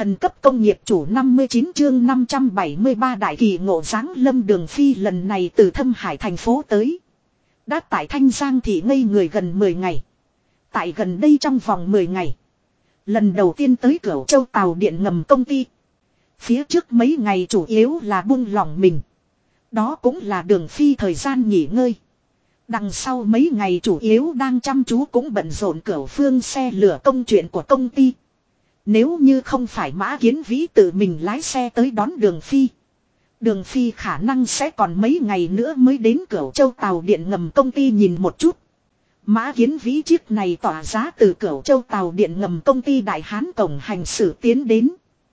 Thần cấp công nghiệp chủ 59 chương 573 đại kỳ ngộ giáng lâm. Đường Phi lần này từ Thâm Hải thành phố tới. Đã tại Thanh Giang thị ngây người gần 10 ngày. Tại gần đây trong vòng 10 ngày. Lần đầu tiên tới Cửu Châu tàu điện ngầm công ty. Phía trước mấy ngày chủ yếu là buông lỏng mình. Đó cũng là Đường Phi thời gian nghỉ ngơi. Đằng sau mấy ngày chủ yếu đang chăm chú cũng bận rộn Cửu Phương xe lửa công chuyện của công ty. Nếu như không phải Mã Kiến Vĩ tự mình lái xe tới đón Đường Phi. Đường Phi khả năng sẽ còn mấy ngày nữa mới đến Cửu Châu tàu điện ngầm công ty nhìn một chút. Mã Kiến Vĩ chiếc này tỏa giá từ Cửu Châu tàu điện ngầm công ty Đại Hán cổng hành xử tiến đến.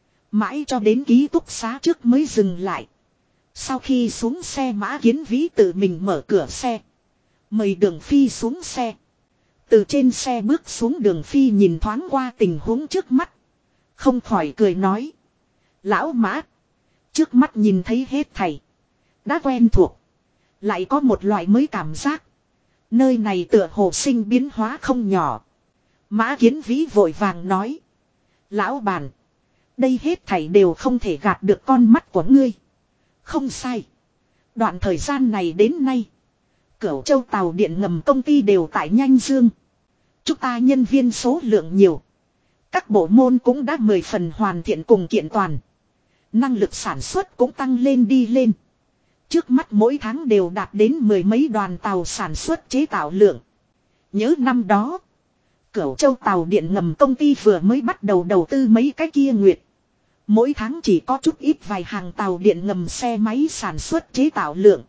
Mãi cho đến ký túc xá trước mới dừng lại. Sau khi xuống xe Mã Kiến Vĩ tự mình mở cửa xe. Mời Đường Phi xuống xe. Từ trên xe bước xuống Đường Phi nhìn thoáng qua tình huống trước mắt. Không khỏi cười nói. Lão Mã. Trước mắt nhìn thấy hết thảy. Đã quen thuộc. Lại có một loại mới cảm giác. Nơi này tựa hồ sinh biến hóa không nhỏ. Mã Kiến Vĩ vội vàng nói. Lão bản. Đây hết thảy đều không thể gạt được con mắt của ngươi. Không sai. Đoạn thời gian này đến nay. Cửu Châu tàu điện ngầm công ty đều tại Nhanh Dương. Chúng ta nhân viên số lượng nhiều. Các bộ môn cũng đã 10 phần hoàn thiện cùng kiện toàn. Năng lực sản xuất cũng tăng lên đi lên. Trước mắt mỗi tháng đều đạt đến 10 mấy đoàn tàu sản xuất chế tạo lượng. Nhớ năm đó. Cửu Châu tàu điện ngầm công ty vừa mới bắt đầu đầu tư mấy cái kia nguyệt. Mỗi tháng chỉ có chút ít vài hàng tàu điện ngầm xe máy sản xuất chế tạo lượng.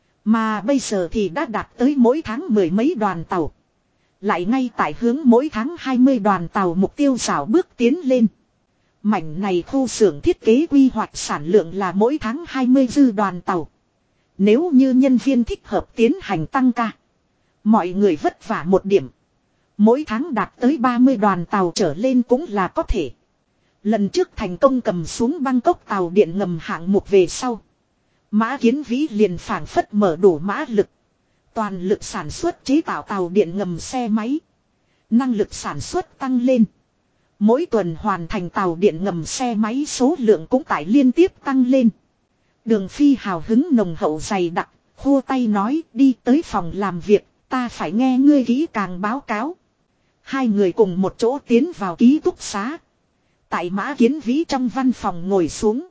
Mà bây giờ thì đã đạt tới mỗi tháng 10 mấy đoàn tàu. Lại ngay tại hướng mỗi tháng 20 đoàn tàu mục tiêu rào bước tiến lên. Mảnh này khu xưởng thiết kế quy hoạch sản lượng là mỗi tháng 20 dư đoàn tàu. Nếu như nhân viên thích hợp tiến hành tăng ca. Mọi người vất vả một điểm. Mỗi tháng đạt tới 30 đoàn tàu trở lên cũng là có thể. Lần trước thành công cầm xuống Bangkok tàu điện ngầm hạng mục về sau. Mã Kiến Vĩ liền phảng phất mở đủ mã lực. Toàn lực sản xuất chế tạo tàu điện ngầm xe máy. Năng lực sản xuất tăng lên. Mỗi tuần hoàn thành tàu điện ngầm xe máy số lượng cũng tại liên tiếp tăng lên. Đường Phi hào hứng nồng hậu dày đặc, khua tay nói đi tới phòng làm việc, ta phải nghe ngươi kỹ càng báo cáo. Hai người cùng một chỗ tiến vào ký túc xá. Tại Mã Kiến Vĩ trong văn phòng ngồi xuống.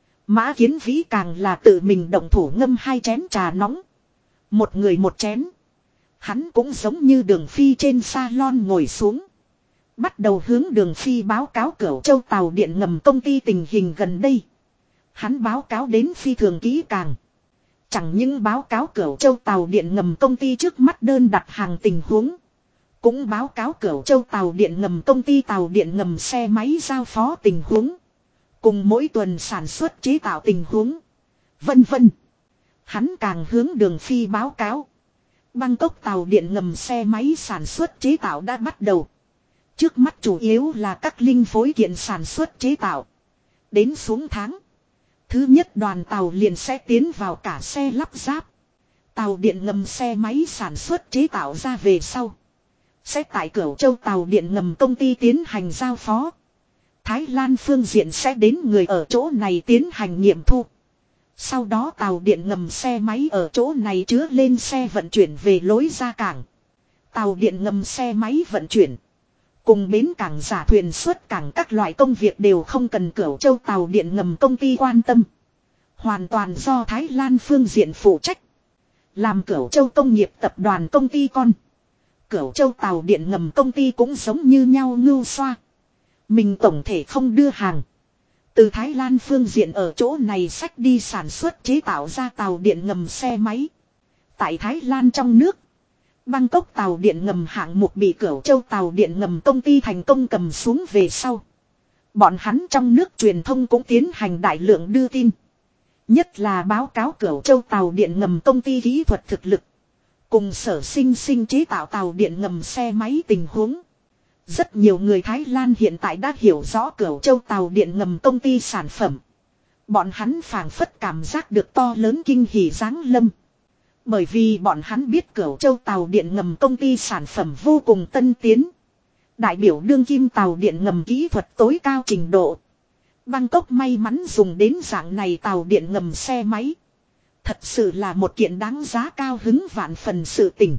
Mã Kiến Vĩ càng là tự mình động thủ ngâm 2 chén trà nóng. Một người một chén. Hắn cũng giống như Đường Phi trên salon ngồi xuống. Bắt đầu hướng Đường Phi báo cáo Cửu Châu tàu điện ngầm công ty tình hình gần đây. Hắn báo cáo đến phi thường kỹ càng. Chẳng những báo cáo Cửu Châu tàu điện ngầm công ty trước mắt đơn đặt hàng tình huống. Cũng báo cáo Cửu Châu tàu điện ngầm công ty tàu điện ngầm xe máy giao phó tình huống. Cùng mỗi tuần sản xuất chế tạo tình huống. Vân vân. Hắn càng hướng Đường Phi báo cáo. Bangkok tàu điện ngầm xe máy sản xuất chế tạo đã bắt đầu. Trước mắt chủ yếu là các linh phối kiện sản xuất chế tạo. Đến xuống tháng. Thứ nhất đoàn tàu liền sẽ tiến vào cả xe lắp ráp. Tàu điện ngầm xe máy sản xuất chế tạo ra về sau. Sẽ tại Cửu Châu tàu điện ngầm công ty tiến hành giao phó. Thái Lan phương diện sẽ đến người ở chỗ này tiến hành nghiệm thu. Sau đó tàu điện ngầm xe máy ở chỗ này chứa lên xe vận chuyển về lối ra cảng. Tàu điện ngầm xe máy vận chuyển. Cùng bến cảng giả thuyền xuất cảng các loại công việc đều không cần Cửu Châu tàu điện ngầm công ty quan tâm. Hoàn toàn do Thái Lan phương diện phụ trách. Làm Cửu Châu công nghiệp tập đoàn công ty con. Cửu Châu tàu điện ngầm công ty cũng giống như nhau ngưu xoa. Mình tổng thể không đưa hàng. Từ Thái Lan phương diện ở chỗ này xách đi sản xuất chế tạo ra tàu điện ngầm xe máy. Tại Thái Lan trong nước. Bangkok tàu điện ngầm hạng mục bị Cửu Châu tàu điện ngầm công ty thành công cầm xuống về sau. Bọn hắn trong nước truyền thông cũng tiến hành đại lượng đưa tin. Nhất là báo cáo Cửu Châu tàu điện ngầm công ty kỹ thuật thực lực. Cùng sở sinh chế tạo tàu điện ngầm xe máy tình huống. Rất nhiều người Thái Lan hiện tại đã hiểu rõ Cửu Châu tàu điện ngầm công ty sản phẩm. Bọn hắn phảng phất cảm giác được to lớn kinh hỉ giáng lâm. Bởi vì bọn hắn biết Cửu Châu tàu điện ngầm công ty sản phẩm vô cùng tân tiến. Đại biểu đương kim tàu điện ngầm kỹ thuật tối cao trình độ. Bangkok may mắn dùng đến dạng này tàu điện ngầm xe máy. Thật sự là một kiện đáng giá cao hứng vạn phần sự tình.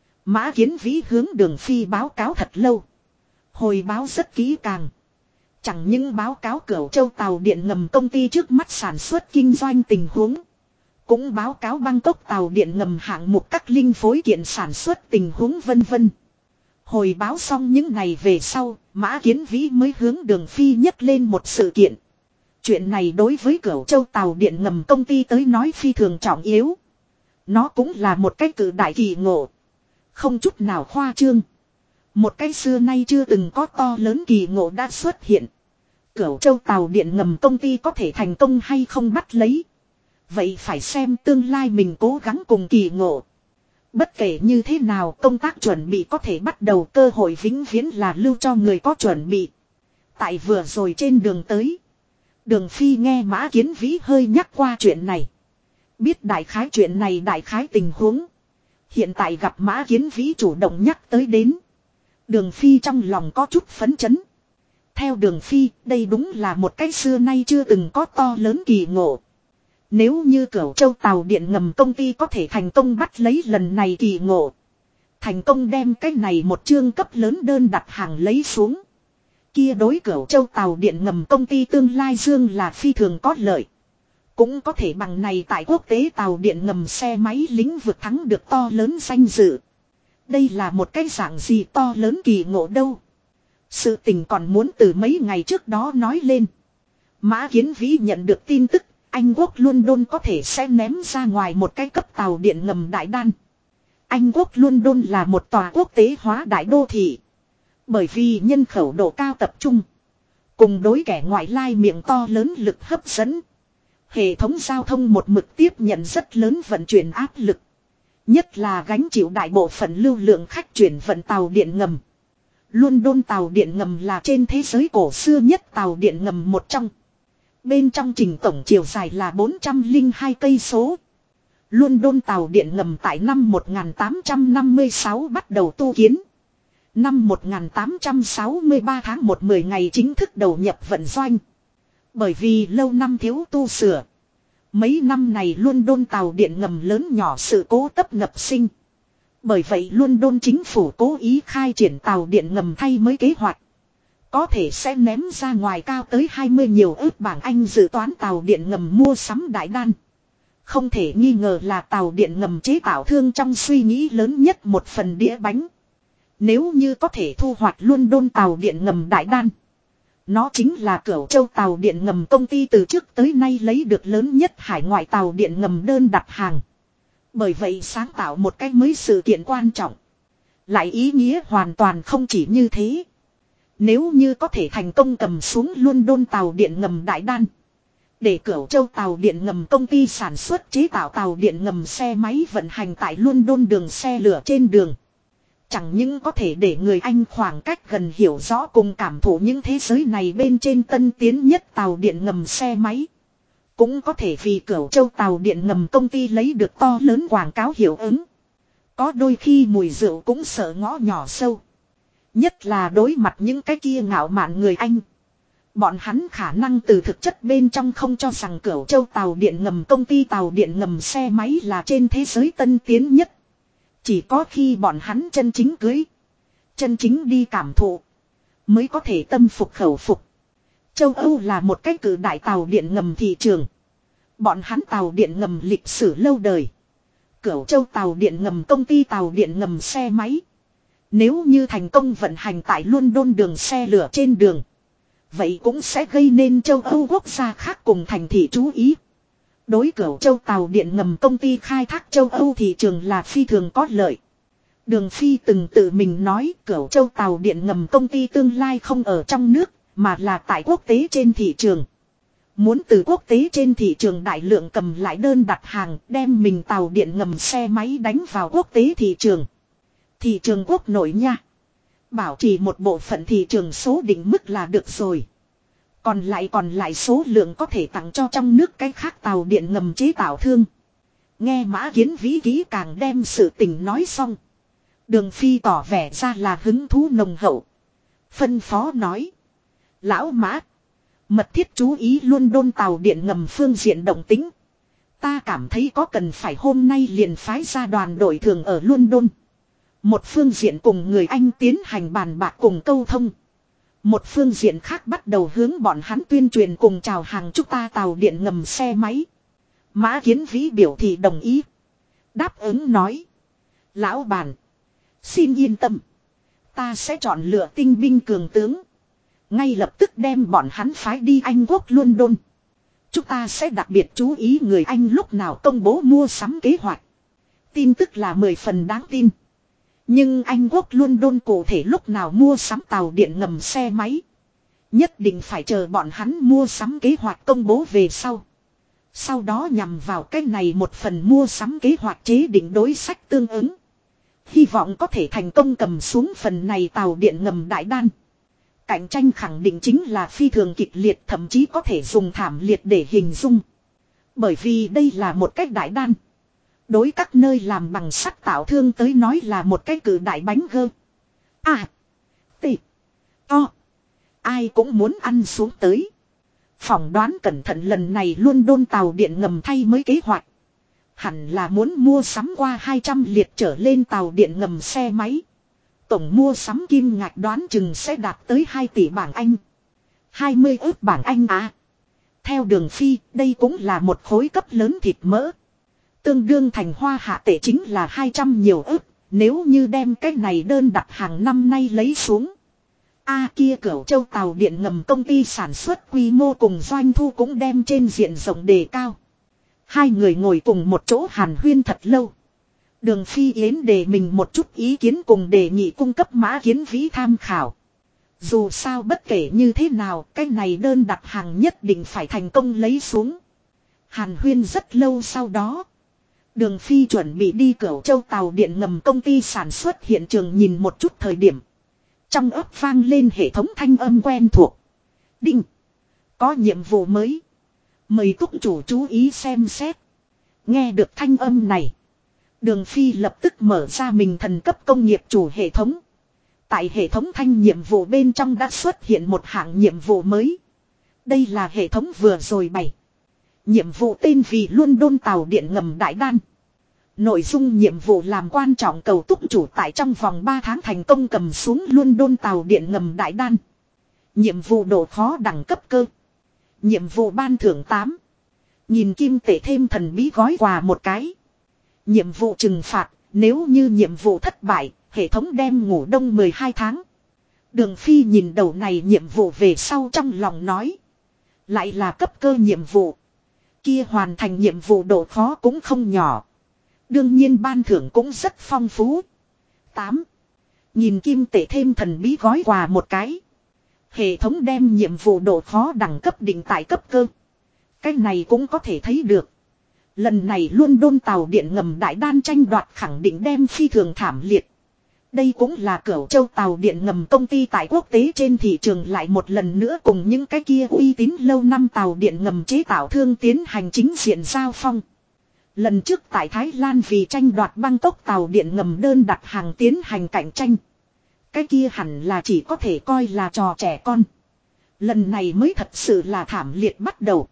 Mã Kiến Vĩ hướng Đường Phi báo cáo thật lâu. Hồi báo rất kỹ càng. Chẳng những báo cáo Cửu Châu tàu điện ngầm công ty trước mắt sản xuất kinh doanh tình huống. Cũng báo cáo Bangkok tàu điện ngầm hạng mục các linh phối kiện sản xuất tình huống vân vân. Hồi báo xong những ngày về sau, Mã Kiến Vĩ mới hướng Đường Phi nhắc lên một sự kiện. Chuyện này đối với Cửu Châu tàu điện ngầm công ty tới nói phi thường trọng yếu. Nó cũng là một cái cử đại kỳ ngộ. Không chút nào khoa trương. Một cái xưa nay chưa từng có to lớn kỳ ngộ đã xuất hiện. Cửu Châu tàu điện ngầm công ty có thể thành công hay không bắt lấy. Vậy phải xem tương lai mình cố gắng cùng kỳ ngộ. Bất kể như thế nào công tác chuẩn bị có thể bắt đầu, cơ hội vĩnh viễn là lưu cho người có chuẩn bị. Tại vừa rồi trên đường tới. Đường Phi nghe Mã Kiến Vĩ hơi nhắc qua chuyện này. Biết đại khái chuyện này đại khái tình huống. Hiện tại gặp Mã Kiến Vĩ chủ động nhắc tới đến. Đường Phi trong lòng có chút phấn chấn. Theo Đường Phi, đây đúng là một cái xưa nay chưa từng có to lớn kỳ ngộ. Nếu như Cửu Châu tàu điện ngầm công ty có thể thành công bắt lấy lần này kỳ ngộ. Thành công đem cái này một chương cấp lớn đơn đặt hàng lấy xuống. Kia đối Cửu Châu tàu điện ngầm công ty tương lai dương là phi thường có lợi. Cũng có thể bằng này tại quốc tế tàu điện ngầm xe máy lĩnh vực thắng được to lớn danh dự. Đây là một cái dạng gì to lớn kỳ ngộ đâu. Sự tình còn muốn từ mấy ngày trước đó nói lên. Mã Kiến Vĩ nhận được tin tức, Anh Quốc London có thể sẽ ném ra ngoài một cái cấp tàu điện ngầm đại đan. Anh Quốc London là một tòa quốc tế hóa đại đô thị. Bởi vì nhân khẩu độ cao tập trung. Cùng đối kẻ ngoại lai miệng to lớn lực hấp dẫn. Hệ thống giao thông một mực tiếp nhận rất lớn vận chuyển áp lực. Nhất là gánh chịu đại bộ phận lưu lượng khách chuyển vận tàu điện ngầm. London tàu điện ngầm là trên thế giới cổ xưa nhất tàu điện ngầm một trong. Bên trong trình tổng chiều dài là 402 cây số. London tàu điện ngầm tại năm 1856 bắt đầu tu kiến. Năm 1863 tháng 1 10 ngày chính thức đầu nhập vận doanh. Bởi vì lâu năm thiếu tu sửa. Mấy năm này London tàu điện ngầm lớn nhỏ sự cố tấp nập sinh. Bởi vậy London chính phủ cố ý khai triển tàu điện ngầm thay mới kế hoạch. Có thể sẽ ném ra ngoài cao tới 20 nhiều ước bảng Anh dự toán tàu điện ngầm mua sắm đại đan. Không thể nghi ngờ là tàu điện ngầm chế tạo thương trong suy nghĩ lớn nhất một phần đĩa bánh. Nếu như có thể thu hoạch London tàu điện ngầm đại đan. Nó chính là Cửu Châu tàu điện ngầm công ty từ trước tới nay lấy được lớn nhất hải ngoại tàu điện ngầm đơn đặt hàng. Bởi vậy sáng tạo một cách mới sự kiện quan trọng. Lại ý nghĩa hoàn toàn không chỉ như thế. Nếu như có thể thành công cầm xuống London tàu điện ngầm đại đan. Để Cửu Châu tàu điện ngầm công ty sản xuất chế tạo tàu điện ngầm xe máy vận hành tại London đường xe lửa trên đường. Chẳng những có thể để người Anh khoảng cách gần hiểu rõ cùng cảm thụ những thế giới này bên trên tân tiến nhất tàu điện ngầm xe máy. Cũng có thể vì Cửu Châu tàu điện ngầm công ty lấy được to lớn quảng cáo hiệu ứng. Có đôi khi mùi rượu cũng sợ ngõ nhỏ sâu. Nhất là đối mặt những cái kia ngạo mạn người Anh. Bọn hắn khả năng từ thực chất bên trong không cho rằng Cửu Châu tàu điện ngầm công ty tàu điện ngầm xe máy là trên thế giới tân tiến nhất. Chỉ có khi bọn hắn chân chính cưới. Chân chính đi cảm thụ. Mới có thể tâm phục khẩu phục. Châu Âu là một cái cử đại tàu điện ngầm thị trường. Bọn hắn tàu điện ngầm lịch sử lâu đời. Cửu Châu tàu điện ngầm công ty tàu điện ngầm xe máy. Nếu như thành công vận hành tại London đường xe lửa trên đường. Vậy cũng sẽ gây nên châu Âu quốc gia khác cùng thành thị chú ý. Đối Cửu Châu tàu điện ngầm công ty khai thác châu Âu thị trường là phi thường có lợi. Đường Phi từng tự mình nói Cửu Châu tàu điện ngầm công ty tương lai không ở trong nước, mà là tại quốc tế trên thị trường. Muốn từ quốc tế trên thị trường đại lượng cầm lại đơn đặt hàng, đem mình tàu điện ngầm xe máy đánh vào quốc tế thị trường. Thị trường quốc nội nha. Bảo trì một bộ phận thị trường số định mức là được rồi. Còn lại số lượng có thể tặng cho trong nước cái khác tàu điện ngầm chế tạo thương. Nghe Mã Kiến Vĩ kỹ càng đem sự tình nói xong. Đường Phi tỏ vẻ ra là hứng thú nồng hậu. Phân phó nói. Lão Mã. Mật thiết chú ý London tàu điện ngầm phương diện động tĩnh. Ta cảm thấy có cần phải hôm nay liền phái ra đoàn đội thường ở London. Một phương diện cùng người Anh tiến hành bàn bạc cùng câu thông. Một phương diện khác bắt đầu hướng bọn hắn tuyên truyền cùng chào hàng chúng ta tàu điện ngầm xe máy. Mã Kiến Vĩ biểu thị đồng ý. Đáp ứng nói. Lão bản. Xin yên tâm. Ta sẽ chọn lựa tinh binh cường tướng. Ngay lập tức đem bọn hắn phái đi Anh Quốc London. Chúng ta sẽ đặc biệt chú ý người Anh lúc nào công bố mua sắm kế hoạch. Tin tức là 10 phần đáng tin. Nhưng Anh Quốc London cụ thể lúc nào mua sắm tàu điện ngầm xe máy. Nhất định phải chờ bọn hắn mua sắm kế hoạch công bố về sau. Sau đó nhằm vào cái này một phần mua sắm kế hoạch chế định đối sách tương ứng. Hy vọng có thể thành công cầm xuống phần này tàu điện ngầm đại đan. Cạnh tranh khẳng định chính là phi thường kịch liệt, thậm chí có thể dùng thảm liệt để hình dung. Bởi vì đây là một cách đại đan. Đối các nơi làm bằng sắt tạo thương tới nói là một cái cử đại bánh gơ. T. To. Ai cũng muốn ăn xuống tới. Phỏng đoán cẩn thận lần này London tàu điện ngầm thay mới kế hoạch. Hẳn là muốn mua sắm qua 200 liệt trở lên tàu điện ngầm xe máy. Tổng mua sắm kim ngạch đoán chừng sẽ đạt tới 2 tỷ bảng Anh. 20 ức bảng Anh à. Theo Đường Phi, đây cũng là một khối cấp lớn thịt mỡ. Tương đương thành hoa hạ tệ chính là 200 nhiều ức. Nếu như đem cái này đơn đặt hàng năm nay lấy xuống. Kia Cửu Châu tàu điện ngầm công ty sản xuất quy mô cùng doanh thu cũng đem trên diện rộng đề cao. Hai người ngồi cùng một chỗ hàn huyên thật lâu. Đường Phi Yến đề mình một chút ý kiến cùng đề nghị cung cấp Mã Kiến Vĩ tham khảo. Dù sao bất kể như thế nào, cái này đơn đặt hàng nhất định phải thành công lấy xuống. Hàn huyên rất lâu sau đó. Đường Phi chuẩn bị đi Cửu Châu tàu điện ngầm công ty sản xuất hiện trường nhìn một chút thời điểm. Trong ấp vang lên hệ thống thanh âm quen thuộc. Đinh. Có nhiệm vụ mới. Mời túc chủ chú ý xem xét. Nghe được thanh âm này. Đường Phi lập tức mở ra mình thần cấp công nghiệp chủ hệ thống. Tại hệ thống thanh nhiệm vụ bên trong đã xuất hiện một hạng nhiệm vụ mới. Đây là hệ thống vừa rồi bày. Nhiệm vụ tên vì London tàu điện ngầm đại đan. Nội dung nhiệm vụ làm quan trọng cầu túc chủ tại trong vòng 3 tháng thành công cầm xuống London tàu điện ngầm đại đan. Nhiệm vụ độ khó đẳng cấp cơ. Nhiệm vụ ban thưởng 8. Nhìn kim tệ thêm thần bí gói quà một cái. Nhiệm vụ trừng phạt, nếu như nhiệm vụ thất bại, hệ thống đem ngủ đông 12 tháng. Đường Phi nhìn đầu này nhiệm vụ về sau trong lòng nói. Lại là cấp cơ nhiệm vụ. Kia hoàn thành nhiệm vụ độ khó cũng không nhỏ. Đương nhiên ban thưởng cũng rất phong phú. 8. Nhìn kim tệ thêm thần bí gói quà một cái. Hệ thống đem nhiệm vụ độ khó đẳng cấp định tại cấp cơ. Cái này cũng có thể thấy được. Lần này London tàu điện ngầm đại đan tranh đoạt khẳng định đem phi thường thảm liệt. Đây cũng là Cửu Châu tàu điện ngầm công ty tại quốc tế trên thị trường lại một lần nữa cùng những cái kia uy tín lâu năm tàu điện ngầm chế tạo thương tiến hành chính diện giao phong. Lần trước tại Thái Lan vì tranh đoạt Bangkok tàu điện ngầm đơn đặt hàng tiến hành cạnh tranh. Cái kia hẳn là chỉ có thể coi là trò trẻ con. Lần này mới thật sự là thảm liệt bắt đầu.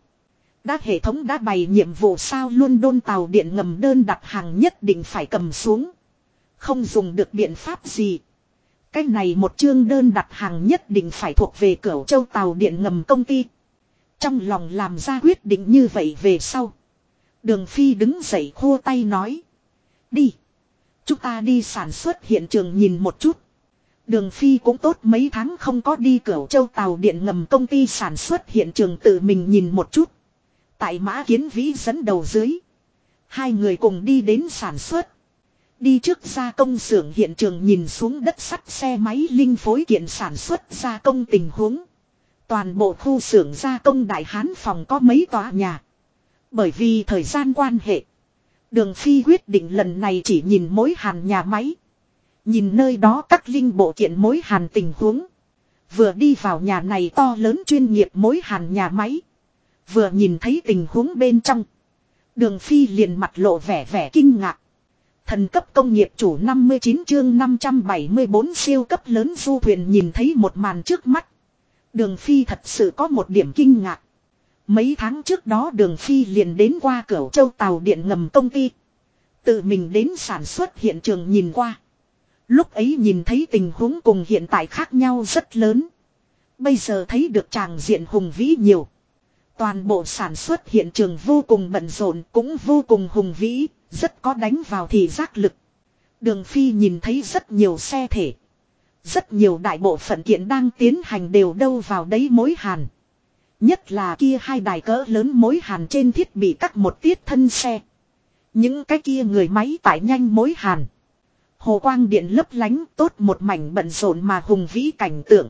Hệ thống đã bày nhiệm vụ sao London tàu điện ngầm đơn đặt hàng nhất định phải cầm xuống. Không dùng được biện pháp gì. Cái này một chương đơn đặt hàng nhất định phải thuộc về Cửu Châu tàu điện ngầm công ty. Trong lòng làm ra quyết định như vậy về sau. Đường Phi đứng dậy khô tay nói. Đi. Chúng ta đi sản xuất hiện trường nhìn một chút. Đường Phi cũng tốt mấy tháng không có đi Cửu Châu tàu điện ngầm công ty sản xuất hiện trường tự mình nhìn một chút. Tại Mã Kiến Vĩ dẫn đầu dưới. Hai người cùng đi đến sản xuất. Đi trước gia công xưởng hiện trường nhìn xuống đất sắt xe máy linh phối kiện sản xuất gia công tình huống. Toàn bộ khu xưởng gia công Đại Hán phòng có mấy tòa nhà. Bởi vì thời gian quan hệ. Đường Phi quyết định lần này chỉ nhìn mối hàn nhà máy. Nhìn nơi đó các linh bộ kiện mối hàn tình huống. Vừa đi vào nhà này to lớn chuyên nghiệp mối hàn nhà máy. Vừa nhìn thấy tình huống bên trong. Đường Phi liền mặt lộ vẻ kinh ngạc. Thần cấp công nghiệp chủ 59 chương 574 siêu cấp lớn du thuyền nhìn thấy một màn trước mắt. Đường Phi thật sự có một điểm kinh ngạc. Mấy tháng trước đó Đường Phi liền đến qua Cửu Châu tàu điện ngầm công ty. Tự mình đến sản xuất hiện trường nhìn qua. Lúc ấy nhìn thấy tình huống cùng hiện tại khác nhau rất lớn. Bây giờ thấy được tràng diện hùng vĩ nhiều. Toàn bộ sản xuất hiện trường vô cùng bận rộn, cũng vô cùng hùng vĩ, rất có đánh vào thị giác lực. Đường Phi nhìn thấy rất nhiều xe thể. Rất nhiều đại bộ phận kiện đang tiến hành đều đâu vào đấy mối hàn. Nhất là kia hai đài cỡ lớn mối hàn trên thiết bị cắt một tiết thân xe. Những cái kia người máy tải nhanh mối hàn. Hồ quang điện lấp lánh tốt một mảnh bận rộn mà hùng vĩ cảnh tượng.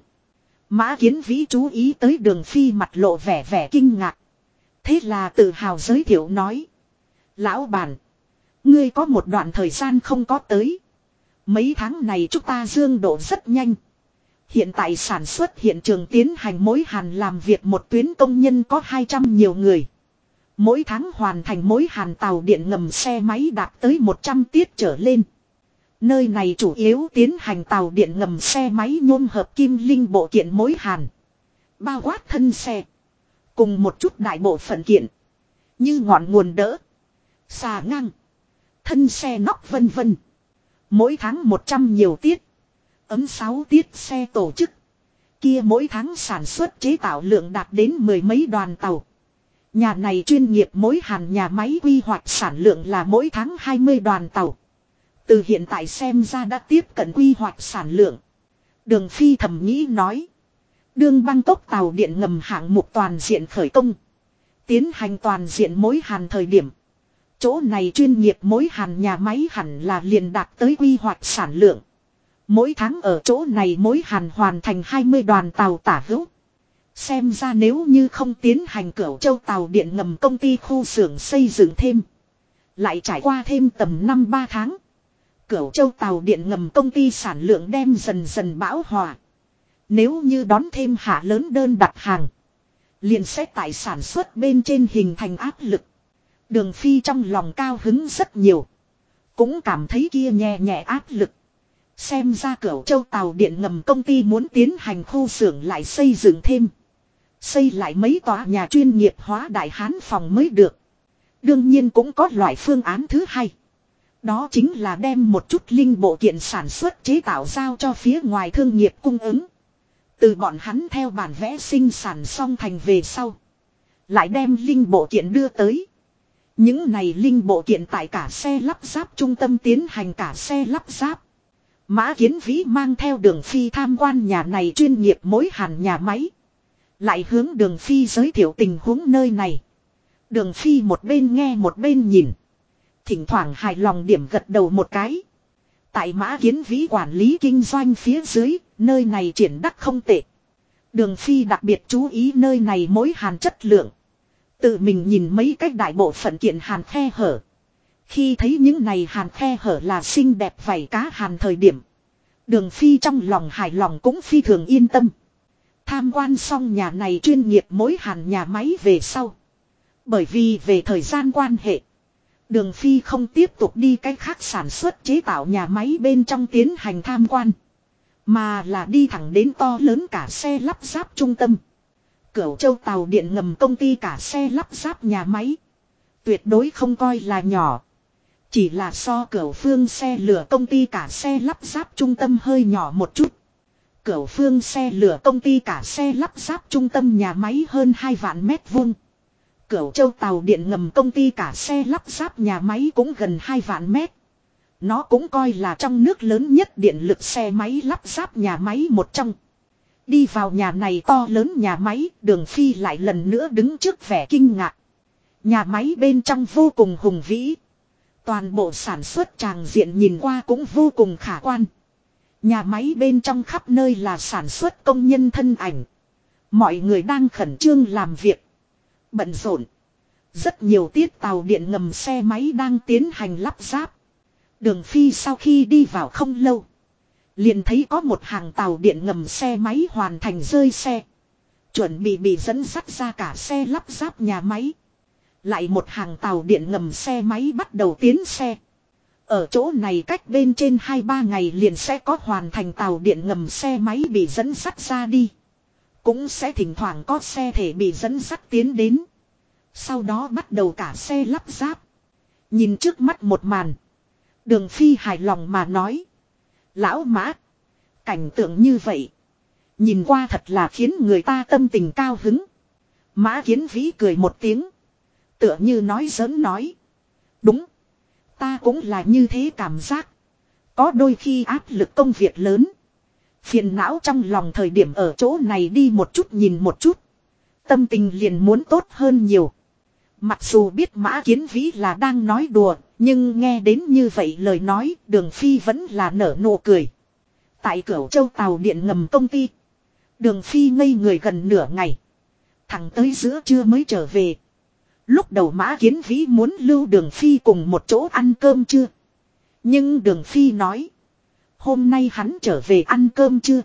Mã Kiến Vĩ chú ý tới Đường Phi mặt lộ vẻ kinh ngạc. Thế là tự hào giới thiệu nói. Lão bản. Ngươi có một đoạn thời gian không có tới. Mấy tháng này chúng ta dương độ rất nhanh. Hiện tại sản xuất hiện trường tiến hành mối hàn làm việc một tuyến công nhân có 200 nhiều người. Mỗi tháng hoàn thành mối hàn tàu điện ngầm xe máy đạt tới 100 tiết trở lên. Nơi này chủ yếu tiến hành tàu điện ngầm xe máy nhôm hợp kim linh bộ kiện mối hàn. Bao quát thân xe. Cùng một chút đại bộ phận kiện. Như ngọn nguồn đỡ. Xà ngang. Thân xe nóc vân vân. Mỗi tháng 100 nhiều tiết. Ấm 6 tiết xe tổ chức. Kia mỗi tháng sản xuất chế tạo lượng đạt đến 10 mấy đoàn tàu. Nhà này chuyên nghiệp mối hàn nhà máy quy hoạch sản lượng là mỗi tháng 20 đoàn tàu. Từ hiện tại xem ra đã tiếp cận quy hoạch sản lượng. Đường Phi thầm nghĩ nói. Đường băng tốc tàu điện ngầm hạng mục toàn diện khởi công. Tiến hành toàn diện mối hàn thời điểm. Chỗ này chuyên nghiệp mối hàn nhà máy hẳn là liền đạt tới quy hoạch sản lượng. Mỗi tháng ở chỗ này mối hàn hoàn thành 20 đoàn tàu tả hữu. Xem ra nếu như không tiến hành Cửu Châu tàu điện ngầm công ty khu xưởng xây dựng thêm. Lại trải qua thêm tầm 5-3 tháng. Cửu Châu tàu điện ngầm công ty sản lượng đem dần dần bão hòa. Nếu như đón thêm hạ lớn đơn đặt hàng. Liền sẽ tại sản xuất bên trên hình thành áp lực. Đường Phi trong lòng cao hứng rất nhiều. Cũng cảm thấy kia nhẹ nhẹ áp lực. Xem ra Cửu Châu tàu điện ngầm công ty muốn tiến hành khu xưởng lại xây dựng thêm. Xây lại mấy tòa nhà chuyên nghiệp hóa đại hán phòng mới được. Đương nhiên cũng có loại phương án thứ hai. Đó chính là đem một chút linh bộ kiện sản xuất chế tạo giao cho phía ngoài thương nghiệp cung ứng. Từ bọn hắn theo bản vẽ sinh sản xong thành về sau. Lại đem linh bộ kiện đưa tới. Những này linh bộ kiện tại cả xe lắp ráp trung tâm tiến hành cả xe lắp ráp. Mã Kiến Vĩ mang theo Đường Phi tham quan nhà này chuyên nghiệp mối hàn nhà máy. Lại hướng Đường Phi giới thiệu tình huống nơi này. Đường Phi một bên nghe một bên nhìn. Thỉnh thoảng hài lòng điểm gật đầu một cái. Tại Mã Kiến Vĩ quản lý kinh doanh phía dưới, nơi này triển đắc không tệ. Đường Phi đặc biệt chú ý nơi này mối hàn chất lượng. Tự mình nhìn mấy cách đại bộ phận kiện hàn khe hở. Khi thấy những này hàn khe hở là xinh đẹp vảy cá hàn thời điểm. Đường Phi trong lòng hài lòng cũng phi thường yên tâm. Tham quan xong nhà này chuyên nghiệp mối hàn nhà máy về sau. Bởi vì về thời gian quan hệ. Đường Phi không tiếp tục đi cách khác sản xuất chế tạo nhà máy bên trong tiến hành tham quan. Mà là đi thẳng đến to lớn cả xe lắp ráp trung tâm. Cửu Châu tàu điện ngầm công ty cả xe lắp ráp nhà máy. Tuyệt đối không coi là nhỏ. Chỉ là so Cửu Phương xe lửa công ty cả xe lắp ráp trung tâm hơi nhỏ một chút. Cửu Phương xe lửa công ty cả xe lắp ráp trung tâm nhà máy hơn 2 vạn mét vuông. Cửu Châu tàu điện ngầm công ty cả xe lắp ráp nhà máy cũng gần 2 vạn mét. Nó cũng coi là trong nước lớn nhất điện lực xe máy lắp ráp nhà máy một trong. Đi vào nhà này to lớn nhà máy, Đường Phi lại lần nữa đứng trước vẻ kinh ngạc. Nhà máy bên trong vô cùng hùng vĩ. Toàn bộ sản xuất tràng diện nhìn qua cũng vô cùng khả quan. Nhà máy bên trong khắp nơi là sản xuất công nhân thân ảnh. Mọi người đang khẩn trương làm việc. Bận rộn. Rất nhiều tiết tàu điện ngầm xe máy đang tiến hành lắp ráp. Đường Phi sau khi đi vào không lâu. Liền thấy có một hàng tàu điện ngầm xe máy hoàn thành rơi xe. Chuẩn bị dẫn dắt ra cả xe lắp ráp nhà máy. Lại một hàng tàu điện ngầm xe máy bắt đầu tiến xe. Ở chỗ này cách bên trên 2-3 ngày liền sẽ có hoàn thành tàu điện ngầm xe máy bị dẫn dắt ra đi. Cũng sẽ thỉnh thoảng có xe thể bị dẫn dắt tiến đến. Sau đó bắt đầu cả xe lắp ráp. Nhìn trước mắt một màn. Đường Phi hài lòng mà nói. Lão Mã. Cảnh tượng như vậy. Nhìn qua thật là khiến người ta tâm tình cao hứng. Mã Kiến Vĩ cười một tiếng. Tựa như nói giỡn nói. Đúng. Ta cũng là như thế cảm giác. Có đôi khi áp lực công việc lớn. Phiền não trong lòng thời điểm ở chỗ này đi một chút nhìn một chút. Tâm tình liền muốn tốt hơn nhiều. Mặc dù biết Mã Kiến Vĩ là đang nói đùa. Nhưng nghe đến như vậy lời nói Đường Phi vẫn là nở nụ cười. Tại Cửu Châu tàu điện ngầm công ty. Đường Phi ngây người gần nửa ngày. Thẳng tới giữa trưa mới trở về. Lúc đầu Mã Kiến Vĩ muốn lưu Đường Phi cùng một chỗ ăn cơm trưa. Nhưng Đường Phi nói. Hôm nay hắn trở về ăn cơm trưa.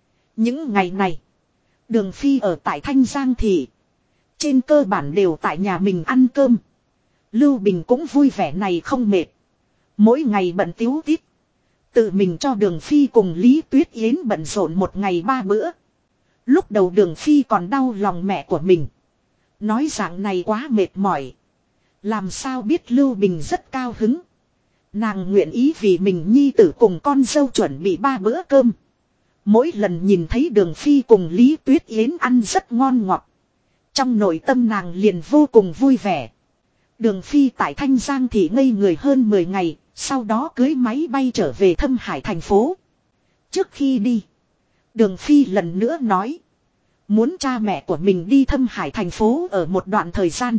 Những ngày này. Đường Phi ở tại Thanh Giang Thị. Trên cơ bản đều tại nhà mình ăn cơm. Lưu Bình cũng vui vẻ này không mệt. Mỗi ngày bận tíu tít. Tự mình cho Đường Phi cùng Lý Tuyết Yến bận rộn một ngày 3 bữa. Lúc đầu Đường Phi còn đau lòng mẹ của mình. Nói dạng này quá mệt mỏi. Làm sao biết Lưu Bình rất cao hứng. Nàng nguyện ý vì mình nhi tử cùng con dâu chuẩn bị 3 bữa cơm. Mỗi lần nhìn thấy Đường Phi cùng Lý Tuyết Yến ăn rất ngon ngọt. Trong nội tâm nàng liền vô cùng vui vẻ. Đường Phi tại Thanh Giang Thị ngây người hơn 10 ngày. Sau đó cưới máy bay trở về Thâm Hải thành phố. Trước khi đi. Đường Phi lần nữa nói. Muốn cha mẹ của mình đi Thâm Hải thành phố ở một đoạn thời gian.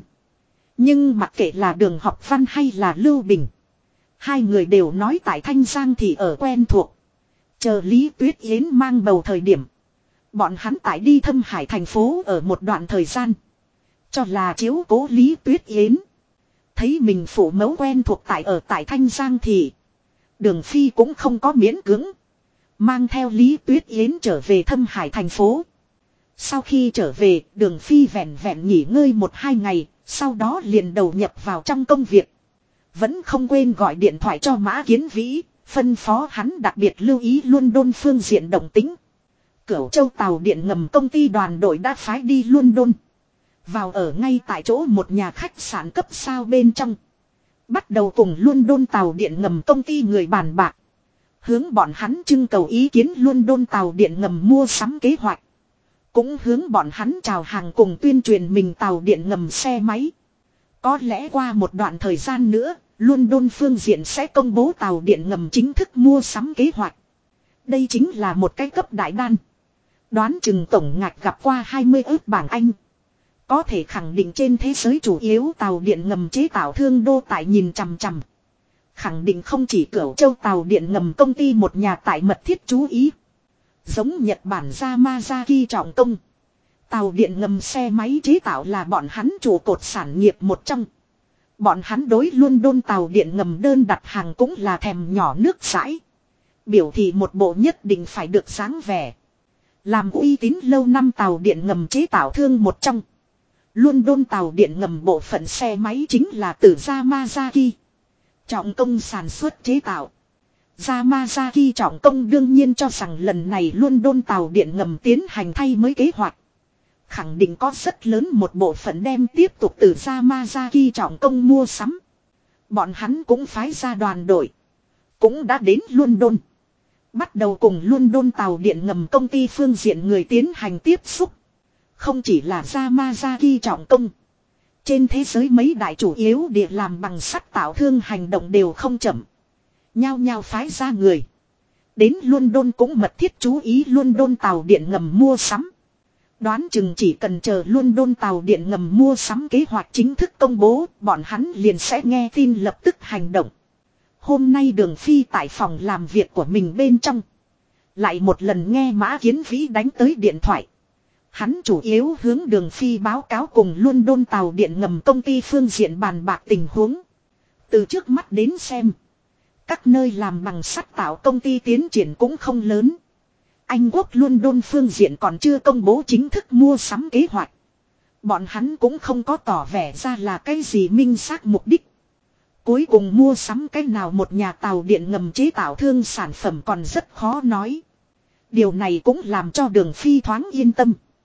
Nhưng mặc kệ là Đường Học Văn hay là Lưu Bình. Hai người đều nói tại Thanh Giang thì ở quen thuộc. Chờ Lý Tuyết Yến mang bầu thời điểm. Bọn hắn tại đi Thâm Hải thành phố ở một đoạn thời gian. Cho là chiếu cố Lý Tuyết Yến. Thấy mình phụ mẫu quen thuộc tại Thanh Giang thì. Đường Phi cũng không có miễn cưỡng. Mang theo Lý Tuyết Yến trở về Thâm Hải thành phố. Sau khi trở về, Đường Phi vẹn vẹn nghỉ ngơi 1-2 ngày, sau đó liền đầu nhập vào trong công việc. Vẫn không quên gọi điện thoại cho Mã Kiến Vĩ, phân phó hắn đặc biệt lưu ý London phương diện động tĩnh. Cửu Châu tàu điện ngầm công ty đoàn đội đã phái đi London. Vào ở ngay tại chỗ một nhà khách sạn cấp sao bên trong. Bắt đầu cùng London tàu điện ngầm công ty người bàn bạc. Hướng bọn hắn trưng cầu ý kiến London tàu điện ngầm mua sắm kế hoạch. Cũng hướng bọn hắn chào hàng cùng tuyên truyền mình tàu điện ngầm xe máy. Có lẽ qua một đoạn thời gian nữa, London phương diện sẽ công bố tàu điện ngầm chính thức mua sắm kế hoạch. Đây chính là một cái cấp đại đan. Đoán chừng tổng ngạch gặp qua 20 ước bảng Anh. Có thể khẳng định trên thế giới chủ yếu tàu điện ngầm chế tạo thương đô tại nhìn chằm chằm. Khẳng định không chỉ Cửu Châu tàu điện ngầm công ty một nhà tại mật thiết chú ý. Giống Nhật Bản Yamazaki trọng công. Tàu điện ngầm xe máy chế tạo là bọn hắn trụ cột sản nghiệp một trong. Bọn hắn đối London tàu điện ngầm đơn đặt hàng cũng là thèm nhỏ nước dãi. Biểu thị một bộ nhất định phải được dáng vẻ. Làm uy tín lâu năm tàu điện ngầm chế tạo thương một trong. London tàu điện ngầm bộ phận xe máy chính là từ Yamazaki. Trọng công sản xuất chế tạo. Yamazaki trọng công đương nhiên cho rằng lần này London tàu điện ngầm tiến hành thay mới kế hoạch. Khẳng định có rất lớn một bộ phận đem tiếp tục từ Yamazaki trọng công mua sắm. Bọn hắn cũng phái ra đoàn đội. Cũng đã đến London. Bắt đầu cùng London tàu điện ngầm công ty phương diện người tiến hành tiếp xúc. Không chỉ là Yamazaki trọng công. Trên thế giới mấy đại chủ yếu địa làm bằng sắt tạo thương hành động đều không chậm. Nhao nhao phái ra người. Đến London cũng mật thiết chú ý London tàu điện ngầm mua sắm. Đoán chừng chỉ cần chờ London tàu điện ngầm mua sắm kế hoạch chính thức công bố, bọn hắn liền sẽ nghe tin lập tức hành động. Hôm nay Đường Phi tại phòng làm việc của mình bên trong. Lại một lần nghe Mã Kiến Vĩ đánh tới điện thoại. Hắn chủ yếu hướng Đường Phi báo cáo cùng London tàu điện ngầm công ty phương diện bàn bạc tình huống. Từ trước mắt đến xem. Các nơi làm bằng sắt tạo công ty tiến triển cũng không lớn. Anh Quốc London phương diện còn chưa công bố chính thức mua sắm kế hoạch. Bọn hắn cũng không có tỏ vẻ ra là cái gì minh xác mục đích. Cuối cùng mua sắm cái nào một nhà tàu điện ngầm chế tạo thương sản phẩm còn rất khó nói. Điều này cũng làm cho Đường Phi thoáng yên tâm.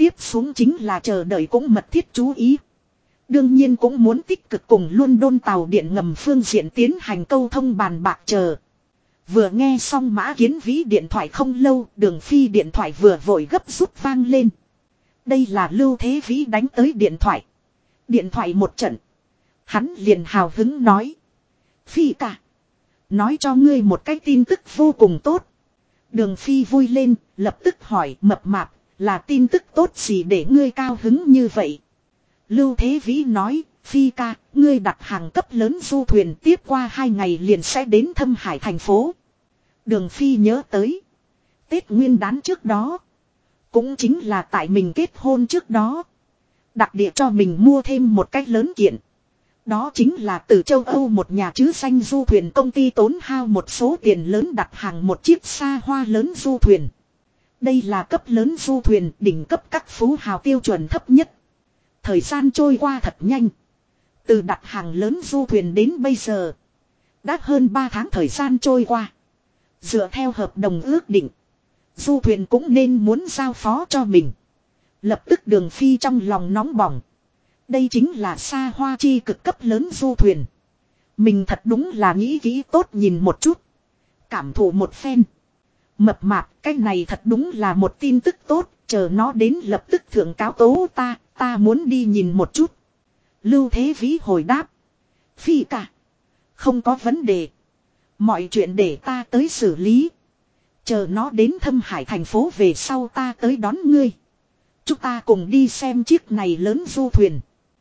tiếp xuống chính là chờ đợi cũng mật thiết chú ý. Đương nhiên cũng muốn tích cực cùng London tàu điện ngầm phương diện tiến hành câu thông bàn bạc chờ. Vừa nghe xong Mã Kiến Vĩ điện thoại không lâu, Đường Phi điện thoại vừa vội gấp rút vang lên. Đây là Lưu Thế Vĩ đánh tới điện thoại. Điện thoại một trận. Hắn liền hào hứng nói. Phi ca. Nói cho ngươi một cái tin tức vô cùng tốt. Đường Phi vui lên, lập tức hỏi mập mạp, là tin tức tốt gì để ngươi cao hứng như vậy? Lưu Thế Vĩ nói, Phi ca, ngươi đặt hàng cấp lớn du thuyền tiếp qua 2 ngày liền sẽ đến Thâm Hải thành phố. Đường Phi nhớ tới. Tết Nguyên đán trước đó. Cũng chính là tại mình kết hôn trước đó. Đặc địa cho mình mua thêm một cách lớn kiện. Đó chính là từ châu Âu một nhà chứ danh du thuyền công ty tốn hao một số tiền lớn đặt hàng một chiếc xa hoa lớn du thuyền. Đây là cấp lớn du thuyền đỉnh cấp các phú hào tiêu chuẩn thấp nhất. Thời gian trôi qua thật nhanh. Từ đặt hàng lớn du thuyền đến bây giờ. Đã hơn 3 tháng thời gian trôi qua. Dựa theo hợp đồng ước định. Du thuyền cũng nên muốn giao phó cho mình. Lập tức Đường Phi trong lòng nóng bỏng. Đây chính là xa hoa chi cực cấp lớn du thuyền. Mình thật đúng là nghĩ kỹ tốt nhìn một chút. Cảm thụ một phen. Mập mạp, cái này thật đúng là một tin tức tốt. Chờ nó đến lập tức thượng cáo tố ta muốn đi nhìn một chút. Lưu Thế Vĩ hồi đáp. Phi ca. Không có vấn đề. Mọi chuyện để ta tới xử lý. Chờ nó đến Thâm Hải thành phố về sau ta tới đón ngươi. Chúng ta cùng đi xem chiếc này lớn du thuyền.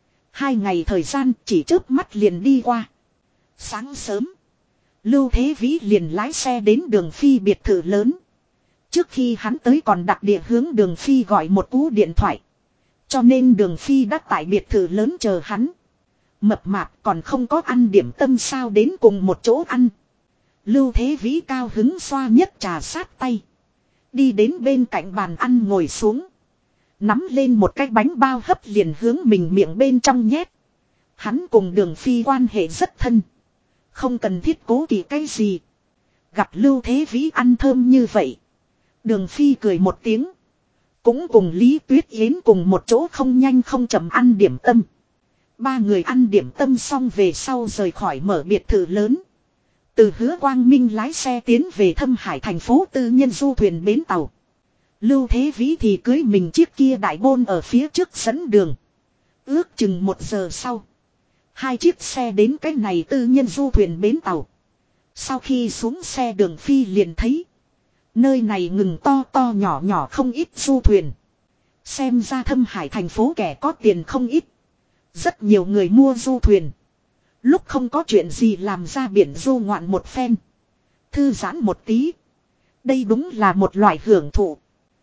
2 ngày thời gian chỉ chớp mắt liền đi qua. Sáng sớm. Lưu Thế Vĩ liền lái xe đến Đường Phi biệt thự lớn. Trước khi hắn tới còn đặc địa hướng Đường Phi gọi một cú điện thoại. Cho nên Đường Phi đã tại biệt thự lớn chờ hắn. Mập mạp còn không có ăn điểm tâm sao đến cùng một chỗ ăn. Lưu Thế Vĩ cao hứng xoa nhất trà sát tay. Đi đến bên cạnh bàn ăn ngồi xuống. Nắm lên một cái bánh bao hấp liền hướng mình miệng bên trong nhét. Hắn cùng Đường Phi quan hệ rất thân. Không cần thiết cố kỵ cái gì. Gặp Lưu Thế Vĩ ăn thơm như vậy. Đường Phi cười một tiếng. Cũng cùng Lý Tuyết Yến cùng một chỗ không nhanh không chậm ăn điểm tâm. 3 người ăn điểm tâm xong về sau rời khỏi mở biệt thự lớn. Từ Hứa Quang Minh lái xe tiến về Thâm Hải thành phố tư nhân du thuyền bến tàu. Lưu Thế Vĩ thì cưới mình chiếc kia đại bôn ở phía trước dẫn đường. Ước chừng 1 giờ sau. 2 chiếc xe đến cái này tư nhân du thuyền bến tàu. Sau khi xuống xe Đường Phi liền thấy. Nơi này ngừng to to nhỏ nhỏ không ít du thuyền. Xem ra Thâm Hải thành phố kẻ có tiền không ít. Rất nhiều người mua du thuyền. Lúc không có chuyện gì làm ra biển du ngoạn một phen. Thư giãn một tí. Đây đúng là một loại hưởng thụ.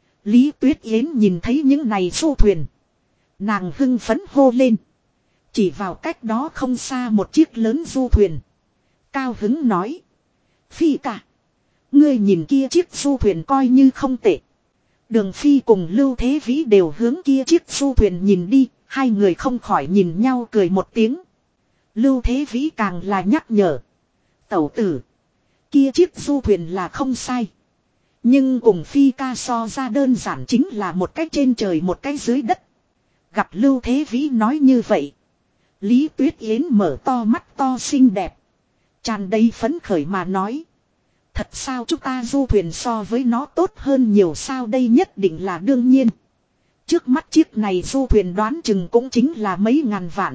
Lý Tuyết Yến nhìn thấy những này du thuyền. Nàng hưng phấn hô lên. Chỉ vào cách đó không xa một chiếc lớn du thuyền. Cao hứng nói. Phi ca. Ngươi nhìn kia chiếc du thuyền coi như không tệ. Đường Phi cùng Lưu Thế Vĩ đều hướng kia chiếc du thuyền nhìn đi. 2 người không khỏi nhìn nhau cười một tiếng. Lưu Thế Vĩ càng là nhắc nhở. Tẩu tử. Kia chiếc du thuyền là không sai. Nhưng cùng Phi ca so ra đơn giản chính là một cái trên trời một cái dưới đất. Gặp Lưu Thế Vĩ nói như vậy. Lý Tuyết Yến mở to mắt to xinh đẹp. Tràn đầy phấn khởi mà nói. Thật sao chúng ta du thuyền so với nó tốt hơn nhiều sao đây nhất định là đương nhiên. Trước mắt chiếc này du thuyền đoán chừng cũng chính là mấy ngàn vạn.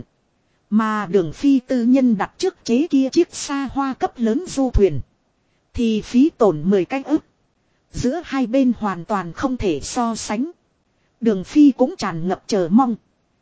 Mà Đường Phi tư nhân đặt trước chế kia chiếc xa hoa cấp lớn du thuyền. Thì phí tổn 10 cái ức. Giữa hai bên hoàn toàn không thể so sánh. Đường Phi cũng tràn ngập chờ mong.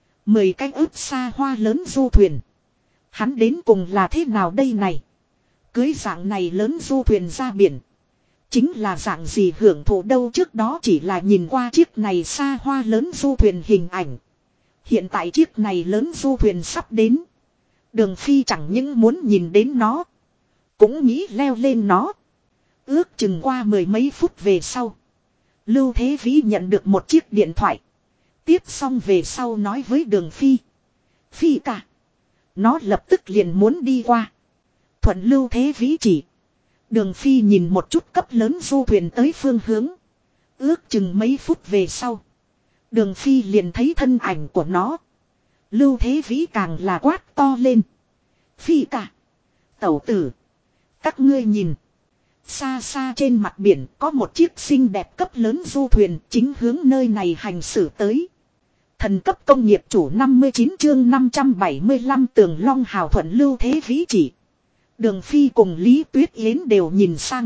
10 cái ức xa hoa lớn du thuyền. Hắn đến cùng là thế nào đây này? Cưới dạng này lớn du thuyền ra biển. Chính là dạng gì hưởng thụ đâu trước đó chỉ là nhìn qua chiếc này xa hoa lớn du thuyền hình ảnh. Hiện tại chiếc này lớn du thuyền sắp đến. Đường Phi chẳng những muốn nhìn đến nó. Cũng nghĩ leo lên nó. Ước chừng qua 10 mấy phút về sau. Lưu Thế Vĩ nhận được một chiếc điện thoại. Tiếp xong về sau nói với Đường Phi. Phi ca. Nó lập tức liền muốn đi qua. Thuận Lưu Thế Vĩ chỉ. Đường Phi nhìn một chút cấp lớn du thuyền tới phương hướng. Ước chừng mấy phút về sau. Đường Phi liền thấy thân ảnh của nó. Lưu Thế Vĩ càng là quát to lên. Phi cả. Tẩu tử. Các ngươi nhìn. Xa xa trên mặt biển có một chiếc xinh đẹp cấp lớn du thuyền chính hướng nơi này hành xử tới. Thần cấp công nghiệp chủ 59 chương 575 tường long hào thuận Lưu Thế Vĩ chỉ. Đường Phi cùng Lý Tuyết Yến đều nhìn sang.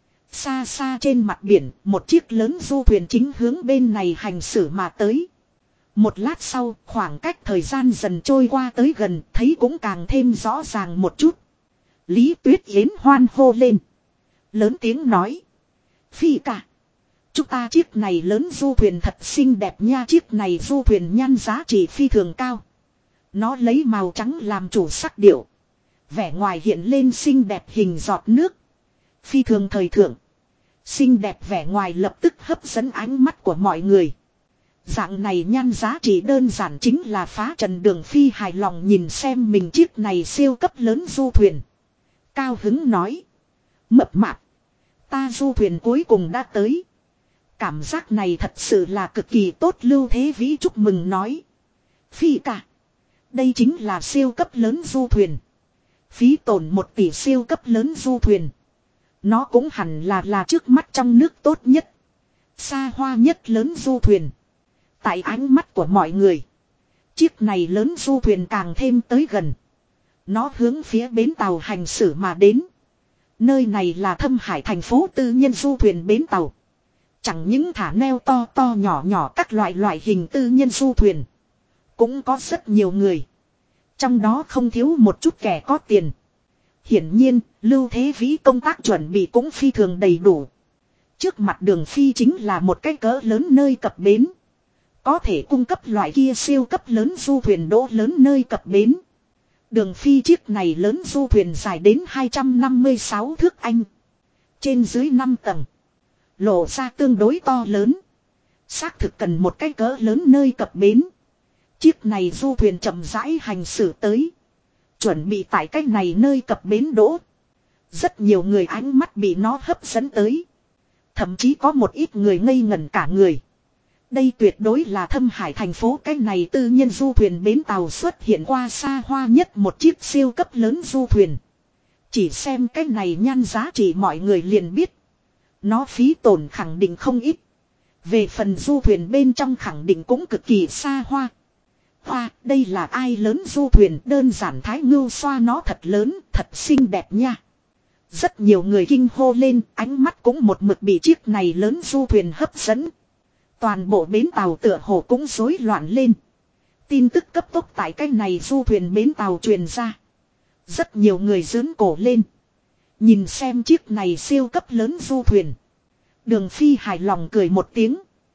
Xa xa trên mặt biển một chiếc lớn du thuyền chính hướng bên này hành xử mà tới. Một lát sau khoảng cách thời gian dần trôi qua tới gần thấy cũng càng thêm rõ ràng một chút. Lý Tuyết Yến hoan hô lên. Lớn tiếng nói. Phi cả. Chúng ta chiếc này lớn du thuyền thật xinh đẹp nha. Chiếc này du thuyền nhan giá trị phi thường cao. Nó lấy màu trắng làm chủ sắc điệu. Vẻ ngoài hiện lên xinh đẹp hình giọt nước. Phi thường thời thượng. Xinh đẹp vẻ ngoài lập tức hấp dẫn ánh mắt của mọi người. Dạng này nhan giá trị đơn giản chính là phá trần. Đường Phi hài lòng nhìn xem mình chiếc này siêu cấp lớn du thuyền. Cao hứng nói. Mập mạp. Ta du thuyền cuối cùng đã tới. Cảm giác này thật sự là cực kỳ tốt. Lưu Thế Vĩ chúc mừng nói. Phi cả. Đây chính là siêu cấp lớn du thuyền. Phí tổn 1 tỷ siêu cấp lớn du thuyền. Nó cũng hẳn là trước mắt trong nước tốt nhất. Xa hoa nhất lớn du thuyền. Tại ánh mắt của mọi người. Chiếc này lớn du thuyền càng thêm tới gần. Nó hướng phía bến tàu hành xử mà đến. Nơi này là Thâm Hải thành phố tư nhân du thuyền bến tàu. Chẳng những thả neo to to nhỏ nhỏ các loại hình tư nhân du thuyền. Cũng có rất nhiều người. Trong đó không thiếu một chút kẻ có tiền. Hiển nhiên, Lưu Thế Vĩ công tác chuẩn bị cũng phi thường đầy đủ. Trước mặt Đường Phi chính là một cái cỡ lớn nơi cập bến. Có thể cung cấp loại kia siêu cấp lớn du thuyền đỗ lớn nơi cập bến. Đường Phi chiếc này lớn du thuyền dài đến 256 thước Anh. Trên dưới 5 tầng. Lộ ra tương đối to lớn. Xác thực cần một cái cỡ lớn nơi cập bến. Chiếc này du thuyền chậm rãi hành xử tới. Chuẩn bị tại cái này nơi cập bến đỗ. Rất nhiều người ánh mắt bị nó hấp dẫn tới. Thậm chí có một ít người ngây ngẩn cả người. Đây tuyệt đối là Thâm Hải thành phố cái này tư nhân du thuyền bến tàu xuất hiện qua xa hoa nhất một chiếc siêu cấp lớn du thuyền. Chỉ xem cái này nhan giá trị mọi người liền biết. Nó phí tổn khẳng định không ít. Về phần du thuyền bên trong khẳng định cũng cực kỳ xa hoa. Đây là ai lớn du thuyền đơn giản Thái Ngưu xoa nó thật lớn, thật xinh đẹp nha. Rất nhiều người kinh hô lên, ánh mắt cũng một mực bị chiếc này lớn du thuyền hấp dẫn. Toàn bộ bến tàu tựa hồ cũng rối loạn lên. Tin tức cấp tốc tại cái này du thuyền bến tàu truyền ra. Rất nhiều người giương cổ lên. Nhìn xem chiếc này siêu cấp lớn du thuyền. Đường Phi hài lòng cười một tiếng.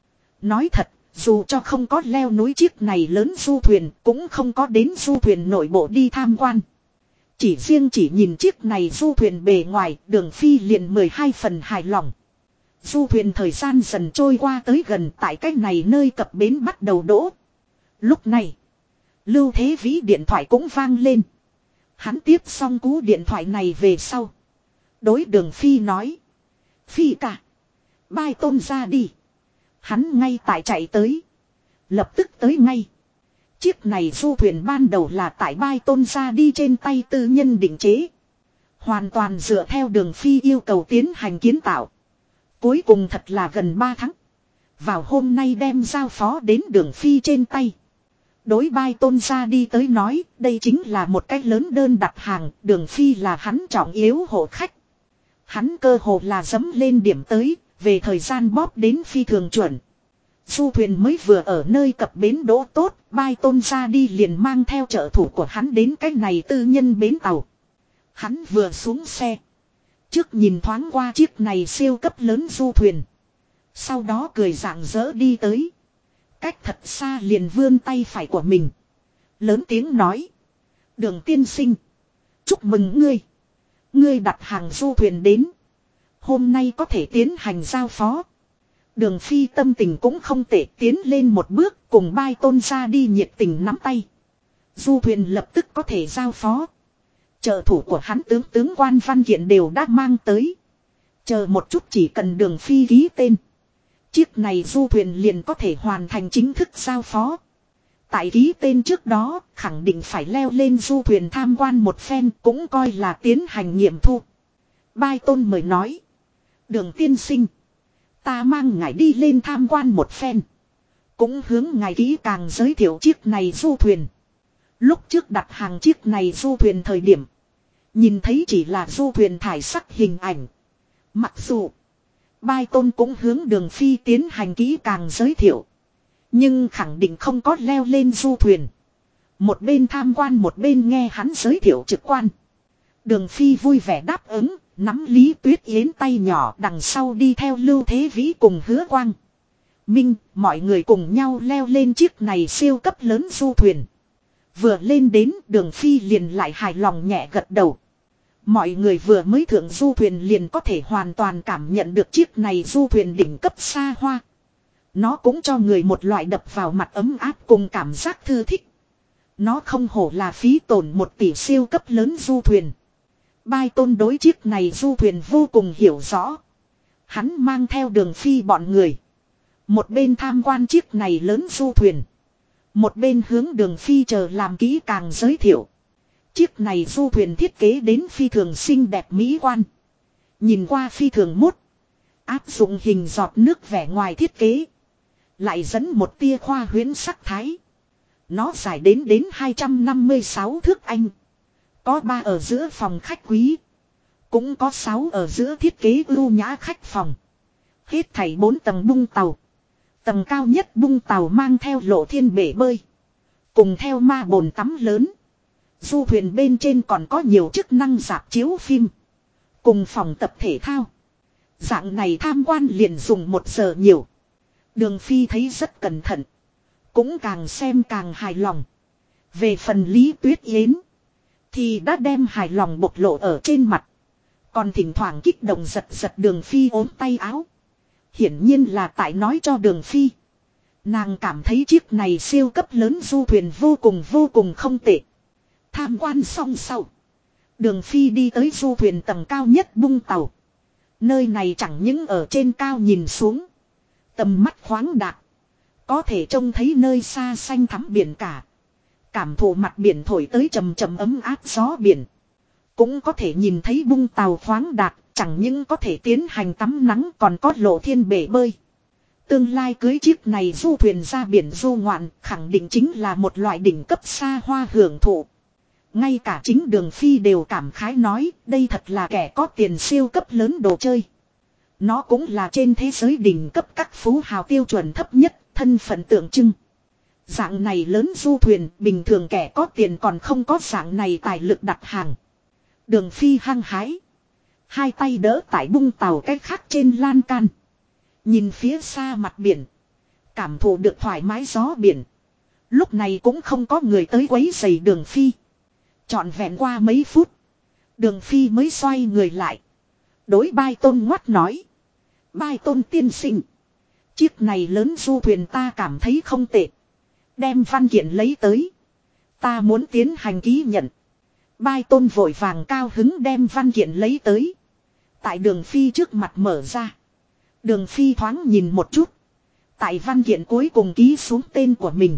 Nói thật, dù cho không có leo núi chiếc này lớn du thuyền, cũng không có đến du thuyền nội bộ đi tham quan. Chỉ nhìn chiếc này du thuyền bề ngoài, Đường Phi liền 12 phần hài lòng. Du thuyền thời gian dần trôi qua tới gần tại cái này nơi cập bến bắt đầu đỗ. Lúc này, Lưu Thế Vĩ điện thoại cũng vang lên. Hắn tiếp xong cú điện thoại này về sau. Đối Đường Phi nói. Phi cả. Bai Tôn ra đi. Hắn ngay tại chạy tới. Lập tức tới ngay. Chiếc này du thuyền ban đầu là tại Bai Tôn ra đi trên tay tư nhân định chế. Hoàn toàn dựa theo Đường Phi yêu cầu tiến hành kiến tạo. Cuối cùng thật là gần 3 tháng. Vào hôm nay đem giao phó đến Đường Phi trên tay. Đối Bai Tôn ra đi tới nói, đây chính là một cái lớn đơn đặt hàng, Đường Phi là hắn trọng yếu hộ khách. Hắn cơ hồ là dấm lên điểm tới, về thời gian bóp đến phi thường chuẩn. Du thuyền mới vừa ở nơi cập bến đỗ tốt, Bai Tôn ra đi liền mang theo trợ thủ của hắn đến cái này tư nhân bến tàu. Hắn vừa xuống xe. Trước nhìn thoáng qua chiếc này siêu cấp lớn du thuyền. Sau đó cười rạng rỡ đi tới. Cách thật xa liền vươn tay phải của mình. Lớn tiếng nói. Đường tiên sinh. Chúc mừng ngươi. Ngươi đặt hàng du thuyền đến. Hôm nay có thể tiến hành giao phó. Đường Phi tâm tình cũng không tệ, tiến lên một bước cùng Bai Tôn ra đi nhiệt tình nắm tay. Du thuyền lập tức có thể giao phó. Trợ thủ của hắn tướng quan văn kiện đều đã mang tới. Chờ một chút chỉ cần Đường Phi ký tên. Chiếc này du thuyền liền có thể hoàn thành chính thức giao phó. Tại ký tên trước đó, khẳng định phải leo lên du thuyền tham quan một phen, cũng coi là tiến hành nghiệm thu. Bai Tôn mời nói. Đường tiên sinh. Ta mang ngài đi lên tham quan một phen. Cũng hướng ngài kỹ càng giới thiệu chiếc này du thuyền. Lúc trước đặt hàng chiếc này du thuyền thời điểm. Nhìn thấy chỉ là du thuyền thải sắc hình ảnh. Mặc dù Bai Tôn cũng hướng Đường Phi tiến hành kỹ càng giới thiệu. Nhưng khẳng định không có leo lên du thuyền. Một bên tham quan một bên nghe hắn giới thiệu trực quan. Đường Phi vui vẻ đáp ứng, nắm Lý Tuyết Yến tay nhỏ đằng sau đi theo Lưu Thế Vĩ cùng Hứa Quang. Minh, mọi người cùng nhau leo lên chiếc này siêu cấp lớn du thuyền. Vừa lên đến Đường Phi liền lại hài lòng nhẹ gật đầu. Mọi người vừa mới thượng du thuyền liền có thể hoàn toàn cảm nhận được chiếc này du thuyền đỉnh cấp xa hoa. Nó cũng cho người một loại đập vào mặt ấm áp cùng cảm giác thư thích. Nó không hổ là phí tổn 1 tỷ siêu cấp lớn du thuyền. Bai Tôn đối chiếc này du thuyền vô cùng hiểu rõ. Hắn mang theo Đường Phi bọn người. Một bên tham quan chiếc này lớn du thuyền. Một bên hướng Đường Phi chờ làm kỹ càng giới thiệu. Chiếc này du thuyền thiết kế đến phi thường xinh đẹp mỹ quan. Nhìn qua phi thường mốt. Áp dụng hình giọt nước vẻ ngoài thiết kế. Lại dẫn một tia khoa huyễn sắc thái. Nó dài đến 256 thước Anh. Có 3 ở giữa phòng khách quý. Cũng có 6 ở giữa thiết kế ưu nhã khách phòng. Hết thảy 4 tầng bung tàu. Tầng cao nhất bung tàu mang theo lộ thiên bể bơi. Cùng theo ma bồn tắm lớn. Du thuyền bên trên còn có nhiều chức năng rạp chiếu phim. Cùng phòng tập thể thao. Dạng này tham quan liền dùng 1 giờ nhiều. Đường Phi thấy rất cẩn thận. Cũng càng xem càng hài lòng. Về phần Lý Tuyết Yến. Thì đã đem hài lòng bộc lộ ở trên mặt. Còn thỉnh thoảng kích động giật giật Đường Phi ốm tay áo. Hiển nhiên là tại nói cho Đường Phi. Nàng cảm thấy chiếc này siêu cấp lớn du thuyền vô cùng không tệ. Tham quan xong sau. Đường Phi đi tới du thuyền tầng cao nhất bung tàu. Nơi này chẳng những ở trên cao nhìn xuống. Tầm mắt khoáng đạt. Có thể trông thấy nơi xa xanh thắm biển cả. Cảm thụ mặt biển thổi tới trầm trầm ấm áp gió biển. Cũng có thể nhìn thấy bung tàu khoáng đạt. Chẳng những có thể tiến hành tắm nắng còn có lộ thiên bể bơi. Tương lai cưới chiếc này du thuyền ra biển du ngoạn khẳng định chính là một loại đỉnh cấp xa hoa hưởng thụ. Ngay cả chính Đường Phi đều cảm khái nói đây thật là kẻ có tiền siêu cấp lớn đồ chơi. Nó cũng là trên thế giới đỉnh cấp các phú hào tiêu chuẩn thấp nhất, thân phận tượng trưng. Dạng này lớn du thuyền, bình thường kẻ có tiền còn không có dạng này tài lực đặt hàng. Đường Phi hăng hái. 2 tay đỡ tại bung tàu cách khác trên lan can. Nhìn phía xa mặt biển. Cảm thụ được thoải mái gió biển. Lúc này cũng không có người tới quấy rầy Đường Phi. Trọn vẹn qua mấy phút. Đường Phi mới xoay người lại. Đối Bai Tôn ngoắt nói. Bai Tôn tiên sinh. Chiếc này lớn du thuyền ta cảm thấy không tệ. Đem văn kiện lấy tới. Ta muốn tiến hành ký nhận. Bai Tôn vội vàng cao hứng đem văn kiện lấy tới. Tại Đường Phi trước mặt mở ra. Đường Phi thoáng nhìn một chút. Tại văn kiện cuối cùng ký xuống tên của mình.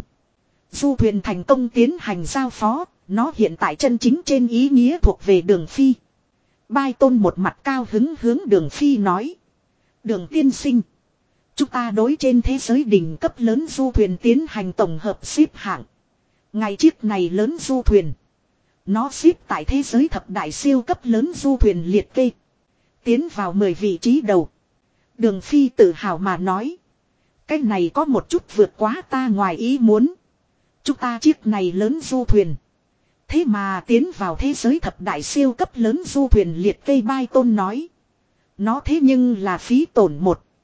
Du thuyền thành công tiến hành giao phó. Nó hiện tại chân chính trên ý nghĩa thuộc về Đường Phi. Bai Tôn một mặt cao hứng hướng Đường Phi nói. Đường tiên sinh. Chúng ta đối trên thế giới đỉnh cấp lớn du thuyền tiến hành tổng hợp xếp hạng. Ngày chiếc này lớn du thuyền. Nó xếp tại thế giới thập đại siêu cấp lớn du thuyền liệt kê. Tiến vào 10 vị trí đầu. Đường Phi tự hào mà nói. Cái này có một chút vượt quá ta ngoài ý muốn. Chúng ta chiếc này lớn du thuyền. Thế mà tiến vào thế giới thập đại siêu cấp lớn du thuyền liệt kê. Bai Tôn nói. Nó thế nhưng là phí tổn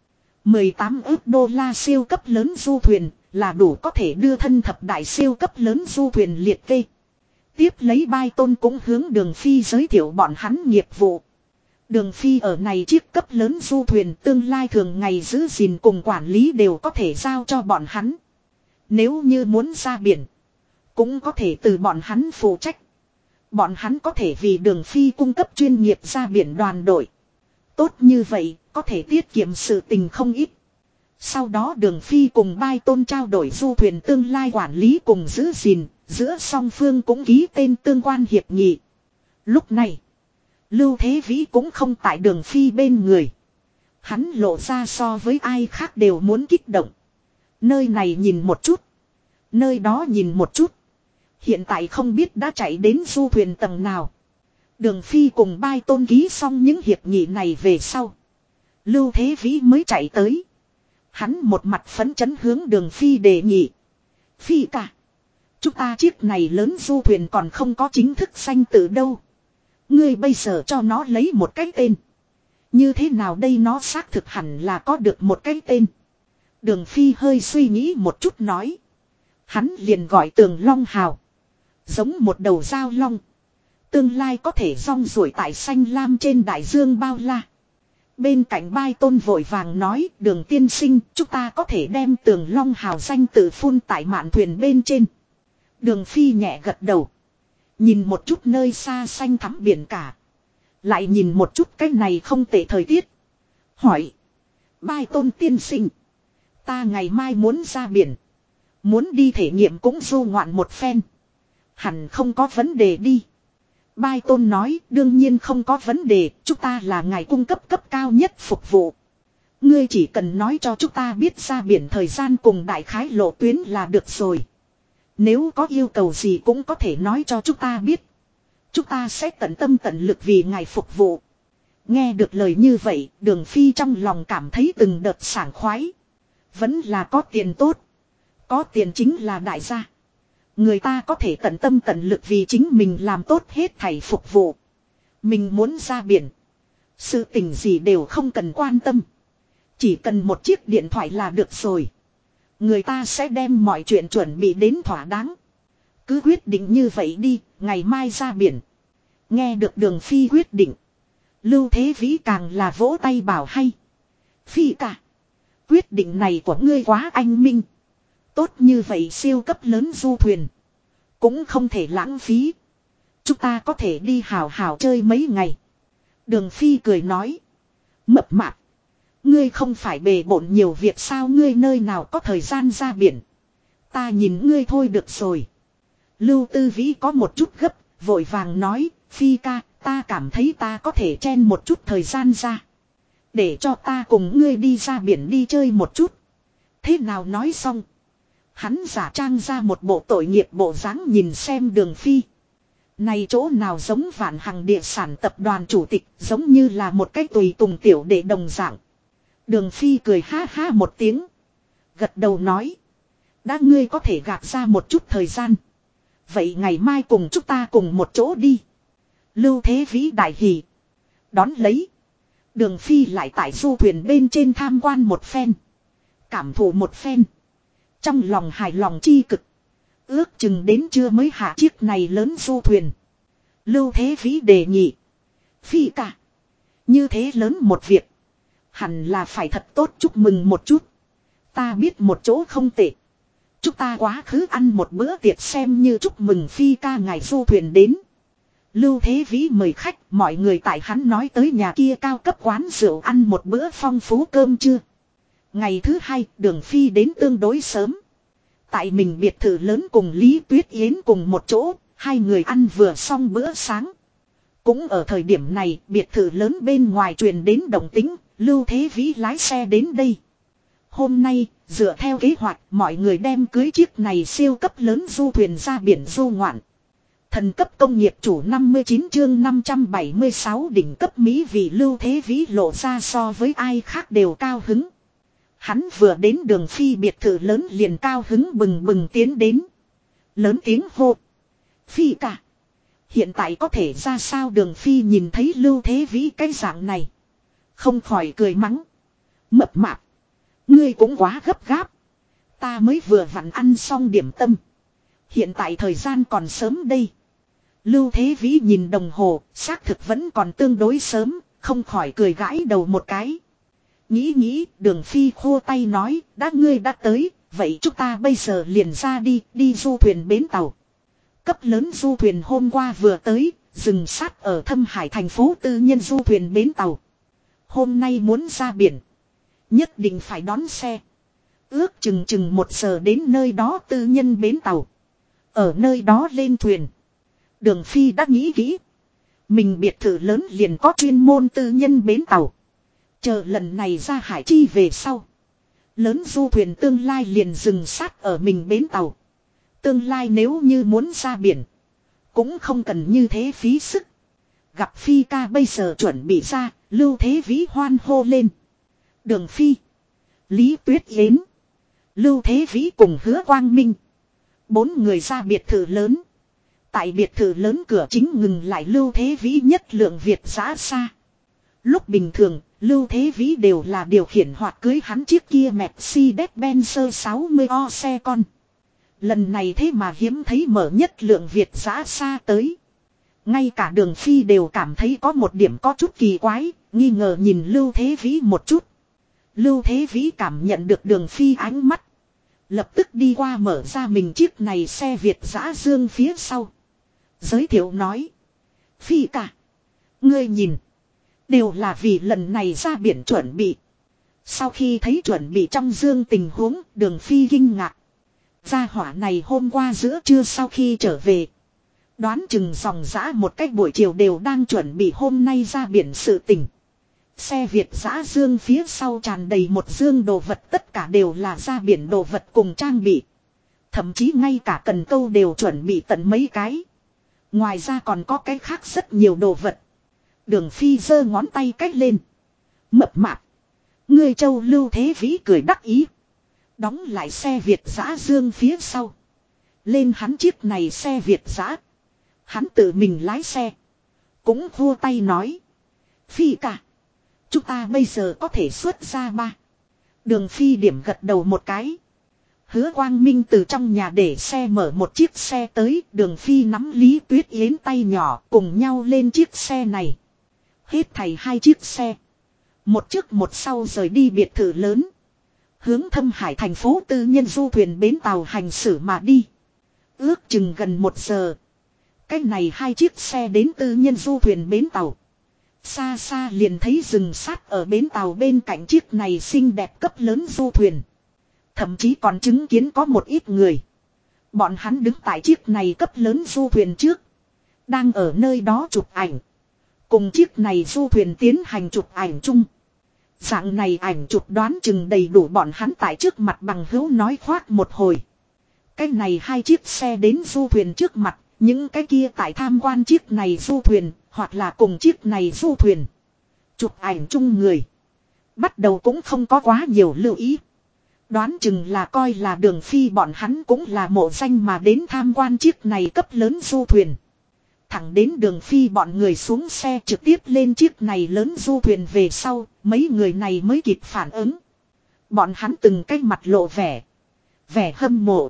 18 ức đô la siêu cấp lớn du thuyền là đủ có thể đưa thân thập đại siêu cấp lớn du thuyền liệt kê. Tiếp lấy Bai Tôn cũng hướng Đường Phi giới thiệu bọn hắn nghiệp vụ. Đường Phi ở này chiếc cấp lớn du thuyền tương lai thường ngày giữ gìn cùng quản lý đều có thể giao cho bọn hắn. Nếu như muốn ra biển, cũng có thể từ bọn hắn phụ trách. Bọn hắn có thể vì Đường Phi cung cấp chuyên nghiệp ra biển đoàn đội. Tốt như vậy, có thể tiết kiệm sự tình không ít. Sau đó Đường Phi cùng Bai Tôn trao đổi du thuyền tương lai quản lý cùng giữ gìn, giữa song phương cũng ký tên tương quan hiệp nghị. Lúc này, Lưu Thế Vĩ cũng không tại Đường Phi bên người. Hắn lộ ra so với ai khác đều muốn kích động. Nơi này nhìn một chút, nơi đó nhìn một chút. Hiện tại không biết đã chạy đến du thuyền tầng nào. Đường Phi cùng Bai Tôn ký xong những hiệp nghị này về sau, Lưu Thế Vĩ mới chạy tới. Hắn một mặt phấn chấn hướng Đường Phi đề nghị. Phi ca, chúng ta chiếc này lớn du thuyền còn không có chính thức danh tự đâu. Ngươi bây giờ cho nó lấy một cái tên. Như thế nào đây, nó xác thực hẳn là có được một cái tên. Đường Phi hơi suy nghĩ một chút nói. Hắn liền gọi Tường Long Hào. Giống một đầu dao long. Tương lai có thể rong ruổi tại xanh lam trên đại dương bao la. Bên cạnh Bai Tôn vội vàng nói, Đường tiên sinh, chúng ta có thể đem Tường Long Hào danh tự phun tại mạn thuyền bên trên. Đường Phi nhẹ gật đầu. Nhìn một chút nơi xa xanh thắm biển cả. Lại nhìn một chút cái này không tệ thời tiết. Hỏi. Bai Tôn tiên sinh. Ta ngày mai muốn ra biển. Muốn đi thể nghiệm cũng du ngoạn một phen. Hẳn không có vấn đề đi. Bai Tôn nói, đương nhiên không có vấn đề, chúng ta là ngài cung cấp cấp cao nhất phục vụ. Ngươi chỉ cần nói cho chúng ta biết ra biển thời gian cùng đại khái lộ tuyến là được rồi. Nếu có yêu cầu gì cũng có thể nói cho chúng ta biết. Chúng ta sẽ tận tâm tận lực vì ngài phục vụ. Nghe được lời như vậy, Đường Phi trong lòng cảm thấy từng đợt sảng khoái. Vẫn là có tiền tốt. Có tiền chính là đại gia. Người ta có thể tận tâm tận lực vì chính mình làm tốt hết thảy phục vụ. Mình muốn ra biển. Sự tình gì đều không cần quan tâm. Chỉ cần một chiếc điện thoại là được rồi. Người ta sẽ đem mọi chuyện chuẩn bị đến thỏa đáng. Cứ quyết định như vậy đi, ngày mai ra biển. Nghe được Đường Phi quyết định. Lưu Thế Vĩ càng là vỗ tay bảo hay. Phi cả. Quyết định này của ngươi quá anh minh. Tốt như vậy siêu cấp lớn du thuyền. Cũng không thể lãng phí. Chúng ta có thể đi hào hào chơi mấy ngày. Đường Phi cười nói. Mập mạp. Ngươi không phải bề bộn nhiều việc sao, ngươi nơi nào có thời gian ra biển. Ta nhìn ngươi thôi được rồi. Lưu Tư Vĩ có một chút gấp, vội vàng nói. Phi ca, ta cảm thấy ta có thể chen một chút thời gian ra. Để cho ta cùng ngươi đi ra biển đi chơi một chút. Thế nào nói xong. Hắn giả trang ra một bộ tội nghiệp bộ dáng nhìn xem Đường Phi. Này chỗ nào giống Vạn Hằng địa sản tập đoàn chủ tịch, giống như là một cái tùy tùng tiểu đệ đồng dạng. Đường Phi cười ha ha một tiếng. Gật đầu nói. Đã ngươi có thể gạt ra một chút thời gian. Vậy ngày mai cùng chúng ta cùng một chỗ đi. Lưu Thế Vĩ đại hỉ. Đón lấy. Đường Phi lại tại du thuyền bên trên tham quan một phen. Cảm thụ một phen. Trong lòng hài lòng chi cực. Ước chừng đến trưa mới hạ chiếc này lớn du thuyền. Lưu Thế Vĩ đề nghị. Phi cả. Như thế lớn một việc. Hẳn là phải thật tốt chúc mừng một chút. Ta biết một chỗ không tệ. Chúng ta quá khứ ăn một bữa tiệc xem như chúc mừng Phi ca ngài du thuyền đến. Lưu Thế Vĩ mời khách, mọi người tại hắn nói tới nhà kia cao cấp quán rượu ăn một bữa phong phú cơm trưa. Ngày thứ hai, Đường Phi đến tương đối sớm. Tại mình biệt thự lớn cùng Lý Tuyết Yến cùng một chỗ, hai người ăn vừa xong bữa sáng. Cũng ở thời điểm này, biệt thự lớn bên ngoài truyền đến động tĩnh, Lưu Thế Vĩ lái xe đến đây. Hôm nay, dựa theo kế hoạch, mọi người đem cưới chiếc này siêu cấp lớn du thuyền ra biển du ngoạn. Thần cấp công nghiệp chủ 59 chương 576 đỉnh cấp Mỹ vì Lưu Thế Vĩ lộ ra so với ai khác đều cao hứng. Hắn vừa đến Đường Phi biệt thự lớn liền cao hứng bừng bừng tiến đến. Lớn tiếng hô. Phi cả. Hiện tại có thể ra sao? Đường Phi nhìn thấy Lưu Thế Vĩ cái dạng này. Không khỏi cười mắng. Mập mạp. Ngươi cũng quá gấp gáp. Ta mới vừa vặn ăn xong điểm tâm. Hiện tại thời gian còn sớm đây. Lưu Thế Vĩ nhìn đồng hồ, xác thực vẫn còn tương đối sớm, không khỏi cười gãi đầu một cái. Nghĩ, Đường Phi khô tay nói, đã ngươi đã tới, vậy chúng ta bây giờ liền ra đi du thuyền bến tàu. Cấp lớn du thuyền hôm qua vừa tới, dừng sát ở Thâm Hải thành phố tư nhân du thuyền bến tàu. Hôm nay muốn ra biển, nhất định phải đón xe. Ước chừng 1 giờ đến nơi đó tư nhân bến tàu. Ở nơi đó lên thuyền. Đường Phi đã nghĩ kỹ. Mình biệt thự lớn liền có chuyên môn tư nhân bến tàu. Chờ lần này ra hải chi về sau. Lớn du thuyền tương lai liền dừng sát ở mình bến tàu. Tương lai nếu như muốn ra biển. Cũng không cần như thế phí sức. Gặp Phi ca bây giờ chuẩn bị ra. Lưu Thế Vĩ hoan hô lên. Đường Phi. Lý Tuyết Yến. Lưu Thế Vĩ cùng Hứa Quang Minh. 4 người ra biệt thự lớn. Tại biệt thự lớn cửa chính ngừng lại Lưu Thế Vĩ nhất lượng Việt giã xa. Lúc bình thường, Lưu Thế Vĩ đều là điều khiển hoặc cưới hắn chiếc kia Mercedes-Benz 60O xe con. Lần này thế mà hiếm thấy mở nhất lượng Việt giã xa tới. Ngay cả Đường Phi đều cảm thấy có một điểm có chút kỳ quái, nghi ngờ nhìn Lưu Thế Vĩ một chút. Lưu Thế Vĩ cảm nhận được Đường Phi ánh mắt. Lập tức đi qua mở ra mình chiếc này xe Việt giã dương phía sau. Giới thiệu nói. Phi ca. Ngươi nhìn. Đều là vì lần này ra biển chuẩn bị. Sau khi thấy chuẩn bị trong dương tình huống, Đường Phi kinh ngạc. Gia hỏa này hôm qua giữa trưa sau khi trở về. Đoán chừng dòng dã một cách buổi chiều đều đang chuẩn bị hôm nay ra biển sự tình. Xe Việt giã dương phía sau tràn đầy một dương đồ vật, tất cả đều là ra biển đồ vật cùng trang bị. Thậm chí ngay cả cần câu đều chuẩn bị tận mấy cái. Ngoài ra còn có cái khác rất nhiều đồ vật. Đường Phi giơ ngón tay cách lên. Mập mạp. Ngươi châu Lưu Thế Vĩ cười đắc ý. Đóng lại xe Việt giã dương phía sau. Lên hắn chiếc này xe Việt giã. Hắn tự mình lái xe. Cũng vua tay nói. Phi ca. Chúng ta bây giờ có thể xuất ra ba. Đường Phi điểm gật đầu một cái. Hứa Quang Minh từ trong nhà để xe mở một chiếc xe tới. Đường Phi nắm Lý Tuyết Yến tay nhỏ cùng nhau lên chiếc xe này. Hết thảy 2 chiếc xe. Một trước một sau rời đi biệt thự lớn. Hướng Thâm Hải thành phố tư nhân du thuyền bến tàu hành xử mà đi. Ước chừng gần 1 giờ. Cách này 2 chiếc xe đến tư nhân du thuyền bến tàu. Xa xa liền thấy dừng sát ở bến tàu bên cạnh chiếc này xinh đẹp cấp lớn du thuyền. Thậm chí còn chứng kiến có một ít người. Bọn hắn đứng tại chiếc này cấp lớn du thuyền trước. Đang ở nơi đó chụp ảnh. Cùng chiếc này du thuyền tiến hành chụp ảnh chung. Dạng này ảnh chụp đoán chừng đầy đủ bọn hắn tại trước mặt bằng hữu nói khoác một hồi. Cái này 2 chiếc xe đến du thuyền trước mặt. Những cái kia tại tham quan chiếc này du thuyền. Hoặc là cùng chiếc này du thuyền. Chụp ảnh chung người. Bắt đầu cũng không có quá nhiều lưu ý. Đoán chừng là coi là Đường Phi bọn hắn cũng là mộ danh mà đến tham quan chiếc này cấp lớn du thuyền. Thẳng đến Đường Phi bọn người xuống xe trực tiếp lên chiếc này lớn du thuyền về sau, mấy người này mới kịp phản ứng. Bọn hắn từng cái mặt lộ vẻ hâm mộ.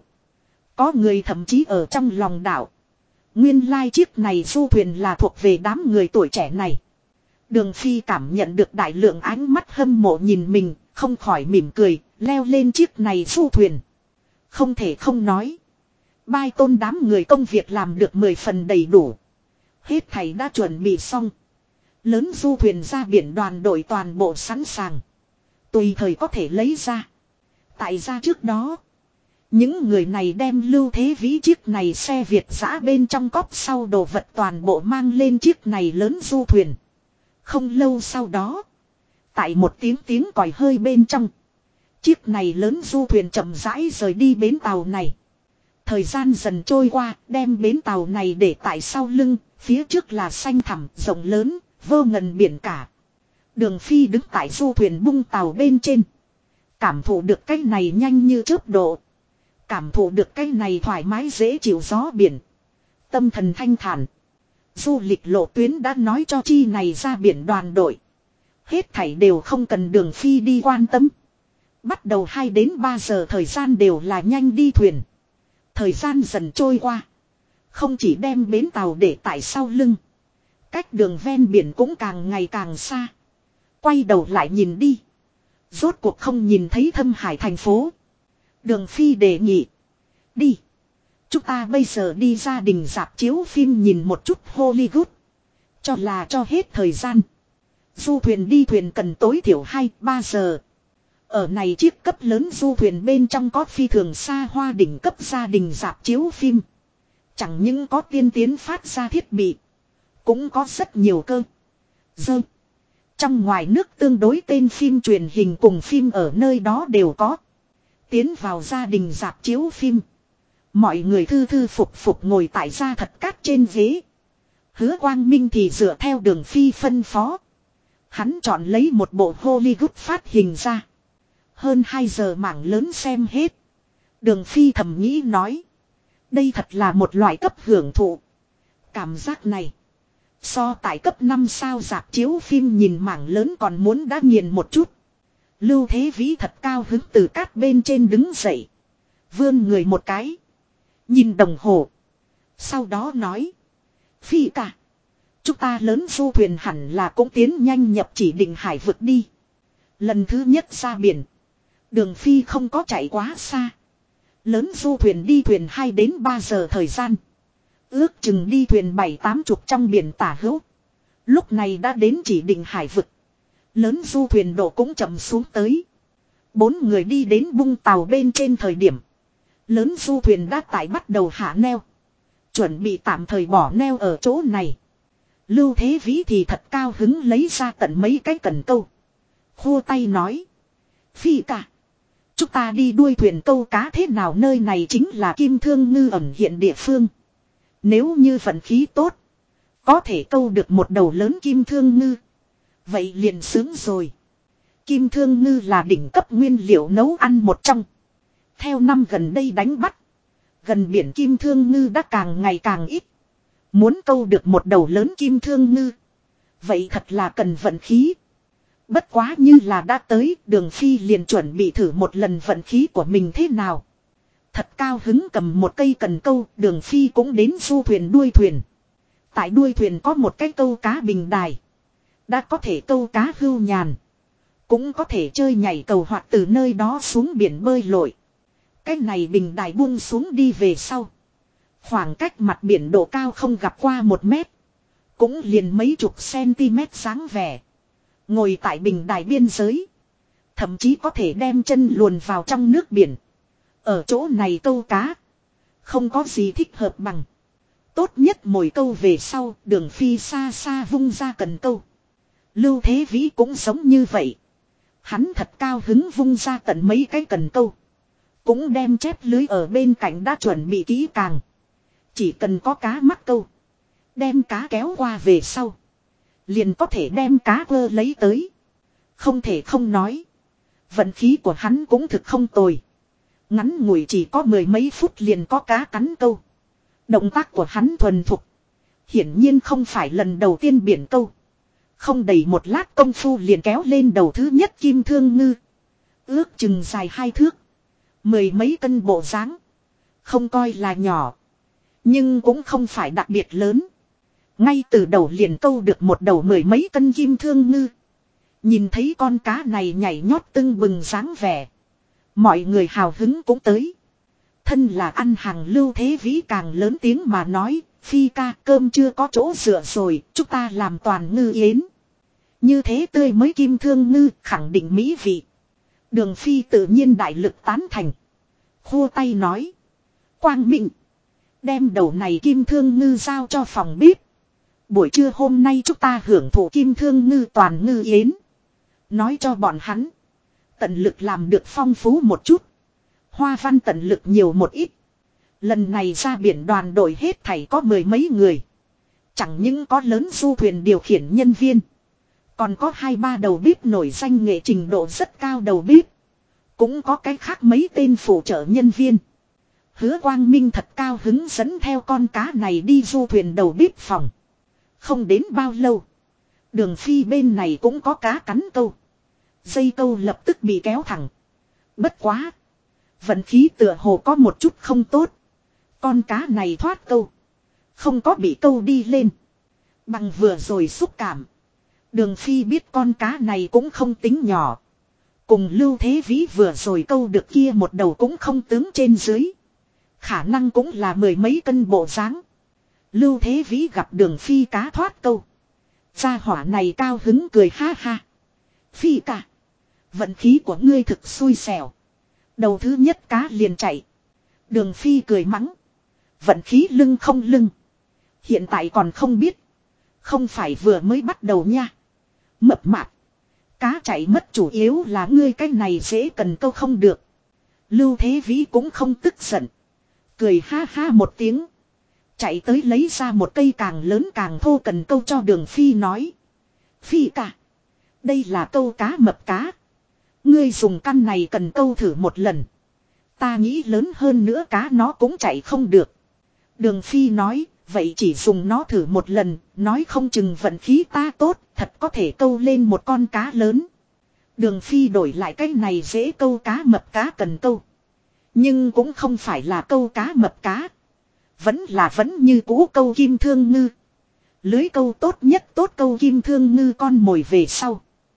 Có người thậm chí ở trong lòng đảo. Nguyên lai chiếc này du thuyền là thuộc về đám người tuổi trẻ này. Đường Phi cảm nhận được đại lượng ánh mắt hâm mộ nhìn mình, không khỏi mỉm cười, leo lên chiếc này du thuyền. Không thể không nói. Bai Tôn đám người công việc làm được 10 phần đầy đủ. Hết thảy đã chuẩn bị xong. Lớn du thuyền ra biển đoàn đội toàn bộ sẵn sàng. Tùy thời có thể lấy ra. Tại ra trước đó. Những người này đem Lưu Thế Vĩ chiếc này xe Việt giã bên trong cốp sau đồ vật toàn bộ mang lên chiếc này lớn du thuyền. Không lâu sau đó. Tại một tiếng còi hơi bên trong. Chiếc này lớn du thuyền chậm rãi rời đi bến tàu này. Thời gian dần trôi qua, đem bến tàu này để tại sau lưng, phía trước là xanh thẳm, rộng lớn, vô ngần biển cả. Đường Phi đứng tại du thuyền bung tàu bên trên. Cảm thụ được cái này nhanh như chớp độ. Cảm thụ được cái này thoải mái dễ chịu gió biển. Tâm thần thanh thản. Du lịch lộ tuyến đã nói cho chi này ra biển đoàn đội. Hết thảy đều không cần Đường Phi đi quan tâm. Bắt đầu 2 đến 3 giờ thời gian đều là nhanh đi thuyền. Thời gian dần trôi qua. Không chỉ đem bến tàu để tại sau lưng. Cách đường ven biển cũng càng ngày càng xa. Quay đầu lại nhìn đi. Rốt cuộc không nhìn thấy Thâm Hải thành phố. Đường Phi đề nghị. Đi. Chúng ta bây giờ đi gia đình rạp chiếu phim nhìn một chút Hollywood. Cho là cho hết thời gian. Du thuyền đi thuyền cần tối thiểu 2-3 giờ. Ở này chiếc cấp lớn du thuyền bên trong có phi thường xa hoa đỉnh cấp gia đình rạp chiếu phim. Chẳng những có tiên tiến phát ra thiết bị. Cũng có rất nhiều cơ. Dơ. Trong ngoài nước tương đối tên phim truyền hình cùng phim ở nơi đó đều có. Tiến vào gia đình rạp chiếu phim. Mọi người thư thư phục phục ngồi tại gia thật cát trên ghế. Hứa Quang Minh thì dựa theo Đường Phi phân phó. Hắn chọn lấy một bộ Hollywood phát hình ra. Hơn 2 giờ mảng lớn xem hết. Đường Phi thầm nghĩ nói. Đây thật là một loại cấp hưởng thụ. Cảm giác này. So tại cấp 5 sao rạp chiếu phim nhìn mảng lớn còn muốn đã nghiền một chút. Lưu Thế Vĩ thật cao hứng từ cát bên trên đứng dậy. Vươn người một cái. Nhìn đồng hồ. Sau đó nói. Phi ca. Chúng ta lớn du thuyền hẳn là cũng tiến nhanh nhập chỉ định hải vực đi. Lần thứ nhất ra biển. Đường Phi không có chạy quá xa. Lớn du thuyền đi thuyền 2 đến 3 giờ thời gian. Ước chừng đi thuyền 7-8 chục trong biển tả hữu. Lúc này đã đến chỉ định hải vực. Lớn du thuyền độ cũng chậm xuống tới. 4 người đi đến bung tàu bên trên thời điểm. Lớn du thuyền đã tải bắt đầu hạ neo. Chuẩn bị tạm thời bỏ neo ở chỗ này. Lưu Thế Vĩ thì thật cao hứng lấy ra tận mấy cái cần câu. Khua tay nói. Phi ca. Chúng ta đi đuôi thuyền câu cá thế nào, nơi này chính là Kim Thương Ngư ẩn hiện địa phương. Nếu như vận khí tốt. Có thể câu được một đầu lớn Kim Thương Ngư. Vậy liền sướng rồi. Kim Thương Ngư là đỉnh cấp nguyên liệu nấu ăn một trong. Theo năm gần đây đánh bắt. Gần biển Kim Thương Ngư đã càng ngày càng ít. Muốn câu được một đầu lớn Kim Thương Ngư. Vậy thật là cần vận khí. Bất quá như là đã tới, Đường Phi liền chuẩn bị thử một lần vận khí của mình thế nào. Thật cao hứng cầm một cây cần câu, Đường Phi cũng đến du thuyền đuôi thuyền. Tại đuôi thuyền có một cái câu cá bình đài. Đã có thể câu cá hưu nhàn. Cũng có thể chơi nhảy cầu hoặc từ nơi đó xuống biển bơi lội. Cái này bình đài buông xuống đi về sau. Khoảng cách mặt biển độ cao không gặp qua 1 mét. Cũng liền mấy chục cm dáng vẻ. Ngồi tại bình đài biên giới. Thậm chí có thể đem chân luồn vào trong nước biển. Ở chỗ này câu cá. Không có gì thích hợp bằng. Tốt nhất mồi câu về sau, Đường Phi xa xa vung ra cần câu. Lưu Thế Vĩ cũng giống như vậy. Hắn thật cao hứng vung ra tận mấy cái cần câu. Cũng đem chép lưới ở bên cạnh đã chuẩn bị kỹ càng. Chỉ cần có cá mắc câu. Đem cá kéo qua về sau. Liền có thể đem cá vơ lấy tới. Không thể không nói. Vận khí của hắn cũng thực không tồi. Ngắn ngủi chỉ có 10 mấy phút liền có cá cắn câu. Động tác của hắn thuần thục. Hiển nhiên không phải lần đầu tiên biển câu. Không đầy một lát công phu liền kéo lên đầu thứ nhất Kim Thương Ngư. Ước chừng dài 2 thước. 10 mấy cân bộ dáng. Không coi là nhỏ. Nhưng cũng không phải đặc biệt lớn. Ngay từ đầu liền câu được một đầu 10 mấy cân Kim Thương Ngư. Nhìn thấy con cá này nhảy nhót tưng bừng dáng vẻ. Mọi người hào hứng cũng tới. Thân là ăn hàng Lưu Thế Vĩ càng lớn tiếng mà nói. Phi ca, cơm chưa có chỗ dựa rồi, chúng ta làm toàn ngư yến. Như thế tươi mới Kim Thương Ngư khẳng định mỹ vị. Đường Phi tự nhiên đại lực tán thành. Khua tay nói. Quang Minh. Đem đầu này Kim Thương Ngư giao cho phòng bếp. Buổi trưa hôm nay chúng ta hưởng thụ Kim Thương Ngư toàn ngư yến. Nói cho bọn hắn. Tận lực làm được phong phú một chút. Hoa văn tận lực nhiều một ít. Lần này ra biển đoàn đội hết thảy có 10 mấy người. Chẳng những có lớn du thuyền điều khiển nhân viên. Còn có 2-3 đầu bếp nổi danh nghệ trình độ rất cao đầu bếp. Cũng có cái khác mấy tên phụ trợ nhân viên. Hứa Quang Minh thật cao hứng dẫn theo con cá này đi du thuyền đầu bếp phòng. Không đến bao lâu. Đường Phi bên này cũng có cá cắn câu. Dây câu lập tức bị kéo thẳng. Bất quá. Vận khí tựa hồ có một chút không tốt. Con cá này thoát câu. Không có bị câu đi lên. Bằng vừa rồi xúc cảm. Đường Phi biết con cá này cũng không tính nhỏ. Cùng Lưu Thế Vĩ vừa rồi câu được kia một đầu cũng không tướng trên dưới. Khả năng cũng là 10 mấy cân bộ dáng. Lưu Thế Vĩ gặp Đường Phi cá thoát câu. Gia hỏa này cao hứng cười ha ha. Phi ca. Vận khí của ngươi thực xui xẻo. Đầu thứ nhất cá liền chạy. Đường Phi cười mắng. Vận khí lưng không lưng. Hiện tại còn không biết. Không phải vừa mới bắt đầu nha. Mập mạp. Cá chạy mất chủ yếu là ngươi cái này dễ cần câu không được. Lưu Thế Vĩ cũng không tức giận. Cười ha ha một tiếng. Chạy tới lấy ra một cây càng lớn càng thô cần câu cho Đường Phi nói. Phi cả. Đây là câu cá mập cá. Ngươi dùng căn này cần câu thử một lần. Ta nghĩ lớn hơn nữa cá nó cũng chạy không được. Đường Phi nói, vậy chỉ dùng nó thử một lần, nói không chừng vận khí ta tốt, thật có thể câu lên một con cá lớn. Đường Phi đổi lại cái này dễ câu cá mập cá cần câu. Nhưng cũng không phải là câu cá mập cá. Vẫn như cũ câu kim thương ngư. Lưới câu tốt nhất tốt câu kim thương ngư con mồi về sau.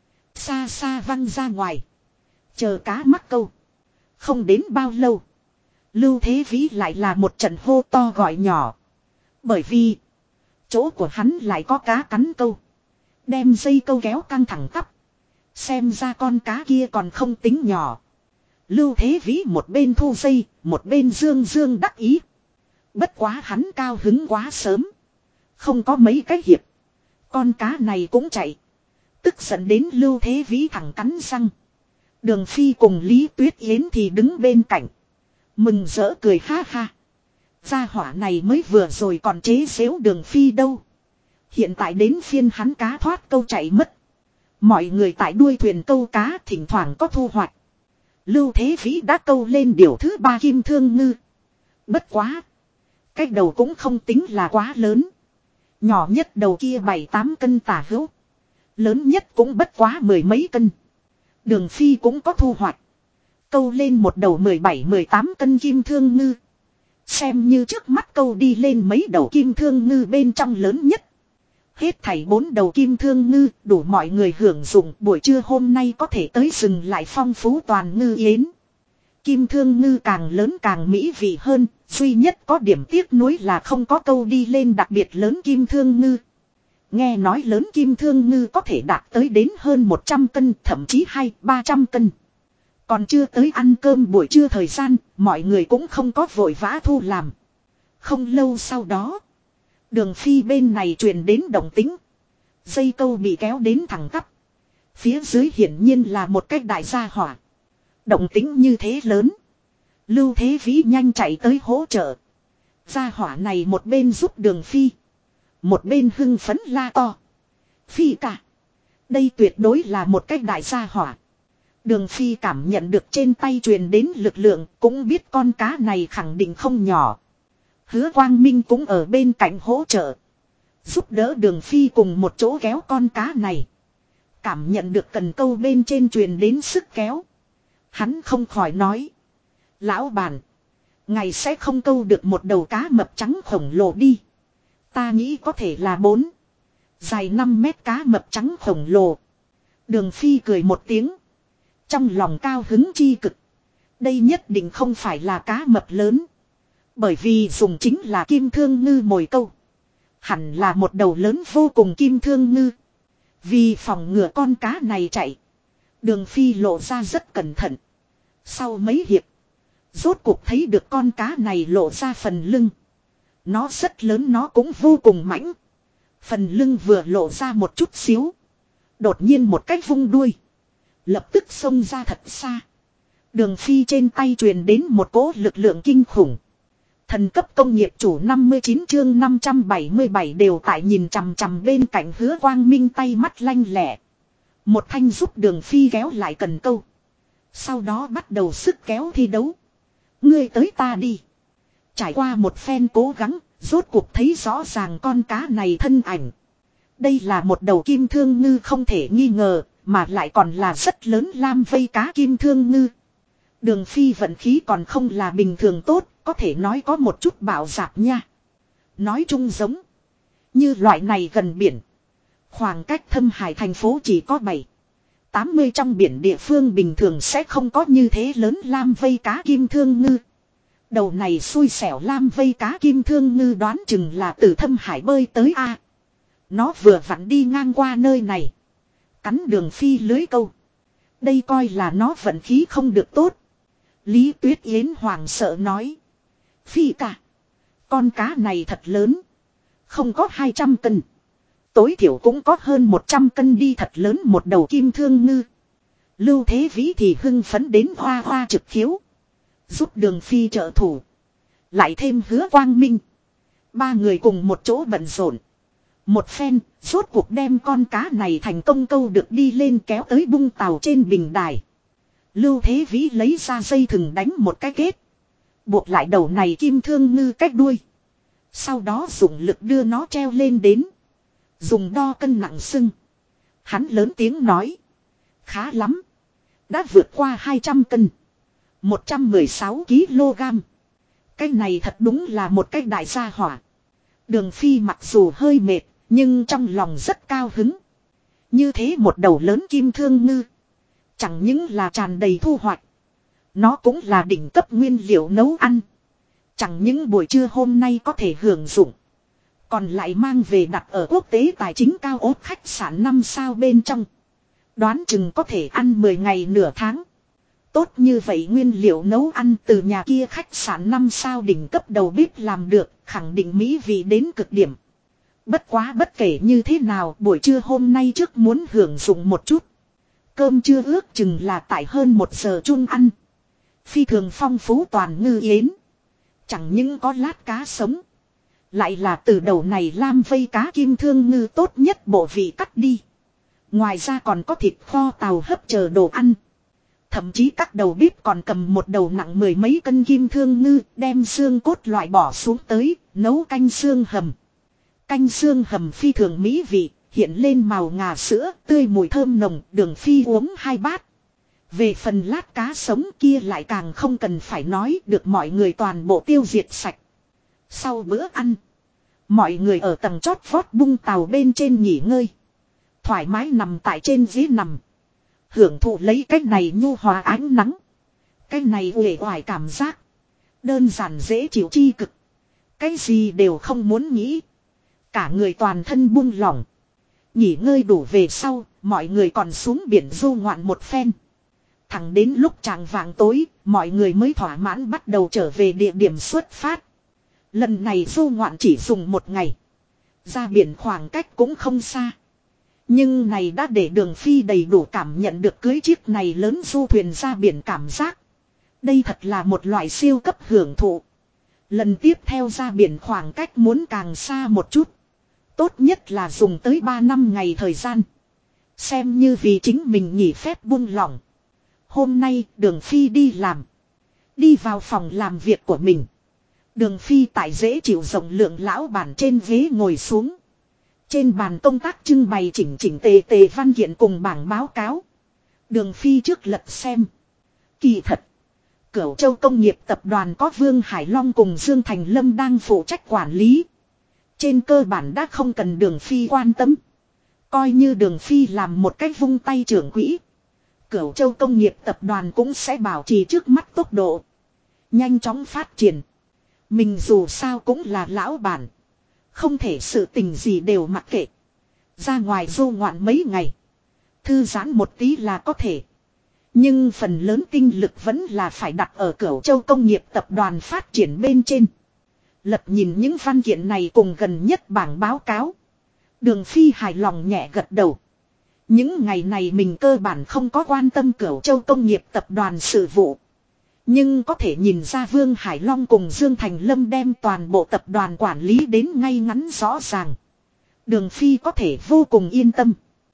Xa xa văng ra ngoài. Chờ cá mắc câu. Không đến bao lâu. Lưu Thế Vĩ lại là một trận hô to gọi nhỏ. Bởi vì chỗ của hắn lại có cá cắn câu. Đem dây câu kéo căng thẳng tắp. Xem ra con cá kia còn không tính nhỏ. Lưu Thế Vĩ một bên thu dây, một bên dương dương đắc ý. Bất quá hắn cao hứng quá sớm. Không có mấy cái hiệp. Con cá này cũng chạy. Tức giận đến Lưu Thế Vĩ thẳng cắn răng. Đường Phi cùng Lý Tuyết Yến thì đứng bên cạnh. Mừng rỡ cười ha ha. Gia hỏa này mới vừa rồi còn chế giễu Đường Phi đâu. Hiện tại đến phiên hắn cá thoát câu chạy mất. Mọi người tại đuôi thuyền câu cá thỉnh thoảng có thu hoạch. Lưu Thế Vĩ đã câu lên điều thứ 3 kim thương ngư. Bất quá. Cái đầu cũng không tính là quá lớn. Nhỏ nhất đầu kia 7-8 cân tả hữu. Lớn nhất cũng bất quá 10 mấy cân. Đường Phi cũng có thu hoạch. Câu lên một đầu 17-18 cân kim thương ngư. Xem như trước mắt câu đi lên mấy đầu kim thương ngư bên trong lớn nhất. Hết thảy 4 đầu kim thương ngư đủ mọi người hưởng dụng. Buổi trưa hôm nay có thể tới rừng lại phong phú toàn ngư yến. Kim thương ngư càng lớn càng mỹ vị hơn. Duy nhất có điểm tiếc nuối là không có câu đi lên đặc biệt lớn kim thương ngư. Nghe nói lớn kim thương ngư có thể đạt tới đến hơn 100 cân, thậm chí 200-300 cân. Còn chưa tới ăn cơm buổi trưa thời gian, mọi người cũng không có vội vã thu làm. Không lâu sau đó, Đường Phi bên này truyền đến động tĩnh. Dây câu bị kéo đến thẳng tắp. Phía dưới hiển nhiên là một cái đại gia hỏa. Động tĩnh như thế lớn. Lưu Thế Vĩ nhanh chạy tới hỗ trợ. Gia hỏa này một bên giúp Đường Phi. Một bên hưng phấn la to. Phi cả. Đây tuyệt đối là một cách đại gia hỏa. Đường Phi cảm nhận được trên tay truyền đến lực lượng. Cũng biết con cá này khẳng định không nhỏ. Hứa Quang Minh cũng ở bên cạnh hỗ trợ. Giúp đỡ Đường Phi cùng một chỗ kéo con cá này. Cảm nhận được cần câu bên trên truyền đến sức kéo. Hắn không khỏi nói. Lão bản. Ngày sẽ không câu được một đầu cá mập trắng khổng lồ đi. Ta nghĩ có thể là 4. Dài 5 mét cá mập trắng khổng lồ. Đường Phi cười một tiếng. Trong lòng cao hứng chi cực. Đây nhất định không phải là cá mập lớn. Bởi vì dùng chính là kim thương ngư mồi câu. Hẳn là một đầu lớn vô cùng kim thương ngư. Vì phòng ngừa con cá này chạy. Đường Phi lộ ra rất cẩn thận. Sau mấy hiệp. Rốt cuộc thấy được con cá này lộ ra phần lưng. Nó rất lớn, nó cũng vô cùng mãnh. Phần lưng vừa lộ ra một chút xíu. Đột nhiên một cách vung đuôi. Lập tức xông ra thật xa. Đường Phi trên tay truyền đến một cỗ lực lượng kinh khủng. Thần cấp công nghiệp chủ 59 chương 577 đều tại nhìn chằm chằm bên cạnh Hứa Quang Minh tay mắt lanh lẹ. Một thanh giúp Đường Phi kéo lại cần câu. Sau đó bắt đầu sức kéo thi đấu. Ngươi tới ta đi. Trải qua một phen cố gắng, rốt cuộc thấy rõ ràng con cá này thân ảnh. Đây là một đầu kim thương ngư không thể nghi ngờ, mà lại còn là rất lớn lam vây cá kim thương ngư. Đường Phi vận khí còn không là bình thường tốt, có thể nói có một chút bạo dạp nha. Nói chung giống như loại này gần biển. Khoảng cách Thâm Hải thành phố chỉ có 7-80 trong biển địa phương bình thường sẽ không có như thế lớn lam vây cá kim thương ngư. Đầu này xui xẻo lam vây cá kim thương ngư đoán chừng là từ Thâm Hải bơi tới A. Nó vừa vặn đi ngang qua nơi này. Cắn Đường Phi lưới câu. Đây coi là nó vận khí không được tốt. Lý Tuyết Yến hoảng sợ nói. Phi ca. Con cá này thật lớn. Không có 200 cân. Tối thiểu cũng có hơn 100 cân đi, thật lớn một đầu kim thương ngư. Lưu Thế Vĩ thì hưng phấn đến hoa hoa trực khiếu. Giúp Đường Phi trợ thủ. Lại thêm Hứa Quang Minh. Ba người cùng một chỗ bận rộn. Một phen, rốt cuộc đem con cá này thành công câu được đi lên, kéo tới bung tàu trên bình đài. Lưu Thế Vĩ lấy ra dây thừng đánh một cái kết. Buộc lại đầu này kim thương ngư cách đuôi. Sau đó dùng lực đưa nó treo lên đến. Dùng đo cân nặng xưng. Hắn lớn tiếng nói. Khá lắm. Đã vượt qua 200 cân. 116 kg. Cái này thật đúng là một cái đại gia hỏa. Đường Phi mặc dù hơi mệt, nhưng trong lòng rất cao hứng. Như thế một đầu lớn kim thương ngư. Chẳng những là tràn đầy thu hoạch. Nó cũng là đỉnh cấp nguyên liệu nấu ăn. Chẳng những buổi trưa hôm nay có thể hưởng dụng. Còn lại mang về đặt ở quốc tế tài chính cao ốt khách sạn 5 sao bên trong. Đoán chừng có thể ăn 10 ngày nửa tháng. Tốt như vậy nguyên liệu nấu ăn từ nhà kia khách sạn 5 sao đỉnh cấp đầu bếp làm được, khẳng định mỹ vị đến cực điểm. Bất quá bất kể như thế nào, buổi trưa hôm nay trước muốn hưởng dụng một chút. Cơm trưa ước chừng là tại hơn 1 giờ chung ăn. Phi thường phong phú toàn ngư yến. Chẳng những có lát cá sống. Lại là từ đầu này lam vây cá kim thương ngư tốt nhất bộ vị cắt đi. Ngoài ra còn có thịt kho tàu hấp chờ đồ ăn. Thậm chí các đầu bếp còn cầm một đầu nặng 10 mấy cân kim thương ngư, đem xương cốt loại bỏ xuống tới, nấu canh xương hầm. Canh xương hầm phi thường mỹ vị, hiện lên màu ngà sữa, tươi mùi thơm nồng, Đường Phi uống 2 bát. Về phần lát cá sống kia lại càng không cần phải nói, được mọi người toàn bộ tiêu diệt sạch. Sau bữa ăn, mọi người ở tầng chót vót bung tàu bên trên nghỉ ngơi. Thoải mái nằm tại trên ghế nằm. Hưởng thụ lấy cái này nhu hòa ánh nắng. Cái này uể oải cảm giác. Đơn giản dễ chịu chi cực. Cái gì đều không muốn nghĩ. Cả người toàn thân buông lỏng. Nghỉ ngơi đủ về sau, mọi người còn xuống biển du ngoạn một phen. Thẳng đến lúc chạng vạng tối, mọi người mới thỏa mãn bắt đầu trở về địa điểm xuất phát. Lần này du ngoạn chỉ dùng 1 ngày. Ra biển khoảng cách cũng không xa. Nhưng này đã để Đường Phi đầy đủ cảm nhận được cưới chiếc này lớn du thuyền ra biển cảm giác. Đây thật là một loại siêu cấp hưởng thụ. Lần tiếp theo ra biển khoảng cách muốn càng xa một chút. Tốt nhất là dùng tới 3 năm ngày thời gian. Xem như vì chính mình nghỉ phép buông lỏng. Hôm nay Đường Phi đi làm. Đi vào phòng làm việc của mình. Đường Phi tại dễ chịu rộng lượng lão bản trên ghế ngồi xuống. Trên bàn công tác trưng bày chỉnh chỉnh tề tề văn kiện cùng bảng báo cáo. Đường Phi trước lật xem. Kỳ thật. Cửu Châu Công nghiệp tập đoàn có Vương Hải Long cùng Dương Thành Lâm đang phụ trách quản lý. Trên cơ bản đã không cần Đường Phi quan tâm. Coi như Đường Phi làm một cách vung tay trưởng quỹ. Cửu Châu Công nghiệp tập đoàn cũng sẽ bảo trì trước mắt tốc độ. Nhanh chóng phát triển. Mình dù sao cũng là lão bản. Không thể sự tình gì đều mặc kệ. Ra ngoài du ngoạn mấy ngày. Thư giãn một tí là có thể. Nhưng phần lớn tinh lực vẫn là phải đặt ở Cửu Châu Công nghiệp tập đoàn phát triển bên trên. Lật nhìn những văn kiện này cùng gần nhất bảng báo cáo. Đường Phi hài lòng nhẹ gật đầu. Những ngày này mình cơ bản không có quan tâm Cửu Châu Công nghiệp tập đoàn sự vụ. Nhưng có thể nhìn ra Vương Hải Long cùng Dương Thành Lâm đem toàn bộ tập đoàn quản lý đến ngay ngắn rõ ràng. Đường Phi có thể vô cùng yên tâm.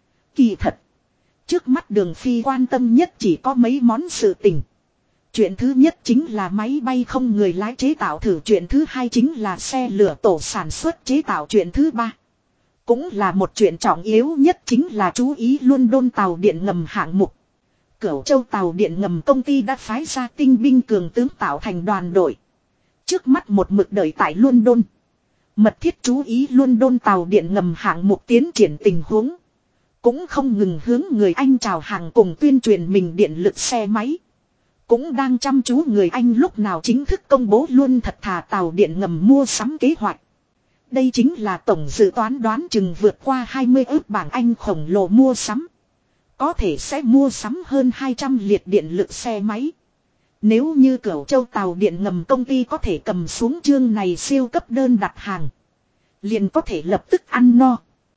Kỳ thật. Trước mắt Đường Phi quan tâm nhất chỉ có mấy món sự tình. Chuyện thứ nhất chính là máy bay không người lái chế tạo thử. Chuyện thứ hai chính là xe lửa tổ sản xuất chế tạo. Chuyện thứ ba. Cũng là một chuyện trọng yếu nhất chính là chú ý London tàu điện ngầm hạng mục. Cửu Châu tàu điện ngầm công ty đã phái ra tinh binh cường tướng tạo thành đoàn đội. Trước mắt một mực đợi tại London. Mật thiết chú ý London tàu điện ngầm hạng mục tiến triển tình huống. Cũng không ngừng hướng người Anh chào hàng cùng tuyên truyền mình điện lực xe máy. Cũng đang chăm chú người Anh lúc nào chính thức công bố luôn thật thà tàu điện ngầm mua sắm kế hoạch. Đây chính là tổng dự toán đoán chừng vượt qua 20 ước bảng Anh khổng lồ mua sắm. có thể sẽ mua sắm hơn 200 liệt điện lực xe máy. Nếu như Cửu Châu tàu điện ngầm công ty có thể cầm xuống chương này siêu cấp đơn đặt hàng, liền có thể lập tức ăn no.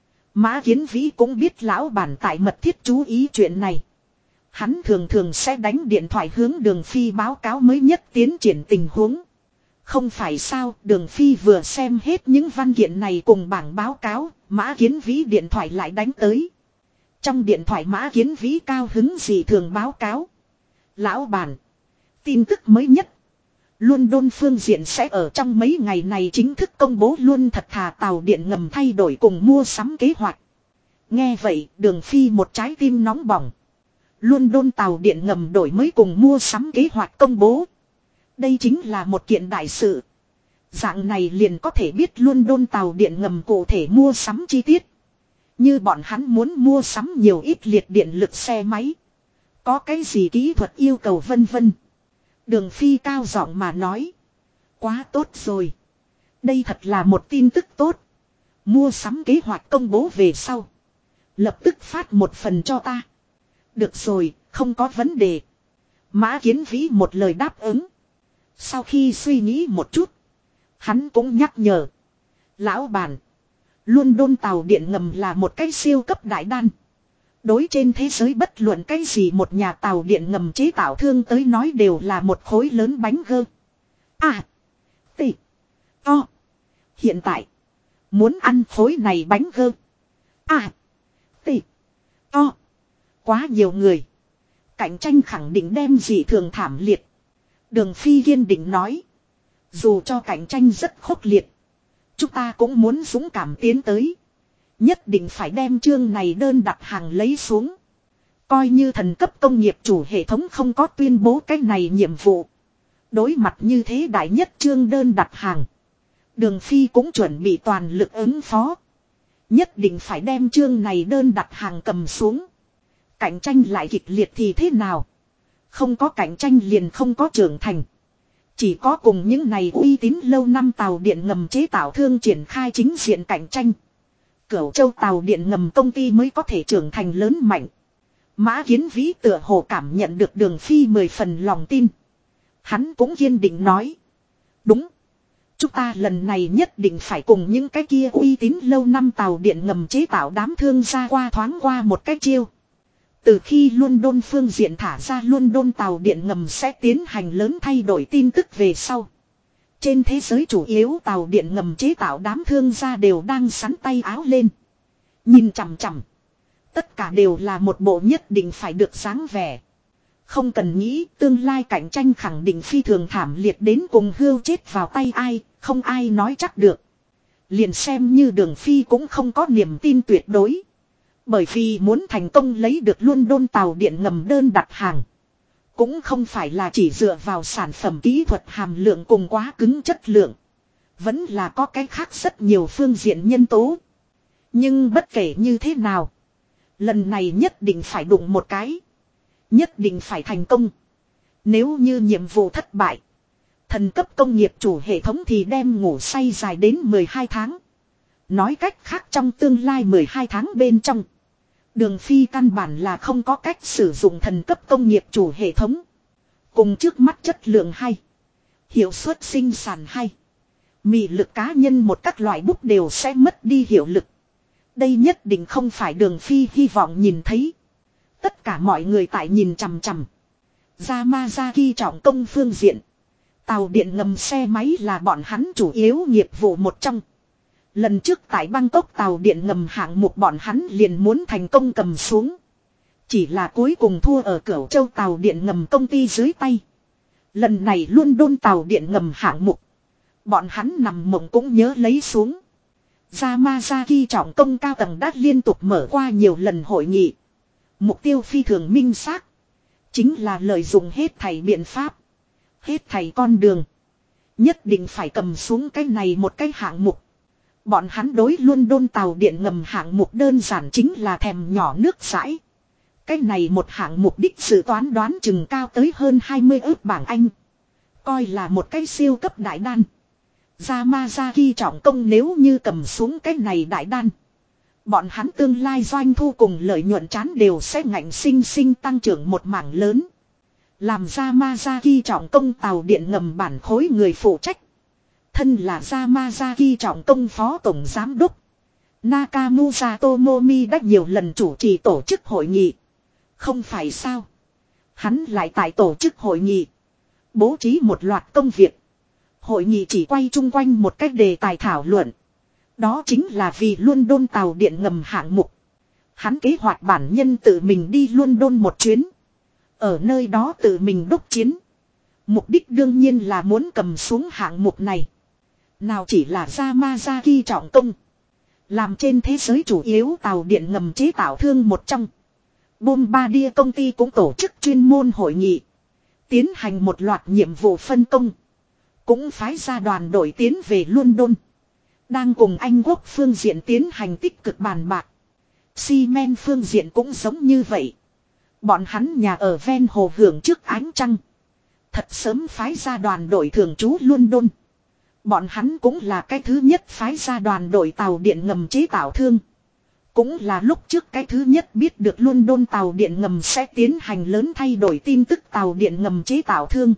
Mã Kiến Vĩ cũng biết lão bản tại mật thiết chú ý chuyện này. Hắn thường thường sẽ đánh điện thoại hướng Đường Phi báo cáo mới nhất tiến triển tình huống. Không phải sao, Đường Phi vừa xem hết những văn kiện này cùng bảng báo cáo, Mã Kiến Vĩ điện thoại lại đánh tới. Trong điện thoại Mã Kiến Vĩ cao hứng gì thường báo cáo. Lão bản, tin tức mới nhất. London phương diện sẽ ở trong mấy ngày này chính thức công bố luôn thật thà tàu điện ngầm thay đổi cùng mua sắm kế hoạch. Nghe vậy, Đường Phi một trái tim nóng bỏng. London tàu điện ngầm đổi mới cùng mua sắm kế hoạch công bố. Đây chính là một kiện đại sự. Dạng này liền có thể biết London tàu điện ngầm cụ thể mua sắm chi tiết. Như bọn hắn muốn mua sắm nhiều ít liệt điện lực xe máy. Có cái gì kỹ thuật yêu cầu vân vân. Đường Phi cao giọng mà nói. Quá tốt rồi. Đây thật là một tin tức tốt. Mua sắm kế hoạch công bố về sau. Lập tức phát một phần cho ta. Được rồi, không có vấn đề. Mã Kiến Vĩ một lời đáp ứng. Sau khi suy nghĩ một chút. Hắn cũng nhắc nhở. Lão bản. London tàu điện ngầm là một cái siêu cấp đại đan. Đối trên thế giới bất luận cái gì một nhà tàu điện ngầm chế tạo thương tới nói đều là một khối lớn bánh gơ. À. Tị. To. Hiện tại. Muốn ăn khối này bánh gơ. À. Tị. To. Quá nhiều người. Cạnh tranh khẳng định đem dị thường thảm liệt. Đường Phi kiên định nói. Dù cho cạnh tranh rất khốc liệt. Chúng ta cũng muốn dũng cảm tiến tới. Nhất định phải đem chương này đơn đặt hàng lấy xuống. Coi như thần cấp công nghiệp chủ hệ thống không có tuyên bố cái này nhiệm vụ. Đối mặt như thế đại nhất chương đơn đặt hàng. Đường Phi cũng chuẩn bị toàn lực ứng phó. Nhất định phải đem chương này đơn đặt hàng cầm xuống. Cạnh tranh lại kịch liệt thì thế nào? Không có cạnh tranh liền không có trưởng thành. Chỉ có cùng những này uy tín lâu năm tàu điện ngầm chế tạo thương triển khai chính diện cạnh tranh. Cửu Châu tàu điện ngầm công ty mới có thể trưởng thành lớn mạnh. Mã Kiến Vĩ tựa hồ cảm nhận được Đường Phi 10 phần lòng tin. Hắn cũng kiên định nói. Đúng. Chúng ta lần này nhất định phải cùng những cái kia uy tín lâu năm tàu điện ngầm chế tạo đám thương gia qua thoáng qua một cái chiêu. Từ khi London phương diện thả ra London tàu điện ngầm sẽ tiến hành lớn thay đổi tin tức về sau. Trên thế giới chủ yếu tàu điện ngầm chế tạo đám thương gia đều đang sắn tay áo lên. Nhìn chằm chằm. Tất cả đều là một bộ nhất định phải được dáng vẻ. Không cần nghĩ tương lai cạnh tranh khẳng định phi thường thảm liệt đến cùng hươu chết vào tay ai, không ai nói chắc được. Liền xem như Đường Phi cũng không có niềm tin tuyệt đối. Bởi vì muốn thành công lấy được London tàu điện ngầm đơn đặt hàng. Cũng không phải là chỉ dựa vào sản phẩm kỹ thuật hàm lượng cùng quá cứng chất lượng. Vẫn là có cái khác rất nhiều phương diện nhân tố. Nhưng bất kể như thế nào. Lần này nhất định phải đụng một cái. Nhất định phải thành công. Nếu như nhiệm vụ thất bại. Thần cấp công nghiệp chủ hệ thống thì đem ngủ say dài đến 12 tháng. Nói cách khác trong tương lai 12 tháng bên trong. Đường Phi căn bản là không có cách sử dụng thần cấp công nghiệp chủ hệ thống. Cùng trước mắt chất lượng hay. Hiệu suất sinh sản hay. Mị lực cá nhân một các loại bút đều sẽ mất đi hiệu lực. Đây nhất định không phải Đường Phi hy vọng nhìn thấy. Tất cả mọi người tại nhìn chằm chằm. Yamazaki trọng công phương diện. Tàu điện ngầm xe máy là bọn hắn chủ yếu nghiệp vụ một trong. Lần trước tại Bangkok tàu điện ngầm hạng mục bọn hắn liền muốn thành công cầm xuống. Chỉ là cuối cùng thua ở Cửu Châu tàu điện ngầm công ty dưới tay. Lần này luôn đôn tàu điện ngầm hạng mục. Bọn hắn nằm mộng cũng nhớ lấy xuống. Yamazaki trọng công cao tầng đã liên tục mở qua nhiều lần hội nghị. Mục tiêu phi thường minh xác. Chính là lợi dụng hết thảy biện pháp. Hết thảy con đường. Nhất định phải cầm xuống cái này một cái hạng mục. Bọn hắn đối luôn đôn tàu điện ngầm hạng mục đơn giản chính là thèm nhỏ nước dãi. Cái này một hạng mục đích dự toán đoán chừng cao tới hơn 20 ức bảng Anh. Coi là một cái siêu cấp đại đan. Yamazaki trọng công nếu như cầm xuống cái này đại đan. Bọn hắn tương lai doanh thu cùng lợi nhuận chán đều sẽ ngạnh sinh sinh tăng trưởng một mảng lớn. Làm Yamazaki trọng công tàu điện ngầm bản khối người phụ trách. Thân là Yamazaki trọng công phó tổng giám đốc. Nakamura Tomomi đã nhiều lần chủ trì tổ chức hội nghị. Không phải sao. Hắn lại tại tổ chức hội nghị. Bố trí một loạt công việc. Hội nghị chỉ quay chung quanh một cách đề tài thảo luận. Đó chính là vì London tàu điện ngầm hạng mục. Hắn kế hoạch bản nhân tự mình đi London một chuyến. Ở nơi đó tự mình đốc chiến. Mục đích đương nhiên là muốn cầm xuống hạng mục này. Nào chỉ là Yamazaki trọng công. Làm trên thế giới chủ yếu tàu điện ngầm chế tạo thương một trong. Bombardier công ty cũng tổ chức chuyên môn hội nghị. Tiến hành một loạt nhiệm vụ phân công. Cũng phái ra đoàn đội tiến về London. Đang cùng Anh quốc phương diện tiến hành tích cực bàn bạc. Siemens phương diện cũng giống như vậy. Bọn hắn nhà ở ven hồ hưởng trước ánh trăng. Thật sớm phái ra đoàn đội thường trú London. Bọn hắn cũng là cái thứ nhất phái ra đoàn đội tàu điện ngầm chế tạo thương. Cũng là lúc trước cái thứ nhất biết được London tàu điện ngầm sẽ tiến hành lớn thay đổi tin tức tàu điện ngầm chế tạo thương.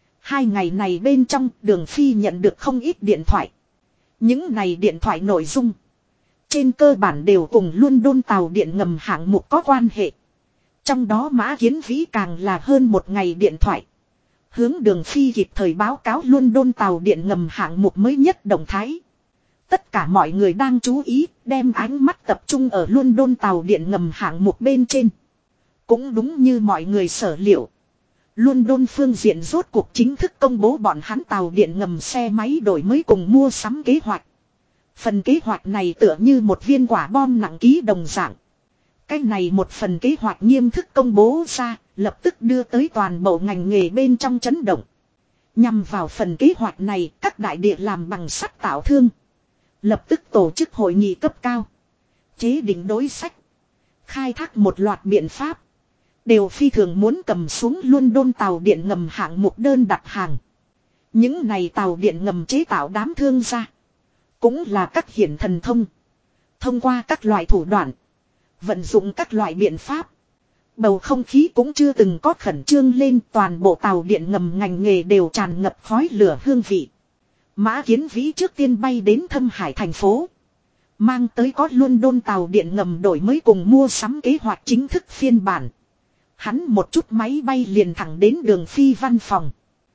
2 ngày này bên trong Đường Phi nhận được không ít điện thoại. Những này điện thoại nội dung. Trên cơ bản đều cùng London tàu điện ngầm hạng mục có quan hệ. Trong đó Mã Kiến Vĩ càng là hơn 1 ngày điện thoại. Hướng Đường Phi kịp thời báo cáo London tàu điện ngầm hạng mục mới nhất động thái. Tất cả mọi người đang chú ý, đem ánh mắt tập trung ở London tàu điện ngầm hạng mục bên trên. Cũng đúng như mọi người sở liệu. London phương diện rốt cuộc chính thức công bố bọn hắn tàu điện ngầm xe máy đổi mới cùng mua sắm kế hoạch. Phần kế hoạch này tựa như một viên quả bom nặng ký đồng dạng. Cái này một phần kế hoạch nghiêm thức công bố ra, lập tức đưa tới toàn bộ ngành nghề bên trong chấn động. Nhằm vào phần kế hoạch này, các đại địa làm bằng sắt tạo thương. Lập tức tổ chức hội nghị cấp cao. Chế định đối sách. Khai thác một loạt biện pháp. Đều phi thường muốn cầm xuống London tàu điện ngầm hạng mục đơn đặt hàng. Những này tàu điện ngầm chế tạo đám thương gia. Cũng là các hiển thần thông. Thông qua các loại thủ đoạn. Vận dụng các loại biện pháp. Bầu không khí cũng chưa từng có khẩn trương lên, toàn bộ tàu điện ngầm ngành nghề đều tràn ngập khói lửa hương vị. Mã Kiến Vĩ trước tiên bay đến Thâm Hải thành phố. Mang tới có London tàu điện ngầm đổi mới cùng mua sắm kế hoạch chính thức phiên bản. Hắn một chút máy bay liền thẳng đến Đường Phi văn phòng.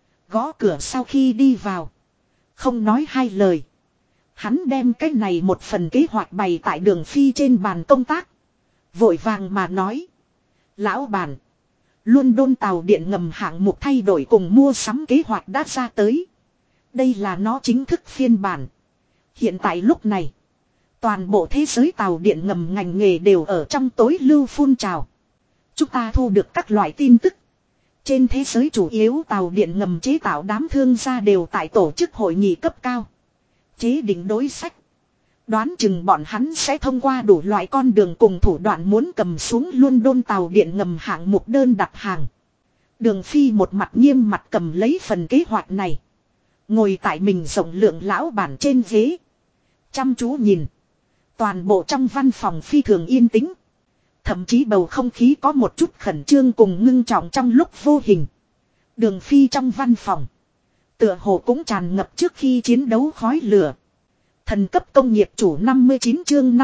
Gõ cửa sau khi đi vào. Không nói hai lời. Hắn đem cái này một phần kế hoạch bày tại Đường Phi trên bàn công tác. Vội vàng mà nói. Lão bản. London tàu điện ngầm hạng mục thay đổi cùng mua sắm kế hoạch đã ra tới. Đây là nó chính thức phiên bản. Hiện tại lúc này. Toàn bộ thế giới tàu điện ngầm ngành nghề đều ở trong tối lưu phun trào. Chúng ta thu được các loại tin tức. Trên thế giới chủ yếu tàu điện ngầm chế tạo đám thương gia đều tại tổ chức hội nghị cấp cao. Chế định đối sách. Đoán chừng bọn hắn sẽ thông qua đủ loại con đường cùng thủ đoạn muốn cầm xuống London tàu điện ngầm hạng mục đơn đặt hàng. Đường Phi một mặt nghiêm mặt cầm lấy phần kế hoạch này. Ngồi tại mình rộng lượng lão bản trên ghế. Chăm chú nhìn. Toàn bộ trong văn phòng phi thường yên tĩnh. Thậm chí bầu không khí có một chút khẩn trương cùng ngưng trọng trong lúc vô hình. Đường Phi trong văn phòng. Tựa hồ cũng tràn ngập trước khi chiến đấu khói lửa. Thần cấp công nghiệp chủ 59 chương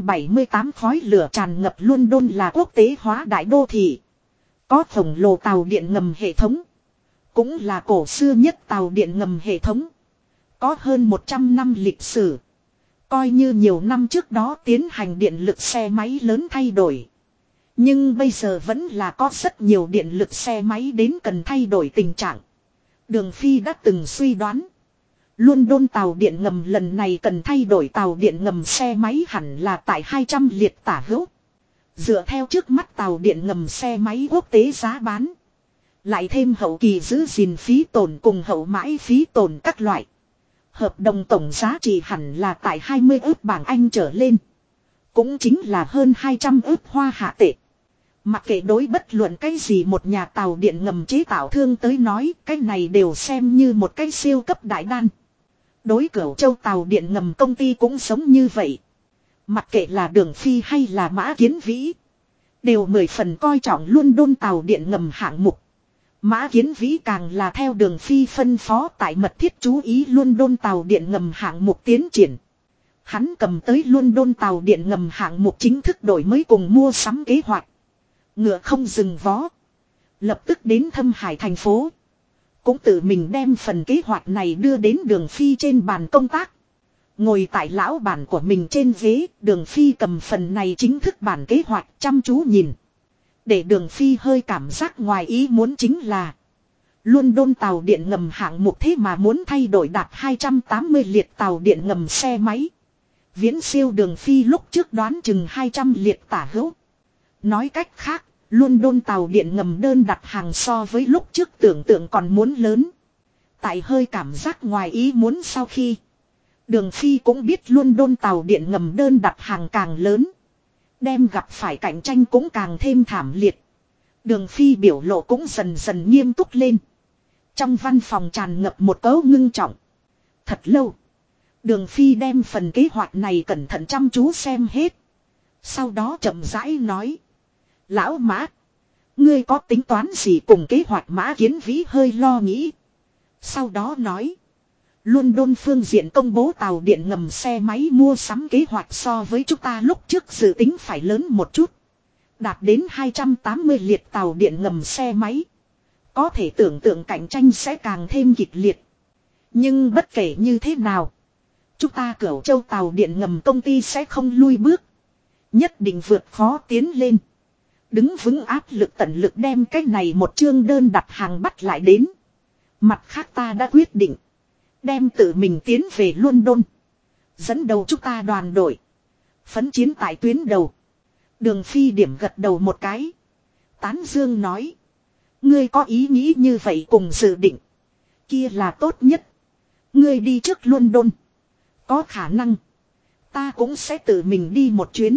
578 khói lửa tràn ngập London là quốc tế hóa đại đô thị. Có khổng lồ tàu điện ngầm hệ thống. Cũng là cổ xưa nhất tàu điện ngầm hệ thống. Có hơn 100 năm lịch sử. Coi như nhiều năm trước đó tiến hành điện lực xe máy lớn thay đổi. Nhưng bây giờ vẫn là có rất nhiều điện lực xe máy đến cần thay đổi tình trạng. Đường Phi đã từng suy đoán. London tàu điện ngầm lần này cần thay đổi tàu điện ngầm xe máy hẳn là tại 200 liệt tả hữu. Dựa theo trước mắt tàu điện ngầm xe máy quốc tế giá bán. Lại thêm hậu kỳ giữ gìn phí tổn cùng hậu mãi phí tổn các loại. Hợp đồng tổng giá trị hẳn là tại 20 ức bảng Anh trở lên. Cũng chính là hơn 200 ức hoa hạ tệ. Mặc kệ đối bất luận cái gì một nhà tàu điện ngầm chế tạo thương tới nói, cái này đều xem như một cái siêu cấp đại đan. Đối Cửu Châu tàu điện ngầm công ty cũng giống như vậy. Mặc kệ là Đường Phi hay là Mã Kiến Vĩ. Đều 10 phần coi trọng London tàu điện ngầm hạng mục. Mã Kiến Vĩ càng là theo Đường Phi phân phó tại mật thiết chú ý London tàu điện ngầm hạng mục tiến triển. Hắn cầm tới London tàu điện ngầm hạng mục chính thức đổi mới cùng mua sắm kế hoạch. Ngựa không dừng vó. Lập tức đến Thâm Hải thành phố. Cũng tự mình đem phần kế hoạch này đưa đến Đường Phi trên bàn công tác. Ngồi tại lão bản của mình trên ghế, Đường Phi cầm phần này chính thức bản kế hoạch chăm chú nhìn. Để Đường Phi hơi cảm giác ngoài ý muốn chính là London tàu điện ngầm hạng mục thế mà muốn thay đổi đạt 280 liệt tàu điện ngầm xe máy. Viễn siêu Đường Phi lúc trước đoán chừng 200 liệt tả hữu. Nói cách khác, London tàu điện ngầm đơn đặt hàng so với lúc trước tưởng tượng còn muốn lớn. Tại hơi cảm giác ngoài ý muốn sau khi Đường Phi cũng biết London tàu điện ngầm đơn đặt hàng càng lớn. Đem gặp phải cạnh tranh cũng càng thêm thảm liệt. Đường Phi biểu lộ cũng dần dần nghiêm túc lên. Trong văn phòng tràn ngập một cấu ngưng trọng. Thật lâu. Đường Phi đem phần kế hoạch này cẩn thận chăm chú xem hết. Sau đó chậm rãi nói. Lão Mã. Ngươi có tính toán gì cùng kế hoạch Mã Kiến Vĩ hơi lo nghĩ. Sau đó nói. London phương diện công bố tàu điện ngầm xe máy mua sắm kế hoạch so với chúng ta lúc trước dự tính phải lớn một chút. Đạt đến 280 liệt tàu điện ngầm xe máy. Có thể tưởng tượng cạnh tranh sẽ càng thêm kịch liệt. Nhưng bất kể như thế nào. Chúng ta Cửu Châu tàu điện ngầm công ty sẽ không lui bước. Nhất định vượt khó tiến lên. Đứng vững áp lực tận lực đem cái này một chương đơn đặt hàng bắt lại đến. Mặt khác ta đã quyết định. Đem tự mình tiến về London. Dẫn đầu chúng ta đoàn đội. Phấn chiến tại tuyến đầu. Đường Phi điểm gật đầu một cái. Tán dương nói. Ngươi có ý nghĩ như vậy cùng dự định. Kia là tốt nhất. Ngươi đi trước London. Có khả năng. Ta cũng sẽ tự mình đi một chuyến.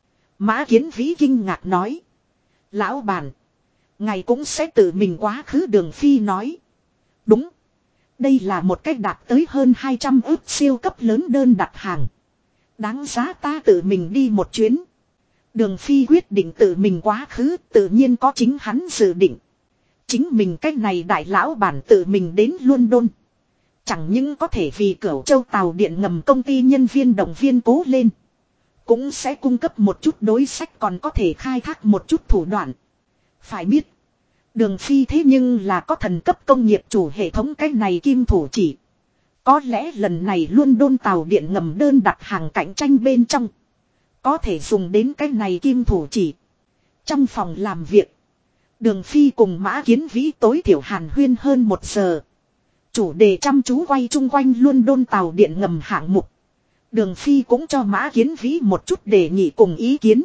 Mã Kiến Vĩ kinh ngạc nói. Lão bản. Ngài cũng sẽ tự mình quá khứ Đường Phi nói. Đúng. Đây là một cách đạt tới hơn 200 ức siêu cấp lớn đơn đặt hàng. Đáng giá ta tự mình đi một chuyến. Đường Phi quyết định tự mình quá khứ, tự nhiên có chính hắn dự định. Chính mình cách này đại lão bản tự mình đến London. Chẳng những có thể vì Cửu Châu tàu điện ngầm công ty nhân viên động viên cố lên. Cũng sẽ cung cấp một chút đối sách còn có thể khai thác một chút thủ đoạn. Phải biết. Đường Phi thế nhưng là có thần cấp công nghiệp chủ hệ thống cái này kim thủ chỉ. Có lẽ lần này London tàu điện ngầm đơn đặt hàng cạnh tranh bên trong. Có thể dùng đến cái này kim thủ chỉ. Trong phòng làm việc. Đường Phi cùng Mã Kiến Vĩ tối thiểu hàn huyên hơn 1 giờ. Chủ đề chăm chú quay chung quanh London tàu điện ngầm hạng mục. Đường Phi cũng cho Mã Kiến Vĩ một chút đề nghị cùng ý kiến.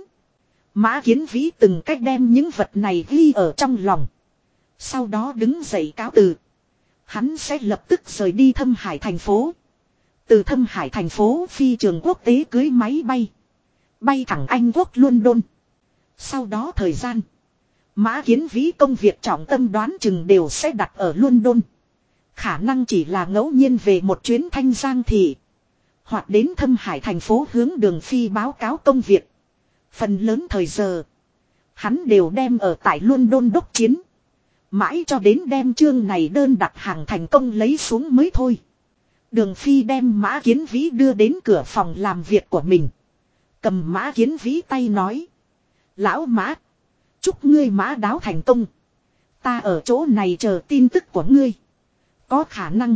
Mã Kiến Vĩ từng cách đem những vật này ghi ở trong lòng. Sau đó đứng dậy cáo từ. Hắn sẽ lập tức rời đi Thâm Hải thành phố. Từ Thâm Hải thành phố phi trường quốc tế cưới máy bay. Bay thẳng Anh quốc London. Sau đó thời gian. Mã Kiến Vĩ công việc trọng tâm đoán chừng đều sẽ đặt ở London. Khả năng chỉ là ngẫu nhiên về một chuyến Thanh Giang thị. Hoặc đến Thâm Hải thành phố hướng Đường Phi báo cáo công việc. Phần lớn thời giờ. Hắn đều đem ở tại London đốc chiến. Mãi cho đến đem chương này đơn đặt hàng thành công lấy xuống mới thôi. Đường Phi đem Mã Kiến Vĩ đưa đến cửa phòng làm việc của mình. Cầm Mã Kiến Vĩ tay nói. Lão Mã. Chúc ngươi mã đáo thành công. Ta ở chỗ này chờ tin tức của ngươi. Có khả năng.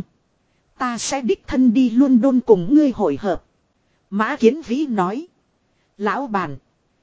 Ta sẽ đích thân đi London cùng ngươi hội hợp. Mã Kiến Vĩ nói. Lão bản.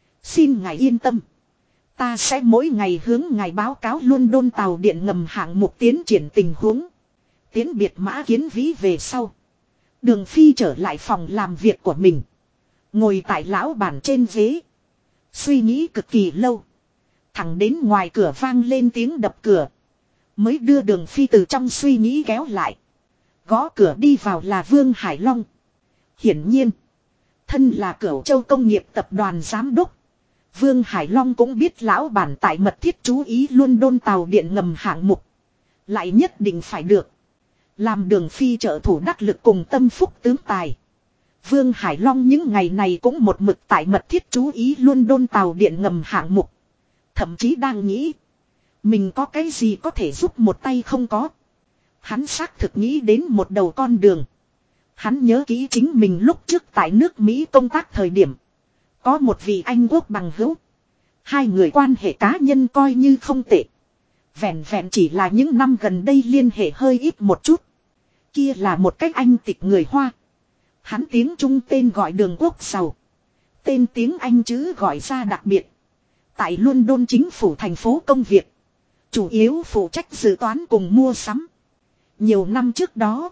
Xin ngài yên tâm. Ta sẽ mỗi ngày hướng ngài báo cáo London tàu điện ngầm hạng mục tiến triển tình huống. Tiến biệt Mã Kiến Vĩ về sau. Đường Phi trở lại phòng làm việc của mình. Ngồi tại lão bản trên ghế. Suy nghĩ cực kỳ lâu. Thẳng đến ngoài cửa vang lên tiếng đập cửa. Mới đưa Đường Phi từ trong suy nghĩ kéo lại. Gõ cửa đi vào là Vương Hải Long. Hiển nhiên. Thân là Cửu Châu công nghiệp tập đoàn giám đốc. Vương Hải Long cũng biết lão bản tại mật thiết chú ý London tàu điện ngầm hạng mục. Lại nhất định phải được. Làm Đường Phi trợ thủ đắc lực cùng tâm phúc tướng tài. Vương Hải Long những ngày này cũng một mực tại mật thiết chú ý London tàu điện ngầm hạng mục. Thậm chí đang nghĩ. Mình có cái gì có thể giúp một tay không có. Hắn xác thực nghĩ đến một đầu con đường. Hắn nhớ kỹ chính mình lúc trước tại nước Mỹ công tác thời điểm. Có một vị Anh quốc bằng hữu. Hai người quan hệ cá nhân coi như không tệ. Vẹn vẹn chỉ là những năm gần đây liên hệ hơi ít một chút. Kia là một cách Anh tịch người Hoa. Hắn tiếng Trung tên gọi Đường Quốc Sầu. Tên tiếng Anh chữ gọi ra đặc biệt. Tại London chính phủ thành phố công việc. Chủ yếu phụ trách dự toán cùng mua sắm. Nhiều năm trước đó.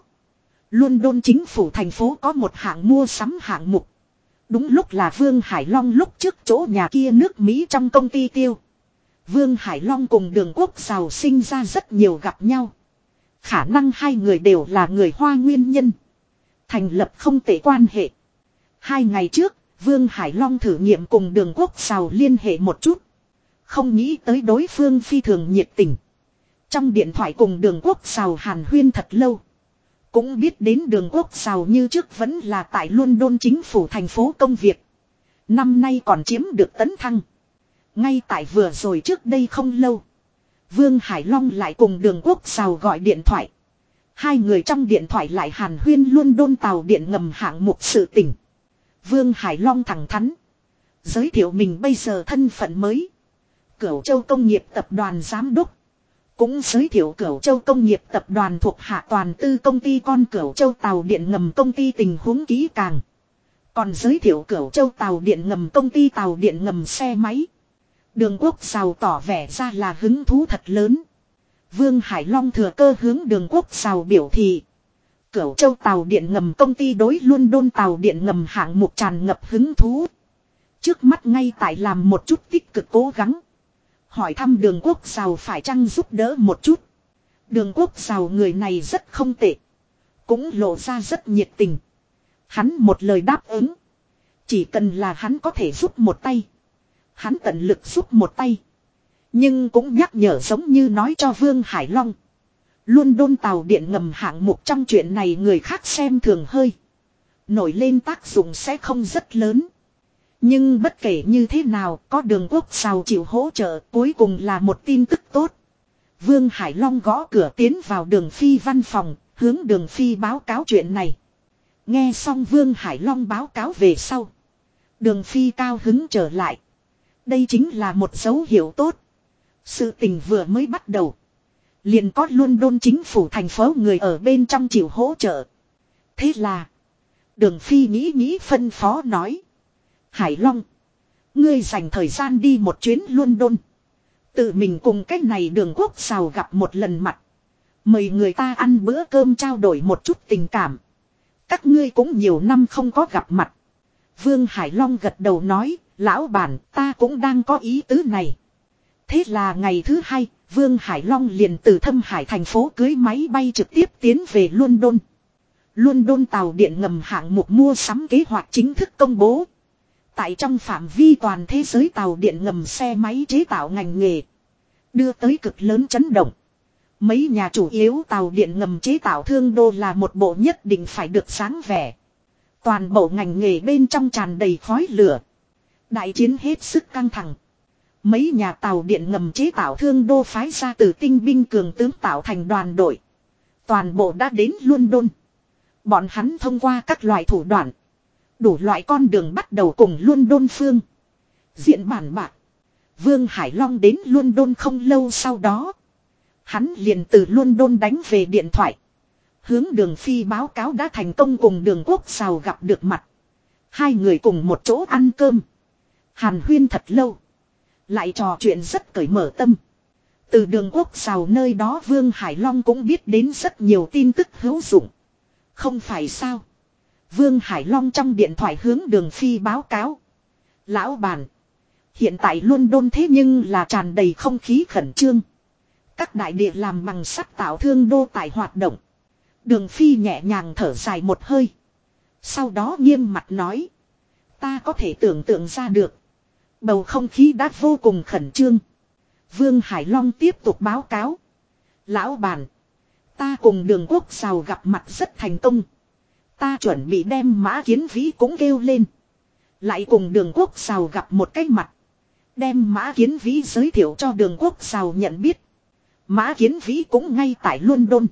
London chính phủ thành phố có một hạng mua sắm hạng mục. Đúng lúc là Vương Hải Long lúc trước chỗ nhà kia nước Mỹ trong công ty tiêu. Vương Hải Long cùng Đường Quốc Sầu sinh ra rất nhiều gặp nhau. Khả năng hai người đều là người Hoa nguyên nhân. Thành lập không tệ quan hệ. 2 ngày trước, Vương Hải Long thử nghiệm cùng Đường Quốc Sầu liên hệ một chút. Không nghĩ tới đối phương phi thường nhiệt tình. Trong điện thoại cùng Đường Quốc Sầu hàn huyên thật lâu. Cũng biết đến Đường Quốc Sầu như trước vẫn là tại London chính phủ thành phố công việc. Năm nay còn chiếm được tấn thăng. Ngay tại vừa rồi trước đây không lâu. Vương Hải Long lại cùng Đường Quốc Sầu gọi điện thoại. Hai người trong điện thoại lại hàn huyên London tàu điện ngầm hạng mục sự tình. Vương Hải Long thẳng thắn. Giới thiệu mình bây giờ thân phận mới. Cửu Châu Công nghiệp Tập đoàn Giám đốc. Cũng giới thiệu Cửu Châu Công nghiệp Tập đoàn thuộc hạ toàn tư công ty con Cửu Châu tàu điện ngầm công ty tình huống kỹ càng. Còn giới thiệu Cửu Châu tàu điện ngầm công ty tàu điện ngầm xe máy. Đường Quốc Sầu tỏ vẻ ra là hứng thú thật lớn. Vương Hải Long thừa cơ hướng Đường Quốc Sầu biểu thị. Cửu Châu tàu điện ngầm công ty đối London tàu điện ngầm hạng mục tràn ngập hứng thú. Trước mắt ngay tại làm một chút tích cực cố gắng. Hỏi thăm Đường Quốc Sầu phải chăng giúp đỡ một chút. Đường Quốc Sầu người này rất không tệ. Cũng lộ ra rất nhiệt tình. Hắn một lời đáp ứng. Chỉ cần là hắn có thể giúp một tay. Hắn tận lực giúp một tay. Nhưng cũng nhắc nhở giống như nói cho Vương Hải Long. London tàu điện ngầm hạng mục trong chuyện này người khác xem thường hơi. Nổi lên tác dụng sẽ không rất lớn. Nhưng bất kể như thế nào có Đường Quốc Sầu chịu hỗ trợ cuối cùng là một tin tức tốt. Vương Hải Long gõ cửa tiến vào Đường Phi văn phòng, hướng Đường Phi báo cáo chuyện này. Nghe xong Vương Hải Long báo cáo về sau. Đường Phi cao hứng trở lại. Đây chính là một dấu hiệu tốt. Sự tình vừa mới bắt đầu. Liền có London chính phủ thành phố người ở bên trong chịu hỗ trợ. Thế là. Đường Phi nghĩ phân phó nói. Hải Long. Ngươi dành thời gian đi một chuyến London. Tự mình cùng cách này Đường Quốc Sầu gặp một lần mặt. Mời người ta ăn bữa cơm trao đổi một chút tình cảm. Các ngươi cũng nhiều năm không có gặp mặt. Vương Hải Long gật đầu nói. Lão bản ta cũng đang có ý tứ này. Thế là ngày thứ 2, Vương Hải Long liền từ Thâm Hải thành phố cưới máy bay trực tiếp tiến về London. London tàu điện ngầm hạng mục mua sắm kế hoạch chính thức công bố. Tại trong phạm vi toàn thế giới tàu điện ngầm xe máy chế tạo ngành nghề. Đưa tới cực lớn chấn động. Mấy nhà chủ yếu tàu điện ngầm chế tạo thương đô là một bộ nhất định phải được sáng vẻ. Toàn bộ ngành nghề bên trong tràn đầy khói lửa. Đại chiến hết sức căng thẳng. Mấy nhà tàu điện ngầm chế tạo thương đô phái ra từ tinh binh cường tướng tạo thành đoàn đội. Toàn bộ đã đến London. Bọn hắn thông qua các loại thủ đoạn. Đủ loại con đường bắt đầu cùng London phương. Diện bản bạc. Vương Hải Long đến London không lâu sau đó. Hắn liền từ London đánh về điện thoại. Hướng Đường Phi báo cáo đã thành công cùng Đường Quốc Sầu gặp được mặt. Hai người cùng một chỗ ăn cơm. Hàn huyên thật lâu. Lại trò chuyện rất cởi mở tâm. Từ Đường Quốc Sầu nơi đó Vương Hải Long cũng biết đến rất nhiều tin tức hữu dụng. Không phải sao. Vương Hải Long trong điện thoại hướng Đường Phi báo cáo. Lão bản. Hiện tại London thế nhưng là tràn đầy không khí khẩn trương. Các đại địa làm bằng sắt tạo thương đô tại hoạt động. Đường Phi nhẹ nhàng thở dài một hơi. Sau đó nghiêm mặt nói. Ta có thể tưởng tượng ra được. Bầu không khí đã vô cùng khẩn trương. Vương Hải Long tiếp tục báo cáo. Lão bản. Ta cùng Đường Quốc Sầu gặp mặt rất thành công. Ta chuẩn bị đem Mã Kiến Vĩ cũng kêu lên. Lại cùng Đường Quốc Sào gặp một cái mặt. Đem Mã Kiến Vĩ giới thiệu cho Đường Quốc Sào nhận biết. Mã Kiến Vĩ cũng ngay tại London.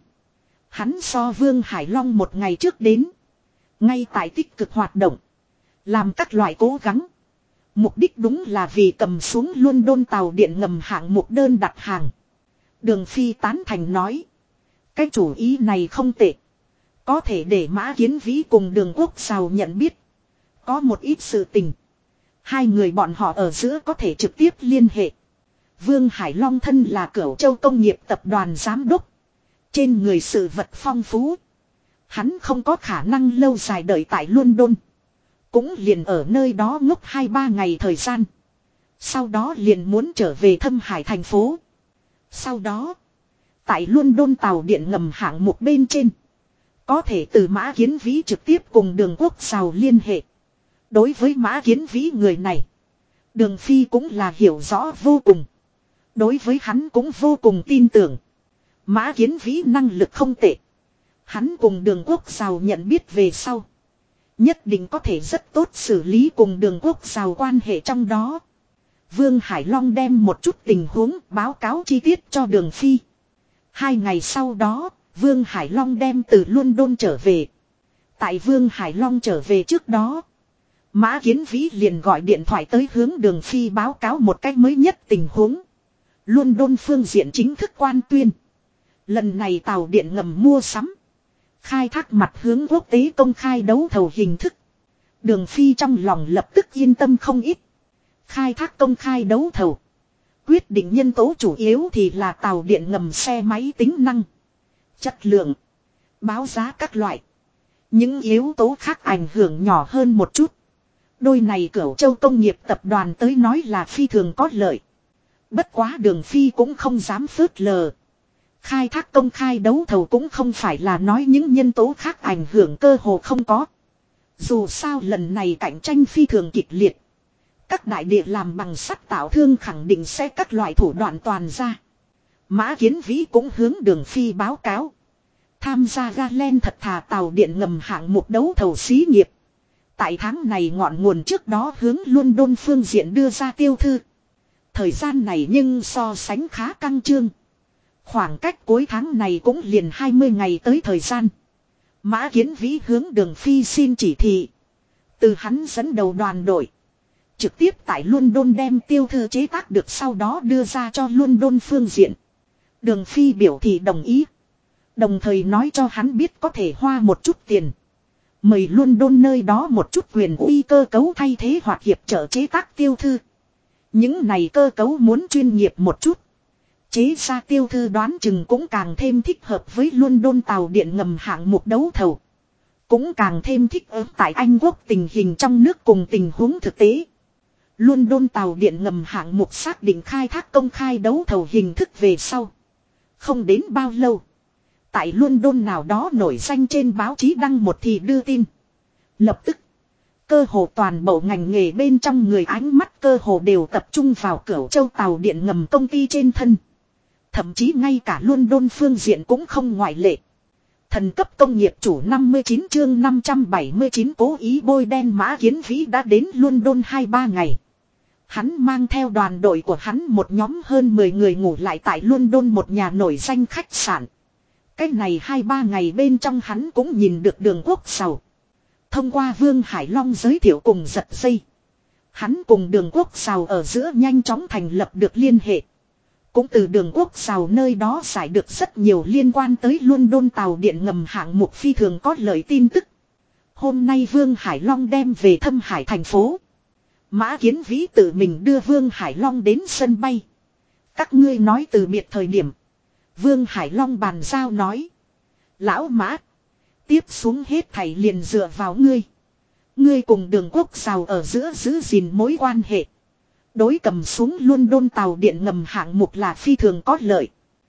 Hắn so Vương Hải Long một ngày trước đến. Ngay tại tích cực hoạt động. Làm các loại cố gắng. Mục đích đúng là vì cầm xuống London tàu điện ngầm hạng mục đơn đặt hàng. Đường Phi tán thành nói. Cái chủ ý này không tệ. Có thể để Mã Kiến Vĩ cùng Đường Quốc Sào nhận biết. Có một ít sự tình. Hai người bọn họ ở giữa có thể trực tiếp liên hệ. Vương Hải Long thân là Cửu Châu Công nghiệp tập đoàn giám đốc. Trên người sự vật phong phú. Hắn không có khả năng lâu dài đợi tại London. Cũng liền ở nơi đó ngốc 2-3 ngày thời gian. Sau đó liền muốn trở về Thâm Hải thành phố. Sau đó, tại London tàu điện ngầm hạng mục bên trên. Có thể từ Mã Kiến Vĩ trực tiếp cùng Đường Quốc Sào liên hệ. Đối với Mã Kiến Vĩ người này, Đường Phi cũng là hiểu rõ vô cùng. Đối với hắn cũng vô cùng tin tưởng. Mã Kiến Vĩ năng lực không tệ. Hắn cùng Đường Quốc Sào nhận biết về sau. Nhất định có thể rất tốt xử lý cùng Đường Quốc Sào quan hệ trong đó. Vương Hải Long đem một chút tình huống báo cáo chi tiết cho Đường Phi. 2 ngày sau đó, Vương Hải Long đem từ London trở về. Tại Vương Hải Long trở về trước đó, Mã Kiến Vĩ liền gọi điện thoại tới hướng Đường Phi báo cáo một cách mới nhất tình huống. London phương diện chính thức quan tuyên. Lần này tàu điện ngầm mua sắm. Khai thác mặt hướng quốc tế công khai đấu thầu hình thức. Đường Phi trong lòng lập tức yên tâm không ít. Khai thác công khai đấu thầu. Quyết định nhân tố chủ yếu thì là tàu điện ngầm xe máy tính năng. Chất lượng. Báo giá các loại. Những yếu tố khác ảnh hưởng nhỏ hơn một chút. Đôi này Cửu Châu Công nghiệp tập đoàn tới nói là phi thường có lợi. Bất quá Đường Phi cũng không dám phớt lờ. Khai thác công khai đấu thầu cũng không phải là nói những nhân tố khác ảnh hưởng cơ hồ không có. Dù sao lần này cạnh tranh phi thường kịch liệt. Các đại địa làm bằng sắt tạo thương khẳng định sẽ các loại thủ đoạn toàn ra. Mã Kiến Vĩ cũng hướng Đường Phi báo cáo. Tham gia Galen thật thà tàu điện ngầm hạng mục đấu thầu xí nghiệp. Tại tháng này ngọn nguồn trước đó hướng London phương diện đưa ra tiêu thư. Thời gian này nhưng so sánh khá căng trương. Khoảng cách cuối tháng này cũng liền 20 ngày tới thời gian. Mã Kiến Vĩ hướng Đường Phi xin chỉ thị. Từ hắn dẫn đầu đoàn đội. Trực tiếp tại London đem tiêu thư chế tác được sau đó đưa ra cho London phương diện. Đường Phi biểu thị đồng ý. Đồng thời nói cho hắn biết có thể hoa một chút tiền. Mời London nơi đó một chút quyền uy cơ cấu thay thế hoặc hiệp trợ chế tác tiêu thư. Những này cơ cấu muốn chuyên nghiệp một chút. Chế ra tiêu thư đoán chừng cũng càng thêm thích hợp với London tàu điện ngầm hạng mục đấu thầu. Cũng càng thêm thích ứng tại Anh Quốc tình hình trong nước cùng tình huống thực tế. London tàu điện ngầm hạng mục xác định khai thác công khai đấu thầu hình thức về sau. Không đến bao lâu. Tại London nào đó nổi danh trên báo chí đăng một thì đưa tin. Lập tức. Cơ hồ toàn bộ ngành nghề bên trong người ánh mắt cơ hồ đều tập trung vào Cửu Châu tàu điện ngầm công ty trên thân. Thậm chí ngay cả London phương diện cũng không ngoại lệ. Thần cấp công nghiệp chủ 59 chương 579 cố ý bôi đen Mã Kiến Vĩ đã đến London 2-3 ngày. Hắn mang theo đoàn đội của hắn một nhóm hơn 10 người ngủ lại tại London một nhà nổi danh khách sạn. Cái này 2-3 ngày bên trong hắn cũng nhìn được Đường Quốc Sào. Thông qua Vương Hải Long giới thiệu cùng giật dây. Hắn cùng Đường Quốc Sào ở giữa nhanh chóng thành lập được liên hệ. Cũng từ Đường Quốc Sào nơi đó giải được rất nhiều liên quan tới London tàu điện ngầm hạng mục phi thường có lợi tin tức. Hôm nay Vương Hải Long đem về Thâm Hải thành phố. Mã Kiến Vĩ tự mình đưa Vương Hải Long đến sân bay. Các ngươi nói từ biệt thời điểm. Vương Hải Long bàn giao nói. Lão Mã. Tiếp xuống hết thảy liền dựa vào ngươi. Ngươi cùng Đường Quốc Sào ở giữa giữ gìn mối quan hệ. Đối cầm xuống London tàu điện ngầm hạng mục là phi thường có lợi.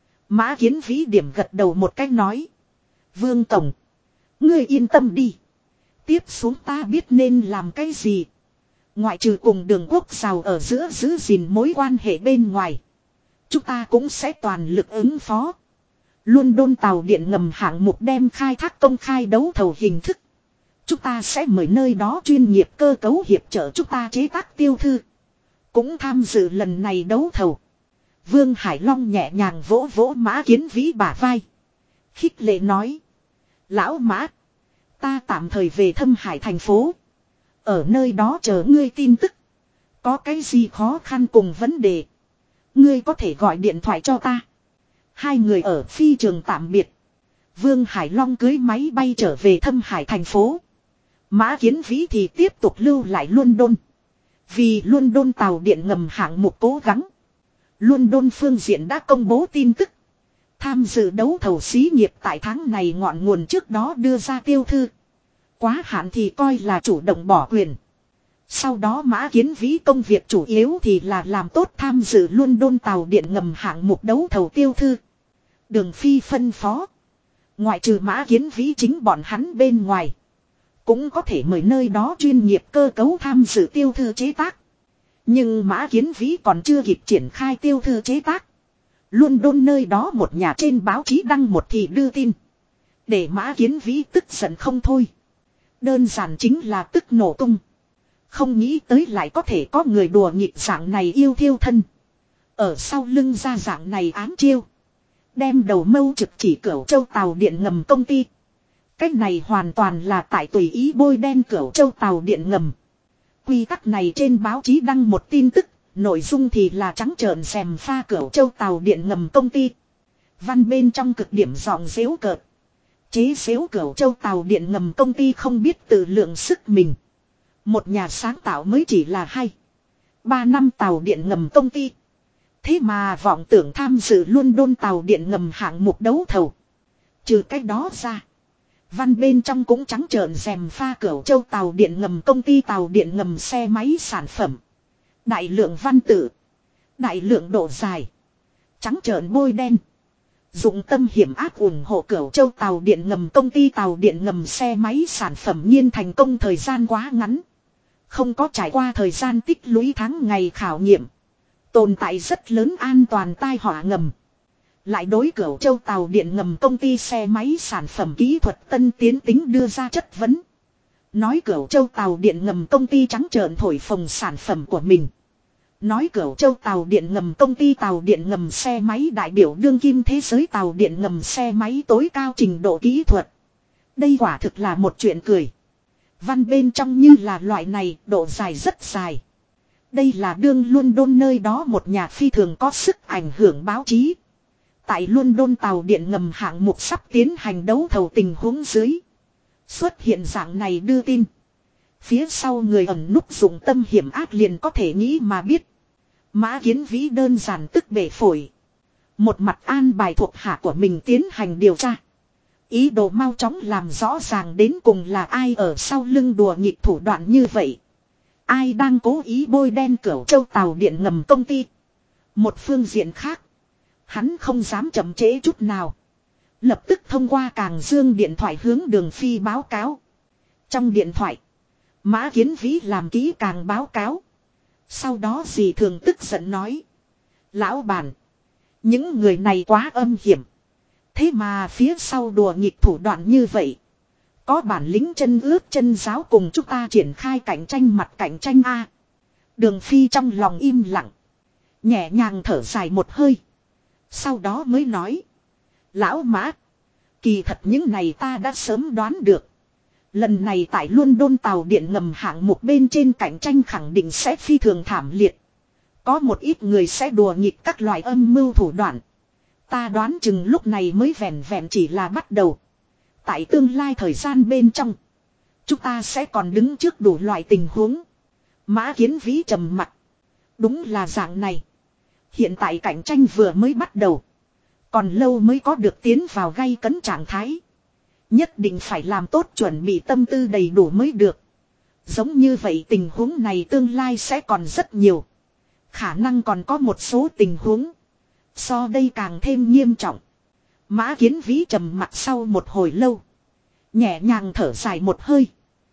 Mã Kiến Vĩ điểm gật đầu một cách nói. Vương Tổng. Ngươi yên tâm đi. Tiếp xuống ta biết nên làm cái gì. Ngoại trừ cùng Đường Quốc Sào ở giữa giữ gìn mối quan hệ bên ngoài. Chúng ta cũng sẽ toàn lực ứng phó. London tàu điện ngầm hạng mục đem khai thác công khai đấu thầu hình thức. Chúng ta sẽ mời nơi đó chuyên nghiệp cơ cấu hiệp trợ chúng ta chế tác tiêu thư. Cũng tham dự lần này đấu thầu. Vương Hải Long nhẹ nhàng vỗ vỗ Mã Kiến Vĩ bả vai. Khích lệ nói. Lão Mã. Ta tạm thời về Thâm Hải thành phố. Ở nơi đó chờ ngươi tin tức. Có cái gì khó khăn cùng vấn đề. Ngươi có thể gọi điện thoại cho ta. Hai người ở phi trường tạm biệt. Vương Hải Long cưới máy bay trở về Thâm Hải thành phố. Mã Kiến Vĩ thì tiếp tục lưu lại London. Vì London tàu điện ngầm hạng mục cố gắng. London phương diện đã công bố tin tức. Tham dự đấu thầu xí nghiệp tại tháng này ngọn nguồn trước đó đưa ra tiêu thư. Quá hạn thì coi là chủ động bỏ quyền. Sau đó Mã Kiến Vĩ công việc chủ yếu thì là làm tốt tham dự London tàu điện ngầm hạng mục đấu thầu tiêu thư. Đường Phi phân phó. Ngoại trừ Mã Kiến Vĩ chính bọn hắn bên ngoài. Cũng có thể mời nơi đó chuyên nghiệp cơ cấu tham dự tiêu thư chế tác. Nhưng Mã Kiến Vĩ còn chưa kịp triển khai tiêu thư chế tác. London nơi đó một nhà trên báo chí đăng một thì đưa tin. Để Mã Kiến Vĩ tức giận không thôi. Đơn giản chính là tức nổ tung. Không nghĩ tới lại có thể có người đùa nghịch dạng này yêu thiêu thân. Ở sau lưng ra dạng này ám chiêu. Đem đầu mâu trực chỉ Cửu Châu tàu điện ngầm công ty. Cách này hoàn toàn là tại tùy ý bôi đen Cửu Châu tàu điện ngầm. Quy tắc này trên báo chí đăng một tin tức. Nội dung thì là trắng trợn xèm pha Cửu Châu tàu điện ngầm công ty. Văn bên trong cực điểm giọng dễu cợt. Chế xếu Cửu Châu tàu điện ngầm công ty không biết tự lượng sức mình. Một nhà sáng tạo mới chỉ là 2-3 năm tàu điện ngầm công ty. Thế mà vọng tưởng tham dự London tàu điện ngầm hạng mục đấu thầu. Trừ cách đó ra. Văn bên trong cũng trắng trợn rèm pha Cửu Châu tàu điện ngầm công ty tàu điện ngầm xe máy sản phẩm. Đại lượng văn tự. Đại lượng độ dài. Trắng trợn bôi đen. Dụng tâm hiểm ác ủng hộ Cửu Châu tàu điện ngầm công ty tàu điện ngầm xe máy sản phẩm nhiên thành công thời gian quá ngắn. Không có trải qua thời gian tích lũy tháng ngày khảo nghiệm. Tồn tại rất lớn an toàn tai họa ngầm. Lại đối Cửu Châu tàu điện ngầm công ty xe máy sản phẩm kỹ thuật tân tiến tính đưa ra chất vấn. Nói Cửu Châu tàu điện ngầm công ty trắng trợn thổi phồng sản phẩm của mình. Nói Cửu Châu tàu điện ngầm công ty tàu điện ngầm xe máy đại biểu đương kim thế giới tàu điện ngầm xe máy tối cao trình độ kỹ thuật. Đây quả thực là một chuyện cười. Văn bên trong như là loại này độ dài rất dài. Đây là đương London nơi đó một nhà phi thường có sức ảnh hưởng báo chí. Tại London tàu điện ngầm hạng mục sắp tiến hành đấu thầu tình huống dưới. Xuất hiện dạng này đưa tin. Phía sau người ẩn núp dụng tâm hiểm ác liền có thể nghĩ mà biết. Mã Kiến Vĩ đơn giản tức bể phổi. Một mặt an bài thuộc hạ của mình tiến hành điều tra. Ý đồ mau chóng làm rõ ràng đến cùng là ai ở sau lưng đùa nghịch thủ đoạn như vậy. Ai đang cố ý bôi đen Cửu Châu tàu điện ngầm công ty. Một phương diện khác. Hắn không dám chậm trễ chút nào. Lập tức thông qua Càng Dương điện thoại hướng Đường Phi báo cáo. Trong điện thoại. Mã Kiến Vĩ làm kỹ càng báo cáo. Sau đó dì thường tức giận nói. Lão bản. Những người này quá âm hiểm. Thế mà phía sau đùa nghịch thủ đoạn như vậy. Có bản lĩnh chân ướp chân giáo cùng chúng ta triển khai cạnh tranh mặt cạnh tranh A. Đường Phi trong lòng im lặng. Nhẹ nhàng thở dài một hơi. Sau đó mới nói. Lão Mã. Kỳ thật những này ta đã sớm đoán được. Lần này tại London tàu điện ngầm hạng mục bên trên cạnh tranh khẳng định sẽ phi thường thảm liệt. Có một ít người sẽ đùa nghịch các loại âm mưu thủ đoạn. Ta đoán chừng lúc này mới vẹn vẹn chỉ là bắt đầu. Tại tương lai thời gian bên trong. Chúng ta sẽ còn đứng trước đủ loại tình huống. Mã Kiến Vĩ trầm mặc. Đúng là dạng này. Hiện tại cạnh tranh vừa mới bắt đầu. Còn lâu mới có được tiến vào gay cấn trạng thái. Nhất định phải làm tốt chuẩn bị tâm tư đầy đủ mới được. Giống như vậy tình huống này tương lai sẽ còn rất nhiều. Khả năng còn có một số tình huống. So đây càng thêm nghiêm trọng. Mã Kiến Vĩ trầm mặc sau một hồi lâu. Nhẹ nhàng thở dài một hơi.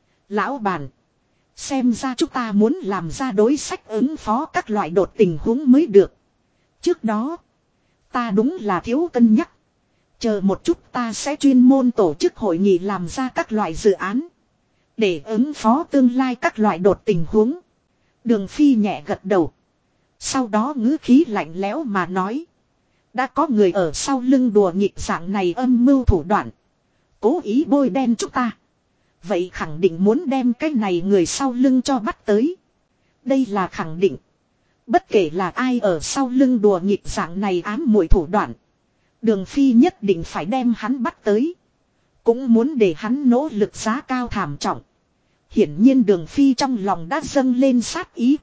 Lão bản. Xem ra chúng ta muốn làm ra đối sách ứng phó các loại đột tình huống mới được. Trước đó. Ta đúng là thiếu cân nhắc. Chờ một chút ta sẽ chuyên môn tổ chức hội nghị làm ra các loại dự án. Để ứng phó tương lai các loại đột tình huống. Đường Phi nhẹ gật đầu. Sau đó ngữ khí lạnh lẽo mà nói. Đã có người ở sau lưng đùa nghịch dạng này âm mưu thủ đoạn. Cố ý bôi đen chúng ta. Vậy khẳng định muốn đem cái này người sau lưng cho bắt tới. Đây là khẳng định. Bất kể là ai ở sau lưng đùa nghịch dạng này ám muội thủ đoạn. Đường Phi nhất định phải đem hắn bắt tới. Cũng muốn để hắn nỗ lực giá cao thảm trọng. Hiển nhiên Đường Phi trong lòng đã dâng lên sát ý.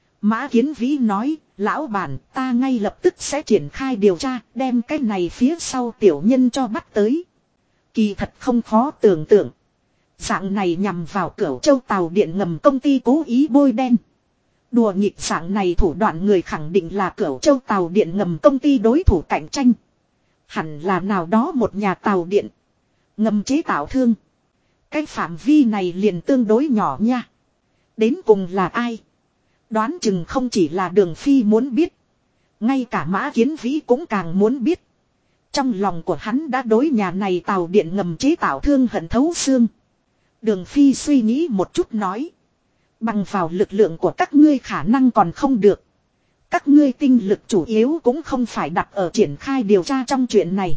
Mã Kiến Vĩ nói, lão bản ta ngay lập tức sẽ triển khai điều tra, đem cái này phía sau tiểu nhân cho bắt tới. Kỳ thật không khó tưởng tượng. Dạng này nhằm vào Cửu Châu tàu điện ngầm công ty cố ý bôi đen. Đùa nghịch dạng này thủ đoạn người khẳng định là Cửu Châu tàu điện ngầm công ty đối thủ cạnh tranh. Hẳn là nào đó một nhà tàu điện ngầm chế tạo thương. Cái phạm vi này liền tương đối nhỏ nha. Đến cùng là ai? Đoán chừng không chỉ là Đường Phi muốn biết. Ngay cả Mã Kiến Vĩ cũng càng muốn biết. Trong lòng của hắn đã đối nhà này tàu điện ngầm chế tạo thương hận thấu xương. Đường Phi suy nghĩ một chút nói. Bằng vào lực lượng của các ngươi khả năng còn không được. Các ngươi tinh lực chủ yếu cũng không phải đặt ở triển khai điều tra trong chuyện này.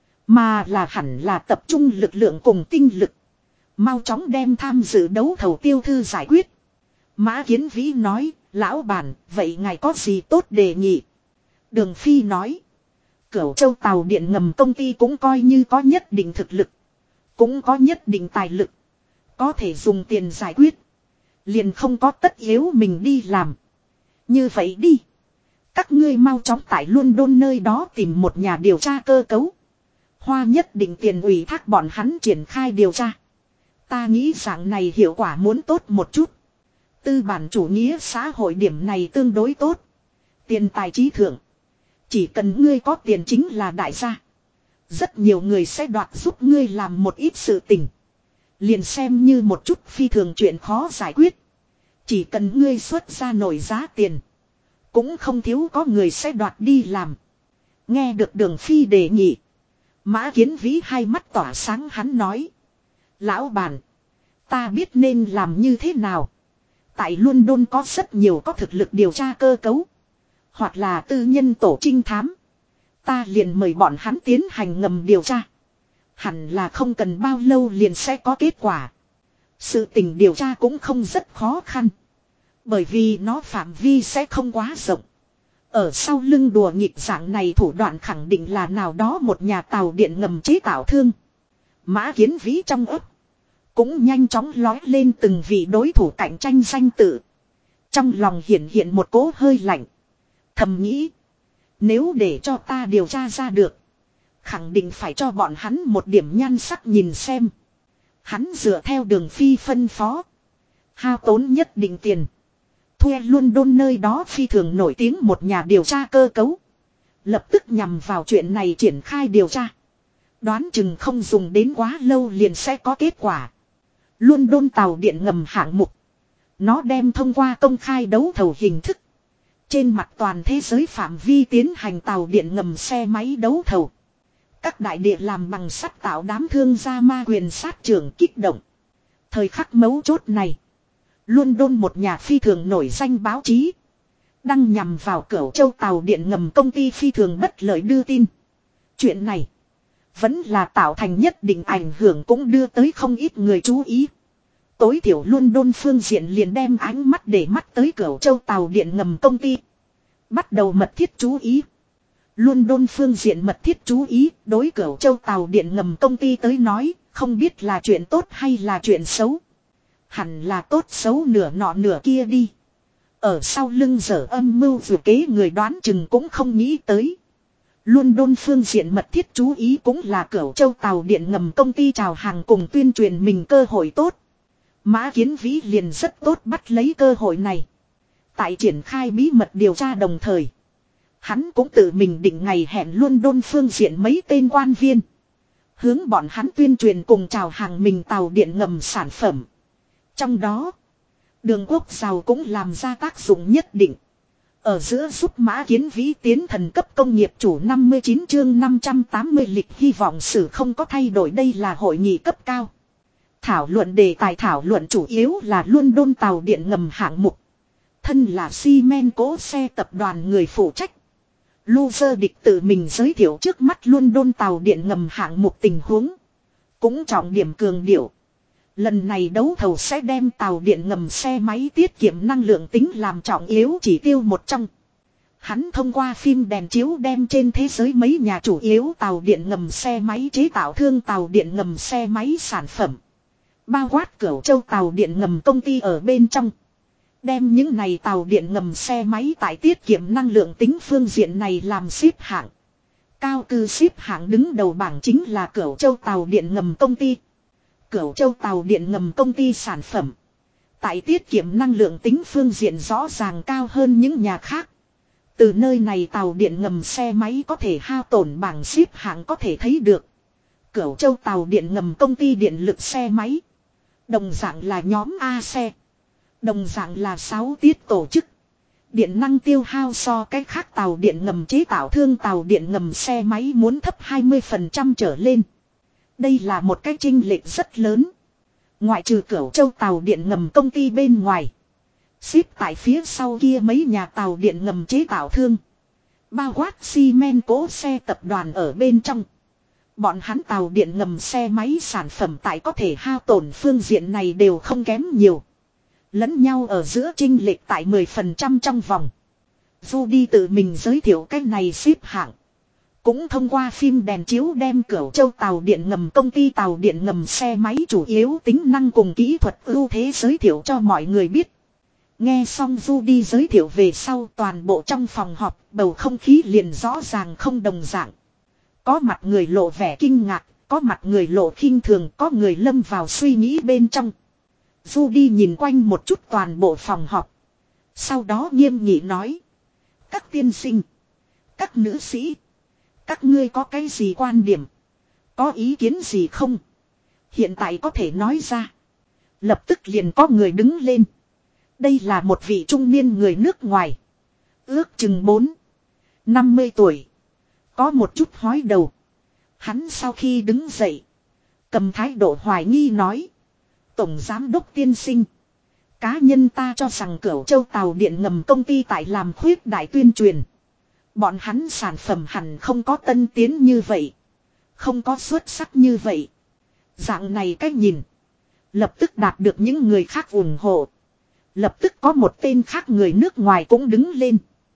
Mà là hẳn là tập trung lực lượng cùng tinh lực. Mau chóng đem tham dự đấu thầu tiêu thư giải quyết. Mã Kiến Vĩ nói, lão bản, vậy ngài có gì tốt đề nghị? Đường Phi nói, Cửu Châu tàu điện ngầm công ty cũng coi như có nhất định thực lực. Cũng có nhất định tài lực. Có thể dùng tiền giải quyết. Liền không có tất yếu mình đi làm. Như vậy đi. Các ngươi mau chóng tại London nơi đó tìm một nhà điều tra cơ cấu. Hoa nhất định tiền ủy thác bọn hắn triển khai điều tra. Ta nghĩ dạng này hiệu quả muốn tốt một chút. Tư bản chủ nghĩa xã hội điểm này tương đối tốt. Tiền tài trí thượng. Chỉ cần ngươi có tiền chính là đại gia. Rất nhiều người sẽ đoạt giúp ngươi làm một ít sự tình. Liền xem như một chút phi thường chuyện khó giải quyết. Chỉ cần ngươi xuất ra nổi giá tiền. Cũng không thiếu có người sẽ đoạt đi làm. Nghe được Đường Phi đề nghị. Mã Kiến Vĩ hai mắt tỏa sáng hắn nói. Lão bản. Ta biết nên làm như thế nào. Tại London có rất nhiều có thực lực điều tra cơ cấu. Hoặc là tư nhân tổ trinh thám. Ta liền mời bọn hắn tiến hành ngầm điều tra. Hẳn là không cần bao lâu liền sẽ có kết quả. Sự tình điều tra cũng không rất khó khăn. Bởi vì nó phạm vi sẽ không quá rộng. Ở sau lưng đùa nghịch dạng này thủ đoạn khẳng định là nào đó một nhà tàu điện ngầm chế tạo thương. Mã Kiến Vĩ trong ấp. Cũng nhanh chóng lói lên từng vị đối thủ cạnh tranh danh tự. Trong lòng hiện một cỗ hơi lạnh. Thầm nghĩ. Nếu để cho ta điều tra ra được. Khẳng định phải cho bọn hắn một điểm nhan sắc nhìn xem. Hắn dựa theo Đường Phi phân phó. Hao tốn nhất định tiền. Thuê London nơi đó phi thường nổi tiếng một nhà điều tra cơ cấu. Lập tức nhằm vào chuyện này triển khai điều tra. Đoán chừng không dùng đến quá lâu liền sẽ có kết quả. London tàu điện ngầm hạng mục. Nó đem thông qua công khai đấu thầu hình thức. Trên mặt toàn thế giới phạm vi tiến hành tàu điện ngầm xe máy đấu thầu. Các đại địa làm bằng sắt tạo đám thương gia ma quyền sát trưởng kích động. Thời khắc mấu chốt này. London một nhà phi thường nổi danh báo chí. Đăng nhằm vào Cửu Châu tàu điện ngầm công ty phi thường bất lợi đưa tin. Chuyện này. Vẫn là tạo thành nhất định ảnh hưởng cũng đưa tới không ít người chú ý. Tối thiểu London phương diện liền đem ánh mắt để mắt tới Cửu Châu tàu điện ngầm công ty. Bắt đầu mật thiết chú ý. London phương diện mật thiết chú ý đối Cửu Châu tàu điện ngầm công ty tới nói. Không biết là chuyện tốt hay là chuyện xấu. Hẳn là tốt xấu nửa nọ nửa kia đi. Ở sau lưng dở âm mưu vừa kế người đoán chừng cũng không nghĩ tới. London phương diện mật thiết chú ý cũng là Cửu Châu tàu điện ngầm công ty chào hàng cùng tuyên truyền mình cơ hội tốt. Mã Kiến Vĩ liền rất tốt bắt lấy cơ hội này. Tại triển khai bí mật điều tra đồng thời. Hắn cũng tự mình định ngày hẹn London phương diện mấy tên quan viên. Hướng bọn hắn tuyên truyền cùng chào hàng mình tàu điện ngầm sản phẩm. Trong đó, Đường Quốc Giàu cũng làm ra tác dụng nhất định. Ở giữa giúp Mã Kiến Vĩ tiến thần cấp công nghiệp chủ 59 chương 580 lịch hy vọng sự không có thay đổi đây là hội nghị cấp cao. thảo luận đề tài thảo luận chủ yếu là London tàu điện ngầm hạng mục. Thân là xi men cố xe tập đoàn người phụ trách. Loser địch tự mình giới thiệu trước mắt London tàu điện ngầm hạng mục tình huống. Cũng trọng điểm cường điệu. Lần này đấu thầu sẽ đem tàu điện ngầm xe máy tiết kiệm năng lượng tính làm trọng yếu chỉ tiêu một trong. Hắn thông qua phim đèn chiếu đem trên thế giới mấy nhà chủ yếu tàu điện ngầm xe máy chế tạo thương tàu điện ngầm xe máy sản phẩm. Bao quát Cửu Châu tàu điện ngầm công ty ở bên trong. Đem những này tàu điện ngầm xe máy tại tiết kiệm năng lượng tính phương diện này làm xếp hạng. Cao cư xếp hạng đứng đầu bảng chính là Cửu Châu tàu điện ngầm công ty. Cửu Châu tàu điện ngầm công ty sản phẩm. Tại tiết kiệm năng lượng tính phương diện rõ ràng cao hơn những nhà khác. Từ nơi này tàu điện ngầm xe máy có thể hao tổn bảng xếp hạng có thể thấy được. Cửu Châu tàu điện ngầm công ty điện lực xe máy. Đồng dạng là nhóm A xe. Đồng dạng là 6 tiết tổ chức. Điện năng tiêu hao so cách khác tàu điện ngầm chế tạo thương tàu điện ngầm xe máy muốn thấp 20% trở lên. Đây là một cái chênh lệch rất lớn. Ngoại trừ Cửu Châu tàu điện ngầm công ty bên ngoài. Xếp tại phía sau kia mấy nhà tàu điện ngầm chế tạo thương. Bao quát xi men cố xe tập đoàn ở bên trong. Bọn hắn tàu điện ngầm xe máy sản phẩm tại có thể hao tổn phương diện này đều không kém nhiều. Lẫn nhau ở giữa chênh lệch tại 10% trong vòng. Dù đi tự mình giới thiệu cách này xếp hạng. Cũng thông qua phim đèn chiếu đem Cửu Châu tàu điện ngầm công ty tàu điện ngầm xe máy chủ yếu tính năng cùng kỹ thuật ưu thế giới thiệu cho mọi người biết. Nghe xong Du đi giới thiệu về sau toàn bộ trong phòng họp bầu không khí liền rõ ràng không đồng dạng. Có mặt người lộ vẻ kinh ngạc, có mặt người lộ khinh thường, có người lâm vào suy nghĩ bên trong. Du đi nhìn quanh một chút toàn bộ phòng họp. Sau đó nghiêm nghị nói. Các tiên sinh, các nữ sĩ, các ngươi có cái gì quan điểm? Có ý kiến gì không? Hiện tại có thể nói ra. Lập tức liền có người đứng lên. Đây là một vị trung niên người nước ngoài. Ước chừng 50 tuổi. Có một chút hói đầu. Hắn sau khi đứng dậy. Cầm thái độ hoài nghi nói. Tổng giám đốc tiên sinh. Cá nhân ta cho rằng Cửu Châu tàu điện ngầm công ty tại làm khuyết đại tuyên truyền. Bọn hắn sản phẩm hẳn không có tân tiến như vậy. Không có xuất sắc như vậy. Dạng này cách nhìn. Lập tức đạt được những người khác ủng hộ. Lập tức có một tên khác người nước ngoài cũng đứng lên.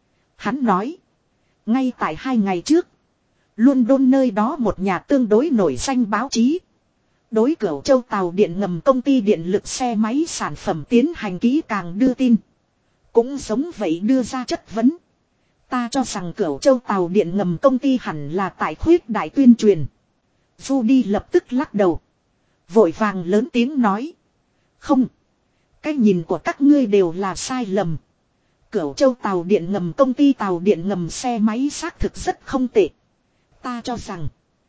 Hắn nói. Ngay tại 2 ngày trước. London nơi đó một nhà tương đối nổi danh báo chí. Đối Cửu Châu tàu điện ngầm công ty điện lực xe máy sản phẩm tiến hành kỹ càng đưa tin. Cũng giống vậy đưa ra chất vấn. Ta cho rằng Cửu Châu tàu điện ngầm công ty hẳn là tại khuyết đại tuyên truyền. Du đi lập tức lắc đầu. Vội vàng lớn tiếng nói. Không. Cái nhìn của các ngươi đều là sai lầm. Cửu Châu tàu điện ngầm công ty tàu điện ngầm xe máy xác thực rất không tệ. Ta cho rằng.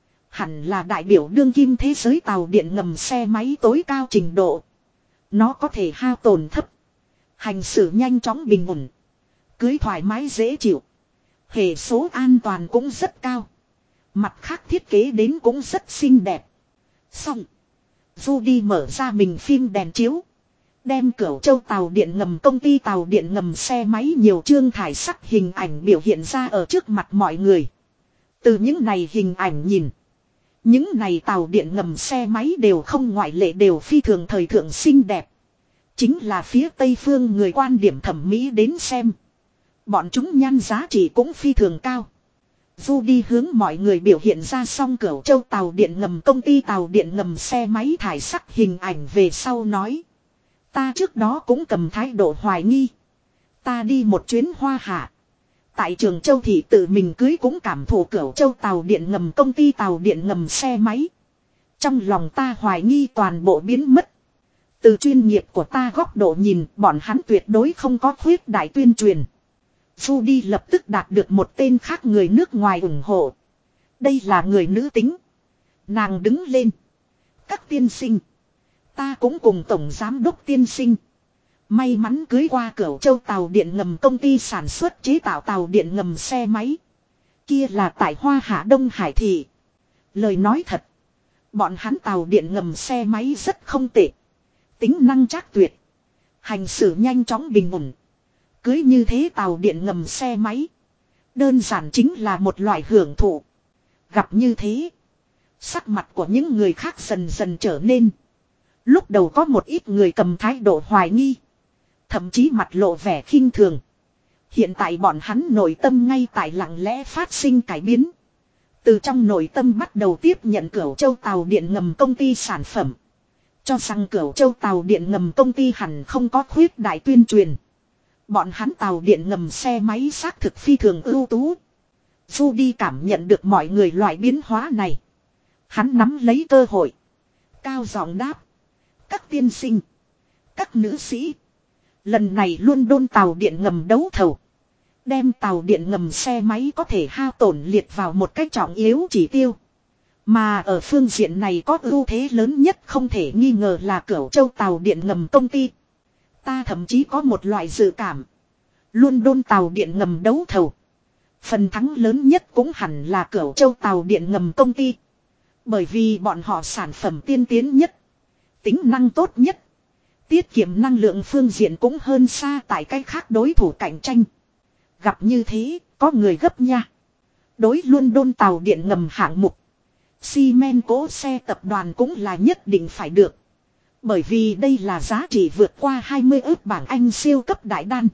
Hẳn là đại biểu đương kim thế giới tàu điện ngầm xe máy tối cao trình độ. Nó có thể hao tổn thấp. Hành xử nhanh chóng bình ổn. Cưới thoải mái dễ chịu. Hệ số an toàn cũng rất cao. Mặt khác thiết kế đến cũng rất xinh đẹp. Xong. Du đi mở ra mình phim đèn chiếu. Đem Cửu Châu tàu điện ngầm công ty tàu điện ngầm xe máy nhiều chương thải sắc hình ảnh biểu hiện ra ở trước mặt mọi người. Từ những này hình ảnh nhìn. Những này tàu điện ngầm xe máy đều không ngoại lệ đều phi thường thời thượng xinh đẹp. Chính là phía Tây phương người quan điểm thẩm mỹ đến xem. Bọn chúng nhan giá trị cũng phi thường cao. Du đi hướng mọi người biểu hiện ra xong Cửu Châu tàu điện ngầm công ty tàu điện ngầm xe máy thải sắc hình ảnh về sau nói. Ta trước đó cũng cầm thái độ hoài nghi. Ta đi một chuyến Hoa Hạ. Tại Trường Châu thị tự mình cưới cũng cảm thụ Cửu Châu tàu điện ngầm công ty tàu điện ngầm xe máy. Trong lòng ta hoài nghi toàn bộ biến mất. Từ chuyên nghiệp của ta góc độ nhìn bọn hắn tuyệt đối không có khuyết đại tuyên truyền. Du đi lập tức đạt được một tên khác người nước ngoài ủng hộ. Đây là người nữ tính. Nàng đứng lên. Các tiên sinh. Ta cũng cùng tổng giám đốc tiên sinh. May mắn cưới qua Cửu Châu tàu điện ngầm công ty sản xuất chế tạo tàu điện ngầm xe máy. Kia là tại Hoa Hạ Đông Hải thị. Lời nói thật. Bọn hắn tàu điện ngầm xe máy rất không tệ. Tính năng trác tuyệt. Hành xử nhanh chóng bình ổn. Cưới như thế tàu điện ngầm xe máy. Đơn giản chính là một loại hưởng thụ. Gặp như thế. Sắc mặt của những người khác dần dần trở nên. Lúc đầu có một ít người cầm thái độ hoài nghi. Thậm chí mặt lộ vẻ khinh thường. Hiện tại bọn hắn nội tâm ngay tại lặng lẽ phát sinh cải biến. Từ trong nội tâm bắt đầu tiếp nhận Cửu Châu tàu điện ngầm công ty sản phẩm. Cho rằng Cửu Châu tàu điện ngầm công ty hẳn không có khuyết đại tuyên truyền. Bọn hắn tàu điện ngầm xe máy xác thực phi thường ưu tú. Judy cảm nhận được mọi người loại biến hóa này. Hắn nắm lấy cơ hội. Cao giọng đáp. Các tiên sinh. Các nữ sĩ. Lần này luôn đôn tàu điện ngầm đấu thầu. Đem tàu điện ngầm xe máy có thể hao tổn liệt vào một cách trọng yếu chỉ tiêu. Mà ở phương diện này có ưu thế lớn nhất không thể nghi ngờ là Cửu Châu tàu điện ngầm công ty. Ta thậm chí có một loại dự cảm. Luôn đôn tàu điện ngầm đấu thầu. Phần thắng lớn nhất cũng hẳn là Cửu Châu tàu điện ngầm công ty. Bởi vì bọn họ sản phẩm tiên tiến nhất. Tính năng tốt nhất. Tiết kiệm năng lượng phương diện cũng hơn xa tại cách khác đối thủ cạnh tranh. Gặp như thế, có người gấp nha. Đối luôn đôn tàu điện ngầm hạng mục. Xi men cỗ xe tập đoàn cũng là nhất định phải được. Bởi vì đây là giá trị vượt qua 20 ức bảng Anh siêu cấp đại đan.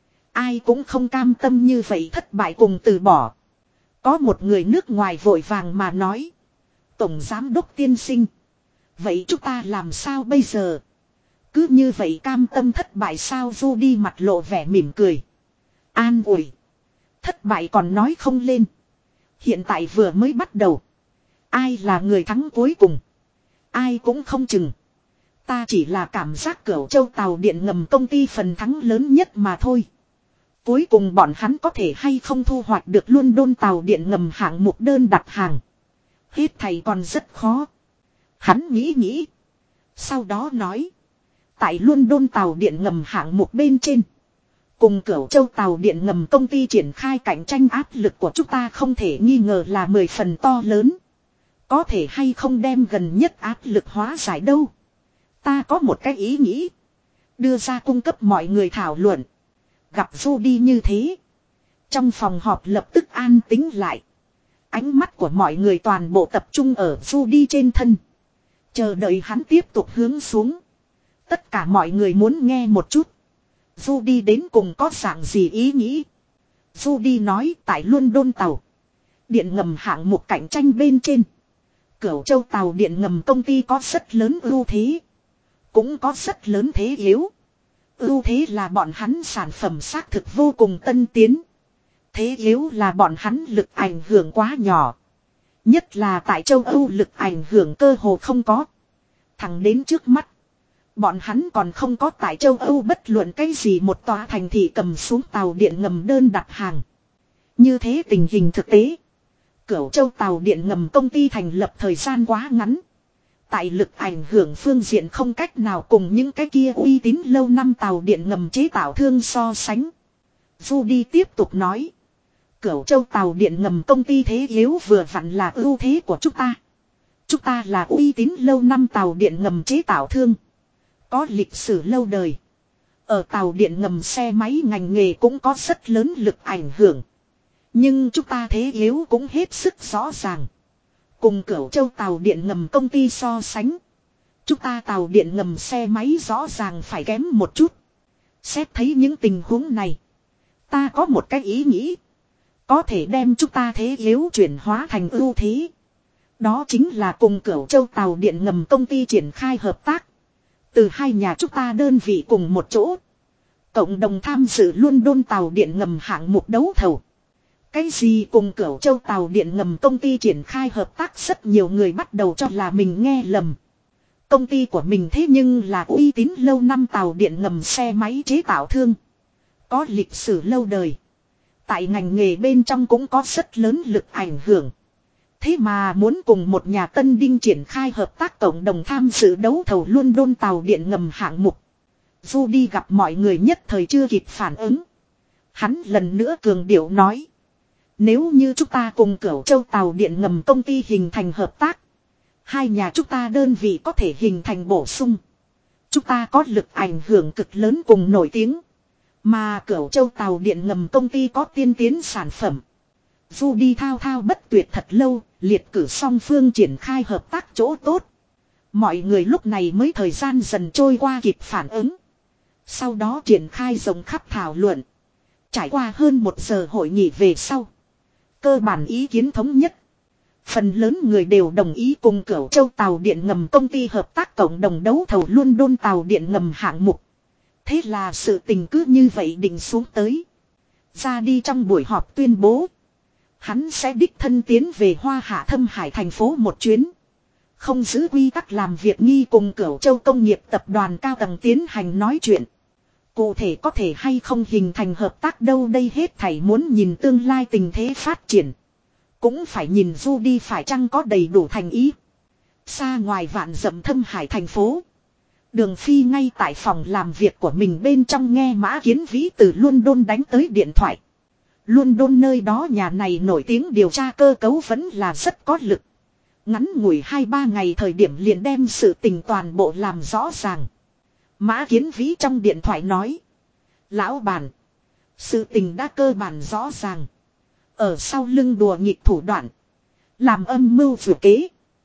Ai cũng không cam tâm như vậy thất bại cùng từ bỏ. Có một người nước ngoài vội vàng mà nói. Tổng giám đốc tiên sinh. Vậy chúng ta làm sao bây giờ? Cứ như vậy cam tâm thất bại sao? Judy mặt lộ vẻ mỉm cười. An ủi. Thất bại còn nói không lên. Hiện tại vừa mới bắt đầu. Ai là người thắng cuối cùng? Ai cũng không chừng. Ta chỉ là cảm giác Cửu Châu tàu điện ngầm công ty phần thắng lớn nhất mà thôi. Cuối cùng bọn hắn có thể hay không thu hoạch được luôn đôn tàu điện ngầm hạng mục đơn đặt hàng. Hết thầy còn rất khó. Hắn nghĩ. Sau đó nói. Tại luôn đôn tàu điện ngầm hạng mục bên trên. Cùng Cửu Châu tàu điện ngầm công ty triển khai cạnh tranh áp lực của chúng ta không thể nghi ngờ là 10 phần to lớn. Có thể hay không đem gần nhất áp lực hóa giải đâu. Ta có một cái ý nghĩ. Đưa ra cung cấp mọi người thảo luận. Gặp Judy như thế. Trong phòng họp lập tức an tĩnh lại. Ánh mắt của mọi người toàn bộ tập trung ở Judy trên thân. Chờ đợi hắn tiếp tục hướng xuống. Tất cả mọi người muốn nghe một chút. Judy đến cùng có dạng gì ý nghĩ. Judy nói tại London tàu. Điện ngầm hạng mục cạnh tranh bên trên. Cửu Châu tàu điện ngầm công ty có rất lớn ưu thế. Cũng có rất lớn thế yếu. Ưu thế là bọn hắn sản phẩm xác thực vô cùng tân tiến. Thế yếu là bọn hắn lực ảnh hưởng quá nhỏ. Nhất là tại châu Âu lực ảnh hưởng cơ hồ không có. Thẳng đến trước mắt. Bọn hắn còn không có tại châu Âu bất luận cái gì một tòa thành thị cầm xuống tàu điện ngầm đơn đặt hàng. Như thế tình hình thực tế. Cửu Châu tàu điện ngầm công ty thành lập thời gian quá ngắn. Tại lực ảnh hưởng phương diện không cách nào cùng những cái kia uy tín lâu năm tàu điện ngầm chế tạo thương so sánh. Judy tiếp tục nói. Cửu Châu tàu điện ngầm công ty thế yếu vừa vặn là ưu thế của chúng ta. Chúng ta là uy tín lâu năm tàu điện ngầm chế tạo thương. Có lịch sử lâu đời. Ở tàu điện ngầm xe máy ngành nghề cũng có rất lớn lực ảnh hưởng. Nhưng chúng ta thế yếu cũng hết sức rõ ràng. Cùng Cửu Châu tàu điện ngầm công ty so sánh. Chúng ta tàu điện ngầm xe máy rõ ràng phải kém một chút. Xét thấy những tình huống này. Ta có một cái ý nghĩ. Có thể đem chúng ta thế yếu chuyển hóa thành ưu thế. Đó chính là cùng Cửu Châu tàu điện ngầm công ty triển khai hợp tác. Từ hai nhà chúng ta đơn vị cùng một chỗ. Cộng đồng tham dự luôn đôn tàu điện ngầm hạng mục đấu thầu. Cái gì cùng Cửu Châu tàu điện ngầm công ty triển khai hợp tác rất nhiều người bắt đầu cho là mình nghe lầm. Công ty của mình thế nhưng là uy tín lâu năm tàu điện ngầm xe máy chế tạo thương. Có lịch sử lâu đời. Tại ngành nghề bên trong cũng có rất lớn lực ảnh hưởng. Thế mà muốn cùng một nhà tân đinh triển khai hợp tác cộng đồng tham dự đấu thầu luôn đôn tàu điện ngầm hạng mục. Judy gặp mọi người nhất thời chưa kịp phản ứng. Hắn lần nữa cường điệu nói. Nếu như chúng ta cùng Cửu Châu tàu điện ngầm công ty hình thành hợp tác. Hai nhà chúng ta đơn vị có thể hình thành bổ sung. Chúng ta có lực ảnh hưởng cực lớn cùng nổi tiếng. Mà Cửu Châu tàu điện ngầm công ty có tiên tiến sản phẩm. Du đi thao thao bất tuyệt thật lâu, liệt cử song phương triển khai hợp tác chỗ tốt. Mọi người lúc này mới thời gian dần trôi qua kịp phản ứng. Sau đó triển khai rộng khắp thảo luận. Trải qua hơn 1 giờ hội nghị về sau. Cơ bản ý kiến thống nhất. Phần lớn người đều đồng ý cùng Cửu Châu tàu điện ngầm công ty hợp tác cộng đồng đấu thầu London tàu điện ngầm hạng mục. Thế là sự tình cứ như vậy định xuống tới. Ra đi trong buổi họp tuyên bố. Hắn sẽ đích thân tiến về Hoa Hạ Thâm Hải thành phố một chuyến. Không giữ quy tắc làm việc nghi cùng Cửu Châu công nghiệp tập đoàn cao tầng tiến hành nói chuyện. Cụ thể có thể hay không hình thành hợp tác đâu đây hết thảy muốn nhìn tương lai tình thế phát triển. Cũng phải nhìn Du đi phải chăng có đầy đủ thành ý. Xa ngoài vạn dặm Thâm Hải thành phố. Đường Phi ngay tại phòng làm việc của mình bên trong nghe Mã Kiến Vĩ từ London đánh tới điện thoại. London nơi đó nhà này nổi tiếng điều tra cơ cấu vẫn là rất có lực. Ngắn ngủi 2-3 ngày thời điểm liền đem sự tình toàn bộ làm rõ ràng. Mã Kiến Vĩ trong điện thoại nói. Lão bản. Sự tình đã cơ bản rõ ràng. Ở sau lưng đùa nghịch thủ đoạn. Làm âm mưu vừa kế.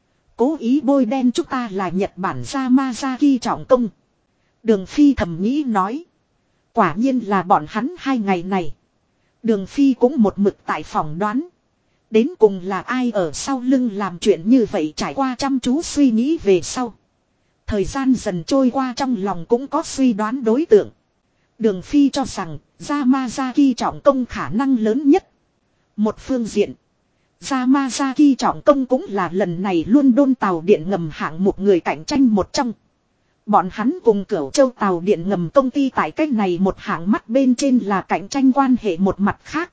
Cố ý bôi đen chúng ta là Nhật Bản Yamazaki trọng công. Đường Phi thầm nghĩ nói. Quả nhiên là bọn hắn 2 ngày này. Đường Phi cũng một mực tại phòng đoán. Đến cùng là ai ở sau lưng làm chuyện như vậy trải qua chăm chú suy nghĩ về sau. Thời gian dần trôi qua trong lòng cũng có suy đoán đối tượng. Đường Phi cho rằng Yamazaki trọng công khả năng lớn nhất. Một phương diện. Yamazaki trọng công cũng là lần này London tàu điện ngầm hạng một người cạnh tranh một trong. Bọn hắn cùng Cửu Châu tàu điện ngầm công ty tại cách này một hạng mắt bên trên là cạnh tranh quan hệ một mặt khác.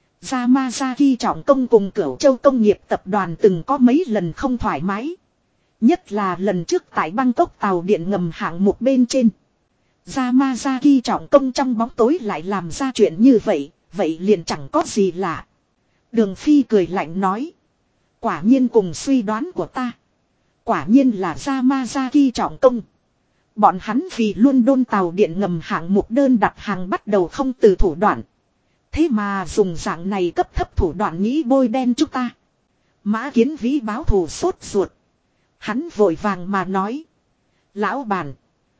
Yamazaki trọng công cùng Cửu Châu công nghiệp tập đoàn từng có mấy lần không thoải mái. Nhất là lần trước tại Bangkok tàu điện ngầm hạng một bên trên. Yamazaki trọng công trong bóng tối lại làm ra chuyện như vậy, vậy liền chẳng có gì lạ. Đường Phi cười lạnh nói. Quả nhiên cùng suy đoán của ta. Quả nhiên là Yamazaki trọng công. Bọn hắn vì London tàu điện ngầm hạng mục đơn đặt hàng bắt đầu không từ thủ đoạn. Thế mà dùng dạng này cấp thấp thủ đoạn nghĩ bôi đen chúng ta. Mã Kiến Vĩ báo thù sốt ruột. Hắn vội vàng mà nói. Lão bản.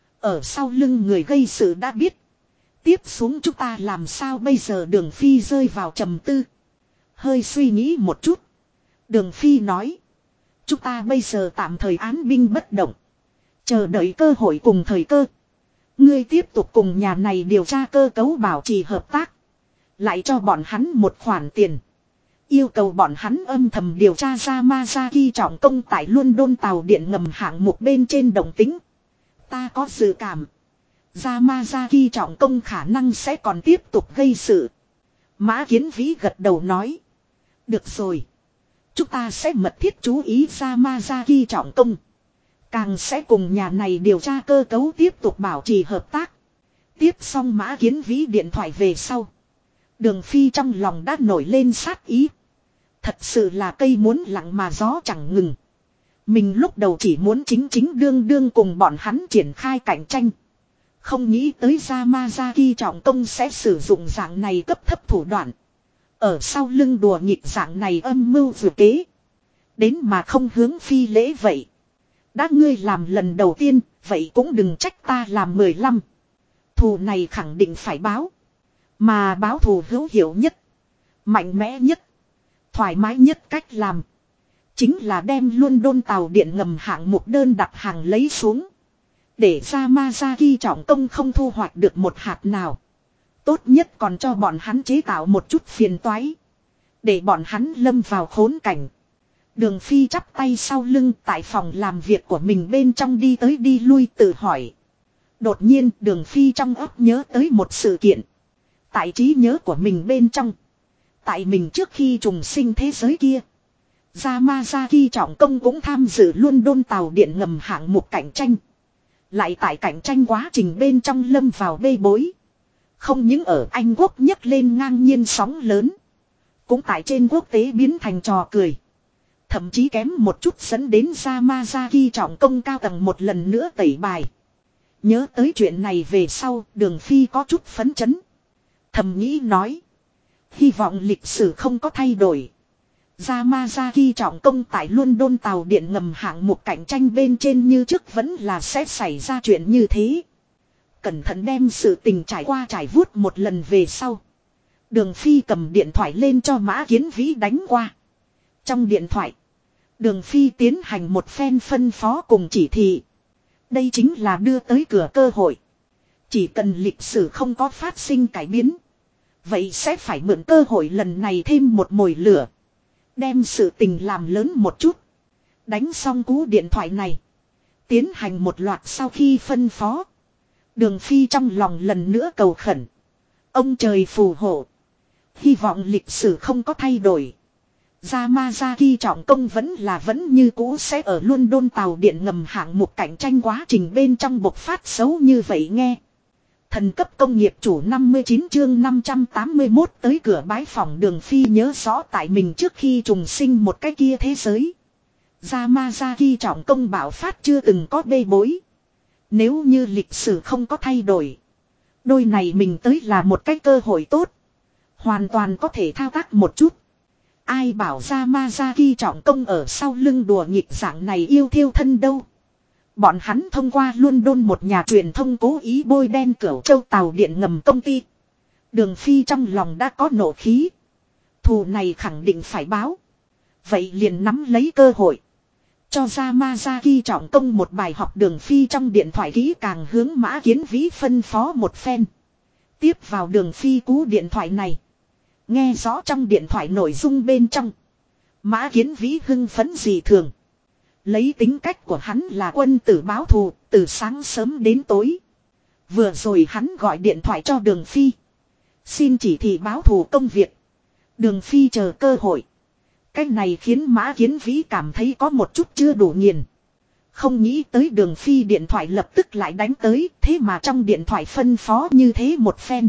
Ở sau lưng người gây sự đã biết. Tiếp xuống chúng ta làm sao bây giờ Đường Phi rơi vào trầm tư. Hơi suy nghĩ một chút. Đường Phi nói. Chúng ta bây giờ tạm thời án binh bất động. Chờ đợi cơ hội cùng thời cơ. Ngươi tiếp tục cùng nhà này điều tra cơ cấu bảo trì hợp tác. Lại cho bọn hắn một khoản tiền. Yêu cầu bọn hắn âm thầm điều tra Yamazaki trọng công tại London tàu điện ngầm hạng mục bên trên đồng tính. Ta có dự cảm. Yamazaki trọng công khả năng sẽ còn tiếp tục gây sự. Mã Kiến Vĩ gật đầu nói. Được rồi. Chúng ta sẽ mật thiết chú ý Yamazaki trọng công. Càng sẽ cùng nhà này điều tra cơ cấu tiếp tục bảo trì hợp tác. Tiếp xong Mã Kiến Vĩ điện thoại về sau. Đường Phi trong lòng đã nổi lên sát ý. Thật sự là cây muốn lặng mà gió chẳng ngừng. Mình lúc đầu chỉ muốn chính đương cùng bọn hắn triển khai cạnh tranh. Không nghĩ tới Yamazaki trọng công sẽ sử dụng dạng này cấp thấp thủ đoạn. Ở sau lưng đùa nghịch dạng này âm mưu vừa kế. Đến mà không hướng phi lễ vậy. Đã ngươi làm lần đầu tiên, vậy cũng đừng trách ta làm 15. Thù này khẳng định phải báo. Mà báo thù hữu hiệu nhất, mạnh mẽ nhất, thoải mái nhất cách làm. Chính là đem London tàu điện ngầm hạng mục đơn đặt hàng lấy xuống. Để Yamazaki trọng công không thu hoạch được một hạt nào. Tốt nhất còn cho bọn hắn chế tạo một chút phiền toái. Để bọn hắn lâm vào khốn cảnh. Đường Phi chắp tay sau lưng tại phòng làm việc của mình bên trong đi tới đi lui tự hỏi. Đột nhiên Đường Phi trong óc nhớ tới một sự kiện. Tại trí nhớ của mình bên trong. Tại mình trước khi trùng sinh thế giới kia. Yamazaki trọng công cũng tham dự London tàu điện ngầm hạng mục cạnh tranh. Lại tại cạnh tranh quá trình bên trong lâm vào bê bối. Không những ở Anh Quốc nhấc lên ngang nhiên sóng lớn. Cũng tại trên quốc tế biến thành trò cười. Thậm chí kém một chút dẫn đến Yamazaki trọng công cao tầng một lần nữa tẩy bài. Nhớ tới chuyện này về sau, Đường Phi có chút phấn chấn. Thầm nghĩ nói. Hy vọng lịch sử không có thay đổi. Yamazaki trọng công tại London tàu điện ngầm hạng mục cạnh tranh bên trên như trước vẫn là sẽ xảy ra chuyện như thế. Cẩn thận đem sự tình trải qua trải vuốt một lần về sau. Đường Phi cầm điện thoại lên cho Mã Kiến Vĩ đánh qua. Trong điện thoại, Đường Phi tiến hành một phen phân phó cùng chỉ thị. Đây chính là đưa tới cửa cơ hội. Chỉ cần lịch sử không có phát sinh cải biến, vậy sẽ phải mượn cơ hội lần này thêm một mồi lửa. Đem sự tình làm lớn một chút. Đánh xong cú điện thoại này, tiến hành một loạt sau khi phân phó. Đường Phi trong lòng lần nữa cầu khẩn. Ông trời phù hộ. Hy vọng lịch sử không có thay đổi. Yamazaki trọng công vẫn như cũ sẽ ở London tàu điện ngầm hạng mục cạnh tranh quá trình bên trong bộc phát xấu như vậy nghe. Thần cấp công nghiệp chủ 59 chương 581 tới cửa bái phòng. Đường Phi nhớ rõ tại mình trước khi trùng sinh một cái kia thế giới. Yamazaki trọng công bạo phát chưa từng có bê bối. Nếu như lịch sử không có thay đổi, đôi này mình tới là một cái cơ hội tốt. Hoàn toàn có thể thao tác một chút. Ai bảo Yamazaki trọng công ở sau lưng đùa nghịch dạng này yêu thiêu thân đâu. Bọn hắn thông qua London một nhà truyền thông cố ý bôi đen Cửu Châu tàu điện ngầm công ty. Đường Phi trong lòng đã có nộ khí. Thù này khẳng định phải báo. Vậy liền nắm lấy cơ hội. Cho Yamazaki trọng công một bài học. Đường Phi trong điện thoại kỹ càng hướng Mã Kiến Vĩ phân phó một phen. Tiếp vào Đường Phi cú điện thoại này. Nghe rõ trong điện thoại nội dung bên trong. Mã Kiến Vĩ hưng phấn dị thường. Lấy tính cách của hắn là quân tử báo thù, từ sáng sớm đến tối. Vừa rồi hắn gọi điện thoại cho Đường Phi. Xin chỉ thị báo thù công việc. Đường Phi chờ cơ hội. Cái này khiến Mã Kiến Vĩ cảm thấy có một chút chưa đủ nghiền. Không nghĩ tới Đường Phi điện thoại lập tức lại đánh tới, thế mà trong điện thoại phân phó như thế một phen.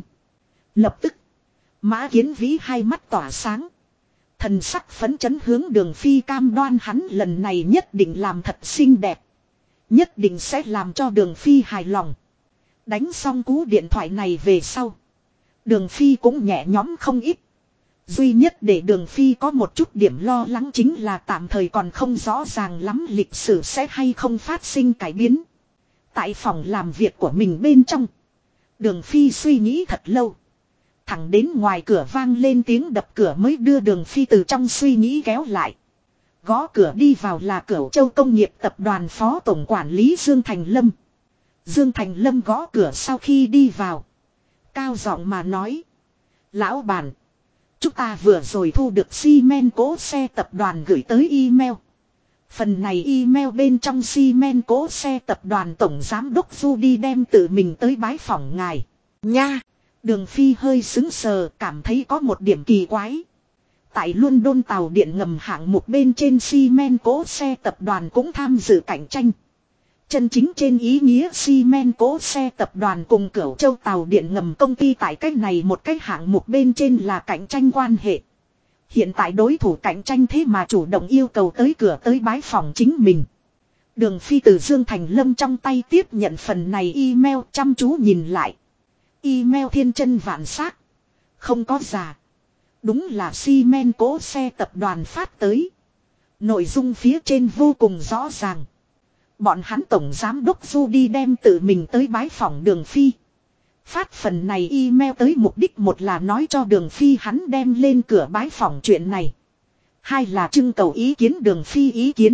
Lập tức, Mã Kiến Vĩ hai mắt tỏa sáng. Thần sắc phấn chấn hướng Đường Phi cam đoan hắn lần này nhất định làm thật xinh đẹp. Nhất định sẽ làm cho Đường Phi hài lòng. Đánh xong cú điện thoại này về sau, Đường Phi cũng nhẹ nhõm không ít. Duy nhất để Đường Phi có một chút điểm lo lắng chính là tạm thời còn không rõ ràng lắm lịch sử sẽ hay không phát sinh cải biến. Tại phòng làm việc của mình bên trong, Đường Phi suy nghĩ thật lâu. Thẳng đến ngoài cửa vang lên tiếng đập cửa mới đưa Đường Phi từ trong suy nghĩ kéo lại. Gõ cửa đi vào là Cửu Châu Công nghiệp tập đoàn phó tổng quản lý Dương Thành Lâm. Dương Thành Lâm gõ cửa sau khi đi vào, cao giọng mà nói: Lão bản, chúng ta vừa rồi thu được xi men cỗ xe tập đoàn gửi tới email. Phần này email bên trong xi men cỗ xe tập đoàn tổng giám đốc Judy đem tự mình tới bái phỏng ngài. Nha! Đường Phi hơi sững sờ, cảm thấy có một điểm kỳ quái. Tại London tàu điện ngầm hạng mục bên trên xi men cỗ xe tập đoàn cũng tham dự cạnh tranh. Chân chính trên ý nghĩa xi men cỗ xe tập đoàn cùng Cửu Châu tàu điện ngầm công ty tại cách này một cái hạng mục bên trên là cạnh tranh quan hệ. Hiện tại đối thủ cạnh tranh thế mà chủ động yêu cầu tới cửa tới bái phòng chính mình. Đường Phi từ Dương Thành Lâm trong tay tiếp nhận phần này email, chăm chú nhìn lại. Email thiên chân vạn xác, không có giả. Đúng là xi men cỗ xe tập đoàn phát tới. Nội dung phía trên vô cùng rõ ràng. Bọn hắn tổng giám đốc Judy đem tự mình tới bái phỏng Đường Phi. Phát phần này email tới mục đích một là nói cho Đường Phi hắn đem lên cửa bái phỏng chuyện này. Hai là trưng cầu ý kiến Đường Phi ý kiến.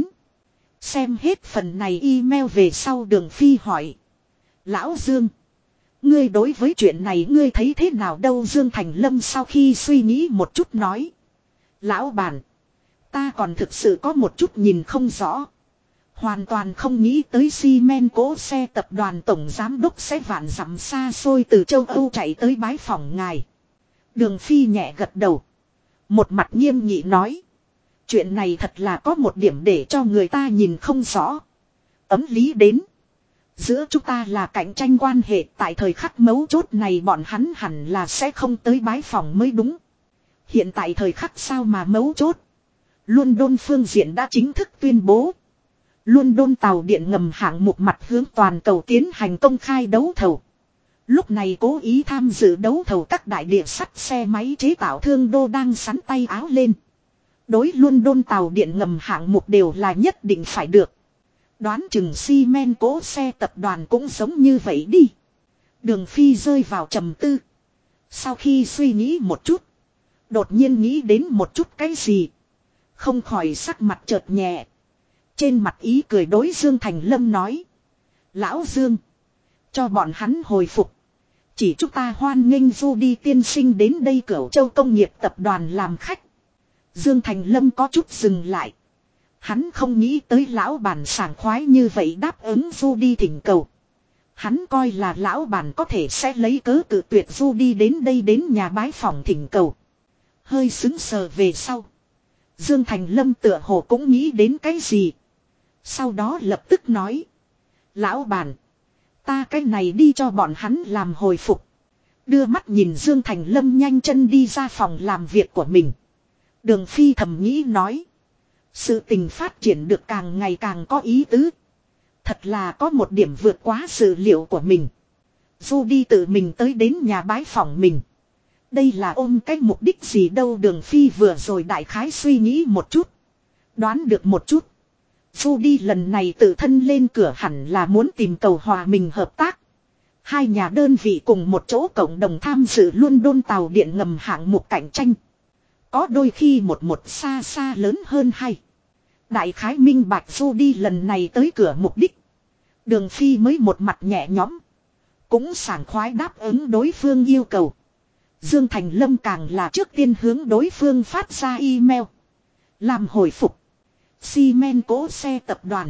Xem hết phần này email về sau Đường Phi hỏi: Lão Dương, ngươi đối với chuyện này ngươi thấy thế nào đâu? Dương Thành Lâm sau khi suy nghĩ một chút nói: Lão bản, ta còn thực sự có một chút nhìn không rõ. Hoàn toàn không nghĩ tới xi men cỗ xe tập đoàn tổng giám đốc sẽ vạn dặm xa xôi từ châu Âu chạy tới bái phỏng ngài. Đường Phi nhẹ gật đầu, một mặt nghiêm nghị nói: chuyện này thật là có một điểm để cho người ta nhìn không rõ. Ấm lý đến, giữa chúng ta là cạnh tranh quan hệ, tại thời khắc mấu chốt này bọn hắn hẳn là sẽ không tới bái phỏng mới đúng. Hiện tại thời khắc sao mà mấu chốt? London phương diện đã chính thức tuyên bố. London tàu điện ngầm hạng mục mặt hướng toàn cầu tiến hành công khai đấu thầu. Lúc này cố ý tham dự đấu thầu các đại địa sắt xe máy chế tạo thương đô đang sắn tay áo lên. Đối London tàu điện ngầm hạng mục đều là nhất định phải được. Đoán chừng xi men cố xe tập đoàn cũng giống như vậy đi. Đường Phi rơi vào trầm tư. Sau khi suy nghĩ một chút. Đột nhiên nghĩ đến một chút cái gì. Không khỏi sắc mặt chợt nhẹ. Trên mặt ý cười đối Dương Thành Lâm nói. Lão Dương. Cho bọn hắn hồi phục. Chỉ chúng ta hoan nghênh du đi tiên sinh đến đây Cửu Châu công nghiệp tập đoàn làm khách. Dương Thành Lâm có chút dừng lại. Hắn không nghĩ tới lão bản sảng khoái như vậy đáp ứng du đi thỉnh cầu. Hắn coi là lão bản có thể sẽ lấy cớ cự tuyệt du đi đến đây đến nhà bái phòng thỉnh cầu. Hơi sững sờ về sau. Dương Thành Lâm tựa hồ cũng nghĩ đến cái gì. Sau đó lập tức nói. Lão bản. Ta cái này đi cho bọn hắn làm hồi phục. Đưa mắt nhìn Dương Thành Lâm nhanh chân đi ra phòng làm việc của mình. Đường Phi thầm nghĩ nói. Sự tình phát triển được càng ngày càng có ý tứ. Thật là có một điểm vượt quá sự liệu của mình. Du đi tự mình tới đến nhà bái phòng mình. Đây là ôm cái mục đích gì đâu. Đường Phi vừa rồi đại khái suy nghĩ một chút. Đoán được một chút. Du đi lần này tự thân lên cửa hẳn là muốn tìm cầu hòa mình hợp tác. Hai nhà đơn vị cùng một chỗ cộng đồng tham dự London tàu điện ngầm hạng mục cạnh tranh. Có đôi khi một xa xa lớn hơn hay. Đại khái minh bạch Du đi lần này tới cửa mục đích. Đường Phi mới một mặt nhẹ nhõm. Cũng sảng khoái đáp ứng đối phương yêu cầu. Dương Thành Lâm càng là trước tiên hướng đối phương phát ra email. Làm hồi phục. Xi men cố xe tập đoàn.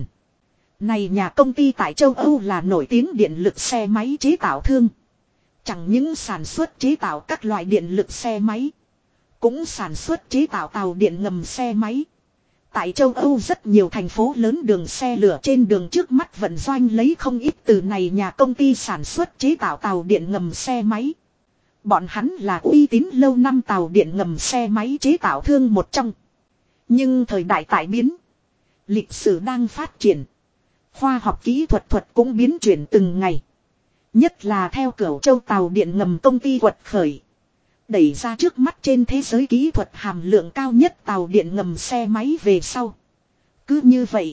Này nhà công ty tại châu Âu là nổi tiếng điện lực xe máy chế tạo thương. Chẳng những sản xuất chế tạo các loại điện lực xe máy. Cũng sản xuất chế tạo tàu điện ngầm xe máy. Tại châu Âu rất nhiều thành phố lớn đường xe lửa trên đường trước mắt vận doanh lấy không ít từ này nhà công ty sản xuất chế tạo tàu điện ngầm xe máy. Bọn hắn là uy tín lâu năm tàu điện ngầm xe máy chế tạo thương một trong. Nhưng thời đại tại biến. Lịch sử đang phát triển. Khoa học kỹ thuật cũng biến chuyển từng ngày. Nhất là theo Cửu Châu tàu điện ngầm công ty quật khởi. Đẩy ra trước mắt trên thế giới kỹ thuật hàm lượng cao nhất tàu điện ngầm xe máy về sau. Cứ như vậy.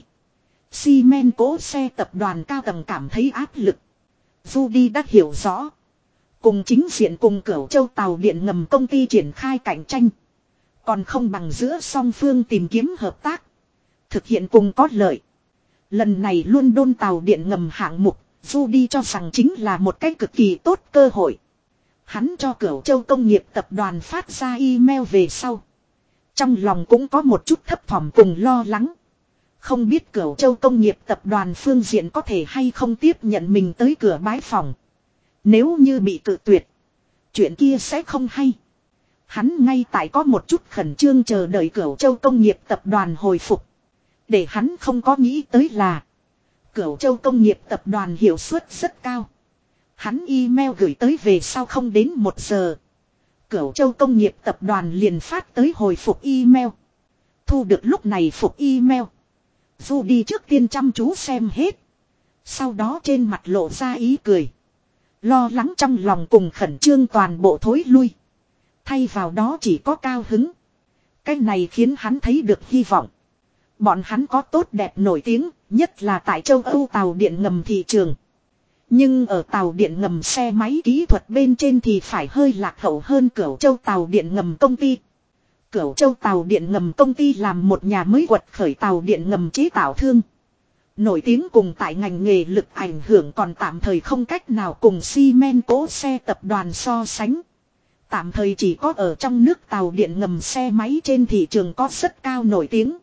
Xi men cố xe tập đoàn cao tầng cảm thấy áp lực. Judy đã hiểu rõ. Cùng chính diện cùng Cửu Châu tàu điện ngầm công ty triển khai cạnh tranh. Còn không bằng giữa song phương tìm kiếm hợp tác. Thực hiện cùng có lợi. Lần này London tàu điện ngầm hạng mục, Judy cho rằng chính là một cái cực kỳ tốt cơ hội. Hắn cho Cửu Châu công nghiệp tập đoàn phát ra email về sau. Trong lòng cũng có một chút thấp thỏm cùng lo lắng. Không biết Cửu Châu công nghiệp tập đoàn phương diện có thể hay không tiếp nhận mình tới cửa bái phòng. Nếu như bị cự tuyệt, chuyện kia sẽ không hay. Hắn ngay tại có một chút khẩn trương chờ đợi Cửu Châu công nghiệp tập đoàn hồi phục. Để hắn không có nghĩ tới là Cửu Châu công nghiệp tập đoàn hiệu suất rất cao. Hắn email gửi tới về sau không đến 1 giờ. Cửu Châu công nghiệp tập đoàn liền phát tới hồi phục email. Thu được lúc này phục email. Du đi trước tiên chăm chú xem hết. Sau đó trên mặt lộ ra ý cười. Lo lắng trong lòng cùng khẩn trương toàn bộ thối lui. Thay vào đó chỉ có cao hứng. Cái này khiến hắn thấy được hy vọng. Bọn hắn có tốt đẹp nổi tiếng, nhất là tại châu Âu tàu điện ngầm thị trường. Nhưng ở tàu điện ngầm xe máy kỹ thuật bên trên thì phải hơi lạc hậu hơn Cửu Châu tàu điện ngầm công ty. Cửu Châu tàu điện ngầm công ty làm một nhà mới quật khởi tàu điện ngầm chế tạo thương. Nổi tiếng cùng tại ngành nghề lực ảnh hưởng còn tạm thời không cách nào cùng xi men cố xe tập đoàn so sánh. Tạm thời chỉ có ở trong nước tàu điện ngầm xe máy trên thị trường có rất cao nổi tiếng.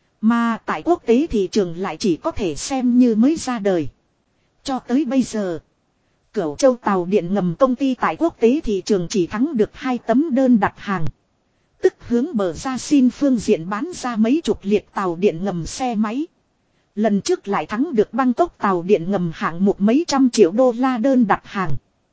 Mà tại quốc tế thị trường lại chỉ có thể xem như mới ra đời. Cho tới bây giờ, Cửu Châu tàu điện ngầm công ty tại quốc tế thị trường chỉ thắng được 2 tấm đơn đặt hàng. Tức hướng bờ ra xin phương diện bán ra mấy chục liệt tàu điện ngầm xe máy. Lần trước lại thắng được Bangkok tàu điện ngầm hạng mục mấy trăm triệu đô la đơn đặt hàng.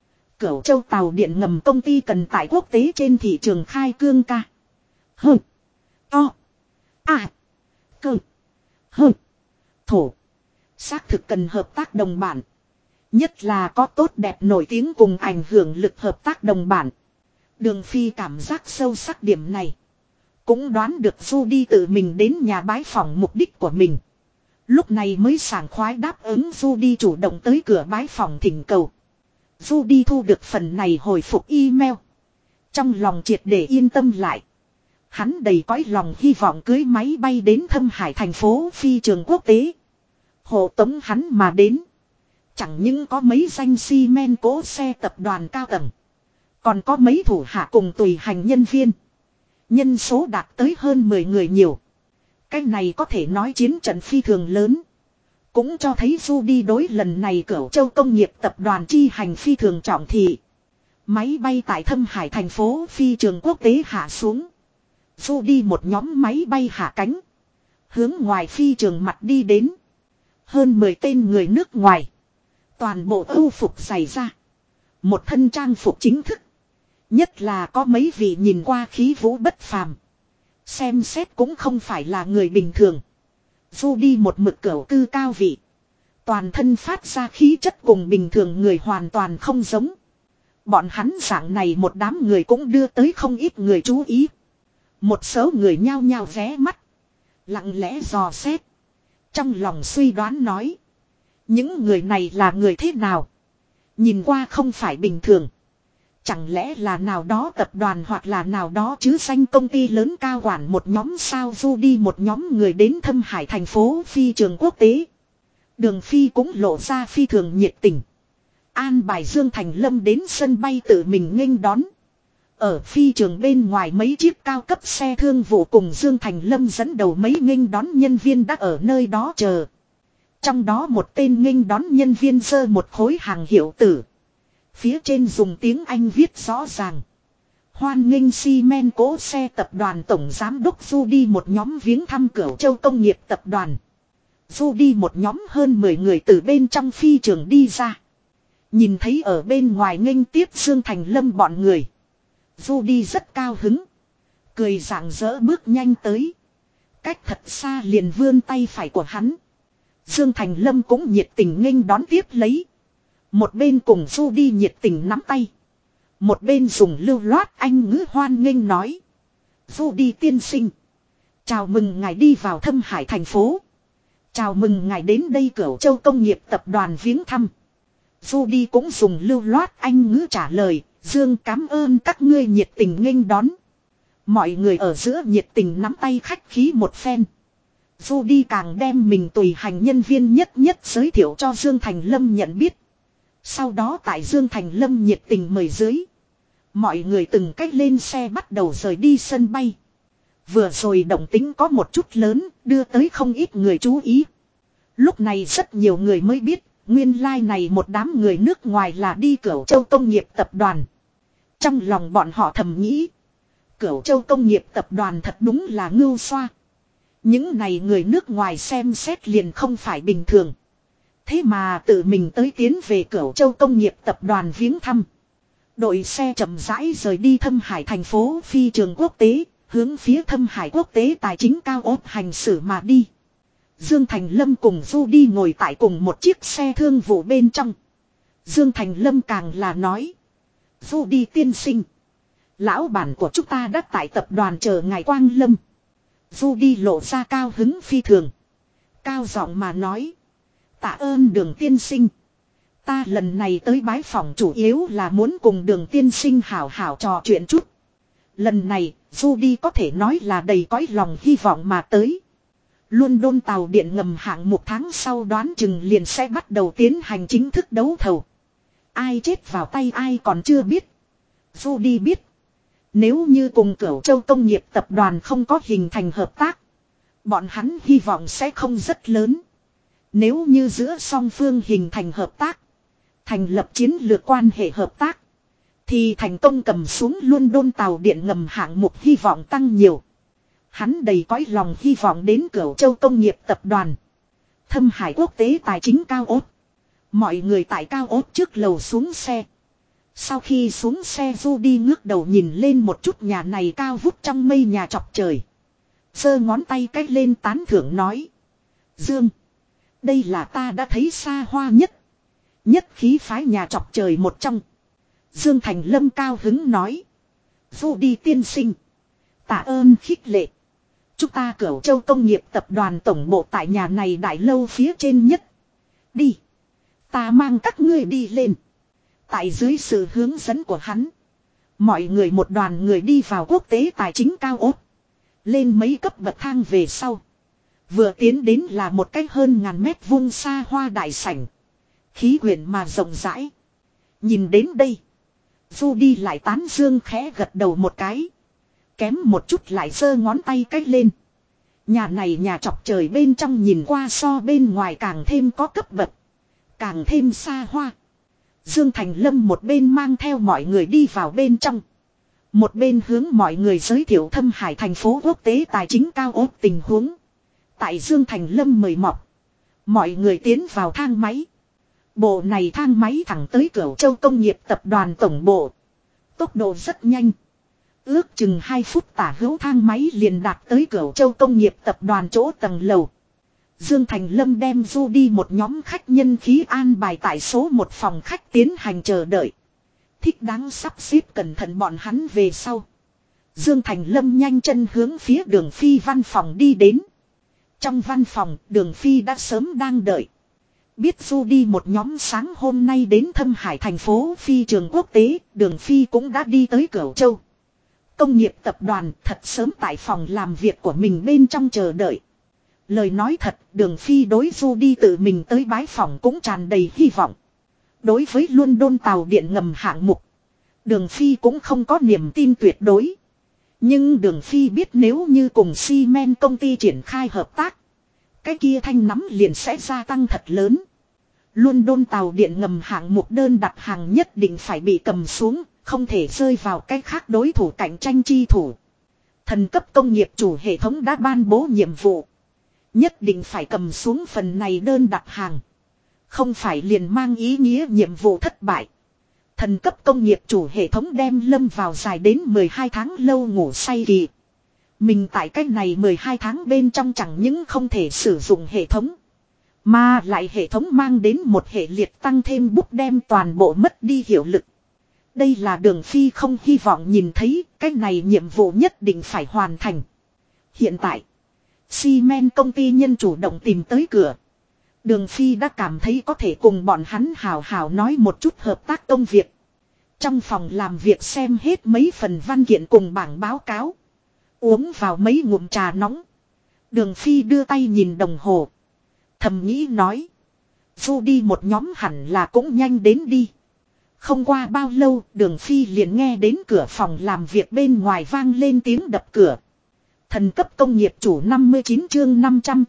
Cửu Châu tàu điện ngầm công ty cần tại quốc tế trên thị trường khai cương ca. To. A. Cơ. Hơ. Thổ. Xác thực cần hợp tác đồng bản. Nhất là có tốt đẹp nổi tiếng cùng ảnh hưởng lực hợp tác đồng bản. Đường Phi cảm giác sâu sắc điểm này. Cũng đoán được Judy tự mình đến nhà bái phỏng mục đích của mình. Lúc này mới sảng khoái đáp ứng Judy chủ động tới cửa bái phỏng thỉnh cầu. Judy thu được phần này hồi phục email. Trong lòng triệt để yên tâm lại. Hắn đầy cõi lòng hy vọng cưới máy bay đến Thâm Hải thành phố phi trường quốc tế. Hộ tống hắn mà đến. Chẳng những có mấy danh xi men cỗ xe tập đoàn cao tầng. Còn có mấy thủ hạ cùng tùy hành nhân viên. Nhân số đạt tới hơn 10 người nhiều. Cái này có thể nói chiến trận phi thường lớn. Cũng cho thấy Judy đối lần này Cửu Châu công nghiệp tập đoàn chi hành phi thường trọng thị. Máy bay tại Thâm Hải thành phố phi trường quốc tế hạ xuống. Judy một nhóm máy bay hạ cánh. Hướng ngoài phi trường mặt đi đến. Hơn 10 tên người nước ngoài. Toàn bộ âu phục dày ra. Một thân trang phục chính thức. Nhất là có mấy vị nhìn qua khí vũ bất phàm. Xem xét cũng không phải là người bình thường. Judy một mực cửu cư cao vị. Toàn thân phát ra khí chất cùng bình thường người hoàn toàn không giống. Bọn hắn dạng này một đám người cũng đưa tới không ít người chú ý. Một số người nhao nhao ghé mắt. Lặng lẽ dò xét. Trong lòng suy đoán nói. Những người này là người thế nào? Nhìn qua không phải bình thường. Chẳng lẽ là nào đó tập đoàn hoặc là nào đó chứ danh công ty lớn cao quản một nhóm sao Judy một nhóm người đến Thâm Hải thành phố phi trường quốc tế. Đường Phi cũng lộ ra phi thường nhiệt tình. An bài Dương Thành Lâm đến sân bay tự mình nghênh đón. Ở phi trường bên ngoài mấy chiếc cao cấp xe thương vụ cùng Dương Thành Lâm dẫn đầu mấy nghênh đón nhân viên đã ở nơi đó chờ. Trong đó một tên nghênh đón nhân viên giơ một khối hàng hiệu tử. Phía trên dùng tiếng Anh viết rõ ràng. Hoan nghênh xi men cỗ xe tập đoàn tổng giám đốc Judy một nhóm viếng thăm Cửu Châu công nghiệp tập đoàn. Judy một nhóm hơn 10 người từ bên trong phi trường đi ra. Nhìn thấy ở bên ngoài nghênh tiếp Dương Thành Lâm bọn người. Judy rất cao hứng. Cười rạng rỡ bước nhanh tới. Cách thật xa liền vươn tay phải của hắn. Dương Thành Lâm cũng nhiệt tình nghênh đón tiếp lấy. Một bên cùng Judy nhiệt tình nắm tay. Một bên dùng lưu loát Anh ngữ hoan nghênh nói. Judy tiên sinh. Chào mừng ngài đi vào Thâm Hải thành phố. Chào mừng ngài đến đây Cửu Châu công nghiệp tập đoàn viếng thăm. Judy cũng dùng lưu loát Anh ngữ trả lời. Dương cảm ơn các ngươi nhiệt tình nghênh đón. Mọi người ở giữa nhiệt tình nắm tay khách khí một phen. Judy càng đem mình tùy hành nhân viên nhất nhất giới thiệu cho Dương Thành Lâm nhận biết. Sau đó tại Dương Thành Lâm nhiệt tình mời dưới. Mọi người từng cách lên xe bắt đầu rời đi sân bay. Vừa rồi động tĩnh có một chút lớn, đưa tới không ít người chú ý. Lúc này rất nhiều người mới biết, nguyên lai này một đám người nước ngoài là đi Cửu Châu công nghiệp tập đoàn. Trong lòng bọn họ thầm nghĩ, Cửu Châu công nghiệp tập đoàn thật đúng là ngưu xoa. Những này người nước ngoài xem xét liền không phải bình thường. Thế mà tự mình tới tiến về Cửu Châu công nghiệp tập đoàn viếng thăm. Đội xe chậm rãi rời đi Thâm Hải thành phố phi trường quốc tế, hướng phía Thâm Hải quốc tế tài chính cao ốt hành xử mà đi. Dương Thành Lâm cùng Judy ngồi tại cùng một chiếc xe thương vụ bên trong. Dương Thành Lâm càng là nói. Judy tiên sinh. Lão bản của chúng ta đã tại tập đoàn chờ ngài quang lâm. Judy lộ ra cao hứng phi thường. Cao giọng mà nói. Tạ ơn Đường tiên sinh. Ta lần này tới bái phỏng chủ yếu là muốn cùng Đường tiên sinh hảo hảo trò chuyện chút. Lần này, Judy có thể nói là đầy cõi lòng hy vọng mà tới. London tàu điện ngầm hạng một tháng sau đoán chừng liền sẽ bắt đầu tiến hành chính thức đấu thầu. Ai chết vào tay ai còn chưa biết. Judy biết. Nếu như cùng Cửu Châu công nghiệp tập đoàn không có hình thành hợp tác. Bọn hắn hy vọng sẽ không rất lớn. Nếu như giữa song phương hình thành hợp tác. Thành lập chiến lược quan hệ hợp tác. Thì thành công cầm xuống London tàu điện ngầm hạng mục hy vọng tăng nhiều. Hắn đầy cõi lòng hy vọng đến Cửu Châu công nghiệp tập đoàn. Thâm Hải quốc tế tài chính cao ốt. Mọi người tại cao ốt trước lầu xuống xe. Sau khi xuống xe Judy ngước đầu nhìn lên một chút nhà này cao vút trong mây nhà chọc trời. Giơ ngón tay cách lên tán thưởng nói. Dương. Đây là ta đã thấy xa hoa nhất. Nhất khí phái nhà trọc trời một trong. Dương Thành Lâm cao hứng nói. Dù đi tiên sinh. Tạ ơn khích lệ. Chúng ta Cửu Châu Công nghiệp tập đoàn tổng bộ tại nhà này đại lâu phía trên nhất. Đi. Ta mang các ngươi đi lên. Tại dưới sự hướng dẫn của hắn. Mọi người một đoàn người đi vào quốc tế tài chính cao ốt. Lên mấy cấp bậc thang về sau. Vừa tiến đến là một cách hơn ngàn mét vuông xa hoa đại sảnh. Khí quyển mà rộng rãi. Nhìn đến đây. Du đi lại tán dương khẽ gật đầu một cái. Kém một chút lại giơ ngón tay cách lên. Nhà này nhà trọc trời bên trong nhìn qua so bên ngoài càng thêm có cấp bậc. Càng thêm xa hoa. Dương Thành Lâm một bên mang theo mọi người đi vào bên trong. Một bên hướng mọi người giới thiệu Thâm Hải thành phố quốc tế tài chính cao ốt tình huống. Tại Dương Thành Lâm mời mọc. Mọi người tiến vào thang máy. Bộ này thang máy thẳng tới Cửu Châu Công nghiệp tập đoàn tổng bộ. Tốc độ rất nhanh. Ước chừng 2 phút tả hữu thang máy liền đạt tới Cửu Châu Công nghiệp tập đoàn chỗ tầng lầu. Dương Thành Lâm đem du đi một nhóm khách nhân khí an bài tại số một phòng khách tiến hành chờ đợi. Thích đáng sắp xếp cẩn thận bọn hắn về sau. Dương Thành Lâm nhanh chân hướng phía Đường Phi văn phòng đi đến. Trong văn phòng, Đường Phi đã sớm đang đợi. Biết du đi một nhóm sáng hôm nay đến Thâm Hải thành phố phi trường quốc tế, Đường Phi cũng đã đi tới Cửu Châu Công nghiệp tập đoàn thật sớm tại phòng làm việc của mình bên trong chờ đợi. Lời nói thật, Đường Phi đối du đi tự mình tới bái phòng cũng tràn đầy hy vọng. Đối với London tàu điện ngầm hạng mục, Đường Phi cũng không có niềm tin tuyệt đối. Nhưng Đường Phi biết nếu như cùng Siemens công ty triển khai hợp tác, cái kia thanh nắm liền sẽ gia tăng thật lớn. London tàu điện ngầm hạng mục đơn đặt hàng nhất định phải bị cầm xuống, không thể rơi vào cái khác đối thủ cạnh tranh chi thủ. Thần cấp công nghiệp chủ hệ thống đã ban bố nhiệm vụ. Nhất định phải cầm xuống phần này đơn đặt hàng. Không phải liền mang ý nghĩa nhiệm vụ thất bại. Thần cấp công nghiệp chủ hệ thống đem lâm vào dài đến 12 tháng lâu ngủ say kỳ. Mình tại cách này 12 tháng bên trong chẳng những không thể sử dụng hệ thống. Mà lại hệ thống mang đến một hệ liệt tăng thêm bút đem toàn bộ mất đi hiệu lực. Đây là Đường Phi không hy vọng nhìn thấy, cách này nhiệm vụ nhất định phải hoàn thành. Hiện tại, Siemens công ty nhân chủ động tìm tới cửa. Đường Phi đã cảm thấy có thể cùng bọn hắn hào hào nói một chút hợp tác công việc. Trong phòng làm việc xem hết mấy phần văn kiện cùng bảng báo cáo. Uống vào mấy ngụm trà nóng. Đường Phi đưa tay nhìn đồng hồ. Thầm nghĩ nói. Du đi một nhóm hẳn là cũng nhanh đến đi. Không qua bao lâu Đường Phi liền nghe đến cửa phòng làm việc bên ngoài vang lên tiếng đập cửa. Thần cấp công nghiệp chủ 59 chương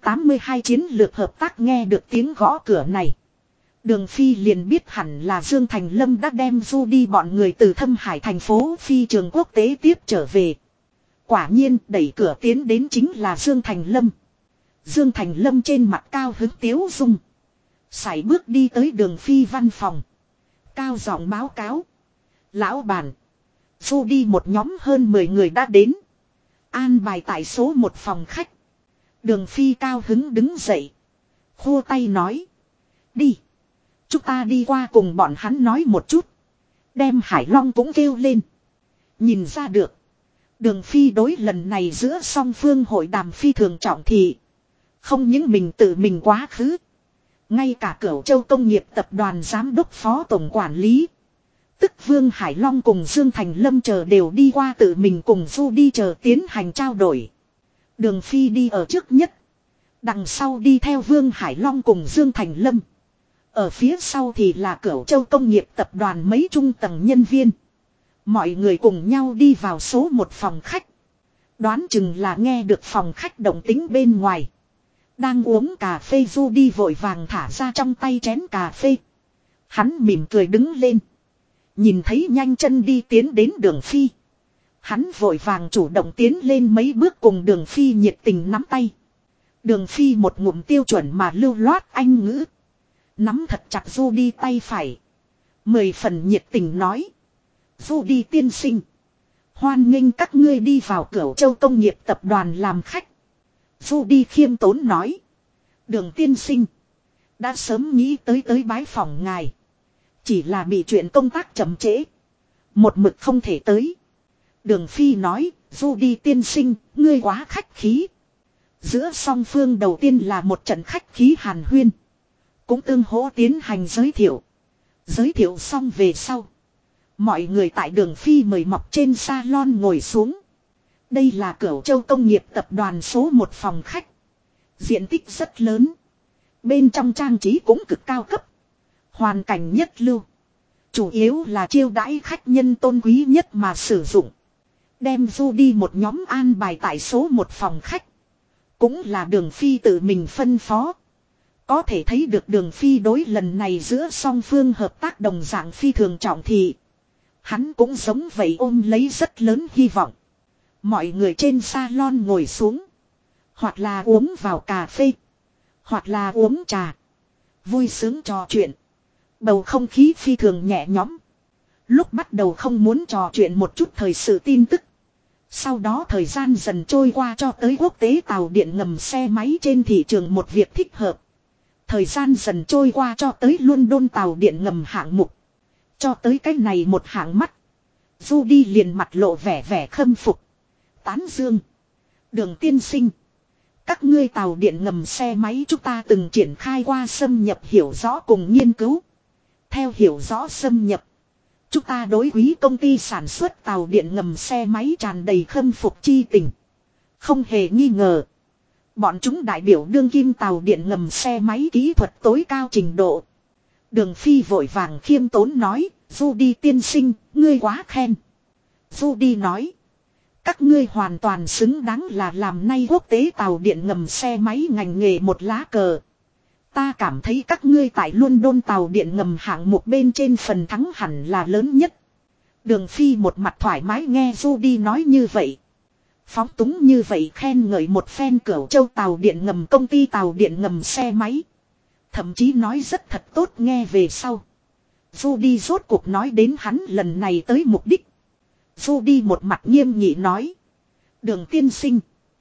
582 chiến lược hợp tác nghe được tiếng gõ cửa này. Đường Phi liền biết hẳn là Dương Thành Lâm đã đem du đi bọn người từ Thâm Hải thành phố phi trường quốc tế tiếp trở về. Quả nhiên đẩy cửa tiến đến chính là Dương Thành Lâm. Dương Thành Lâm trên mặt cao hứng tiếu dung. Sải bước đi tới Đường Phi văn phòng. Cao giọng báo cáo. Lão bản. Du đi một nhóm hơn 10 người đã đến. An bài tại số một phòng khách. Đường Phi cao hứng đứng dậy. Khua tay nói. Đi. Chúng ta đi qua cùng bọn hắn nói một chút. Đem Hải Long cũng kêu lên. Nhìn ra được. Đường Phi đối lần này giữa song phương hội đàm phi thường trọng thị. Không những mình tự mình quá khứ. Ngay cả Cửu Châu Công nghiệp tập đoàn giám đốc phó tổng quản lý. Tức Vương Hải Long cùng Dương Thành Lâm chờ đều đi qua tự mình cùng Du đi chờ tiến hành trao đổi. Đường Phi đi ở trước nhất. Đằng sau đi theo Vương Hải Long cùng Dương Thành Lâm. Ở phía sau thì là Cửu Châu Công nghiệp tập đoàn mấy trung tầng nhân viên. Mọi người cùng nhau đi vào số một phòng khách. Đoán chừng là nghe được phòng khách động tính bên ngoài. Đang uống cà phê Du đi vội vàng thả ra trong tay chén cà phê. Hắn mỉm cười đứng lên. Nhìn thấy nhanh chân đi tiến đến Đường Phi. Hắn vội vàng chủ động tiến lên mấy bước cùng Đường Phi nhiệt tình nắm tay. Đường Phi một ngụm tiêu chuẩn mà lưu loát anh ngữ. Nắm thật chặt Du đi tay phải. 10 phần nhiệt tình nói. Du đi tiên sinh. Hoan nghênh các ngươi đi vào Cửu Châu Công nghiệp tập đoàn làm khách. Judy khiêm tốn nói. Đường tiên sinh. Đã sớm nghĩ tới bái phỏng ngài. Chỉ là bị chuyện công tác chậm trễ. Một mực không thể tới. Đường Phi nói, Judy tiên sinh, ngươi quá khách khí. Giữa song phương đầu tiên là một trận khách khí hàn huyên. Cũng tương hỗ tiến hành giới thiệu. Giới thiệu xong về sau. Mọi người tại đường Phi mời mọc trên salon ngồi xuống. Đây là Cửu Châu Công nghiệp tập đoàn số 1 phòng khách. Diện tích rất lớn. Bên trong trang trí cũng cực cao cấp. Hoàn cảnh nhất lưu. Chủ yếu là chiêu đãi khách nhân tôn quý nhất mà sử dụng. Đem Judy một nhóm an bài tại số 1 phòng khách. Cũng là đường Phi tự mình phân phó. Có thể thấy được đường Phi đối lần này giữa song phương hợp tác đồng dạng phi thường trọng thị. Hắn cũng giống vậy ôm lấy rất lớn hy vọng. Mọi người trên salon ngồi xuống. Hoặc là uống vào cà phê. Hoặc là uống trà. Vui sướng trò chuyện. Bầu không khí phi thường nhẹ nhõm. Lúc bắt đầu không muốn trò chuyện một chút thời sự tin tức. Sau đó thời gian dần trôi qua cho tới quốc tế tàu điện ngầm xe máy trên thị trường một việc thích hợp. Thời gian dần trôi qua cho tới London tàu điện ngầm hạng mục. Cho tới cái này một hạng mắt. Judy liền mặt lộ vẻ khâm phục. Tán dương. Đường tiên sinh. Các ngươi tàu điện ngầm xe máy chúng ta từng triển khai qua xâm nhập hiểu rõ cùng nghiên cứu. Theo hiểu rõ xâm nhập. Chúng ta đối quý công ty sản xuất tàu điện ngầm xe máy tràn đầy khâm phục chi tình. Không hề nghi ngờ. Bọn chúng đại biểu đương kim tàu điện ngầm xe máy kỹ thuật tối cao trình độ. Đường Phi vội vàng khiêm tốn nói, Judy tiên sinh, ngươi quá khen. Judy nói, các ngươi hoàn toàn xứng đáng là làm nay quốc tế tàu điện ngầm xe máy ngành nghề một lá cờ. Ta cảm thấy các ngươi tại London tàu điện ngầm hạng mục bên trên phần thắng hẳn là lớn nhất. Đường Phi một mặt thoải mái nghe Judy nói như vậy. Phóng túng như vậy khen ngợi một phen Cửu Châu tàu điện ngầm công ty tàu điện ngầm xe máy. Thậm chí nói rất thật tốt nghe về sau. Judy rốt cuộc nói đến hắn lần này tới mục đích. Judy một mặt nghiêm nghị nói. Đường tiên sinh.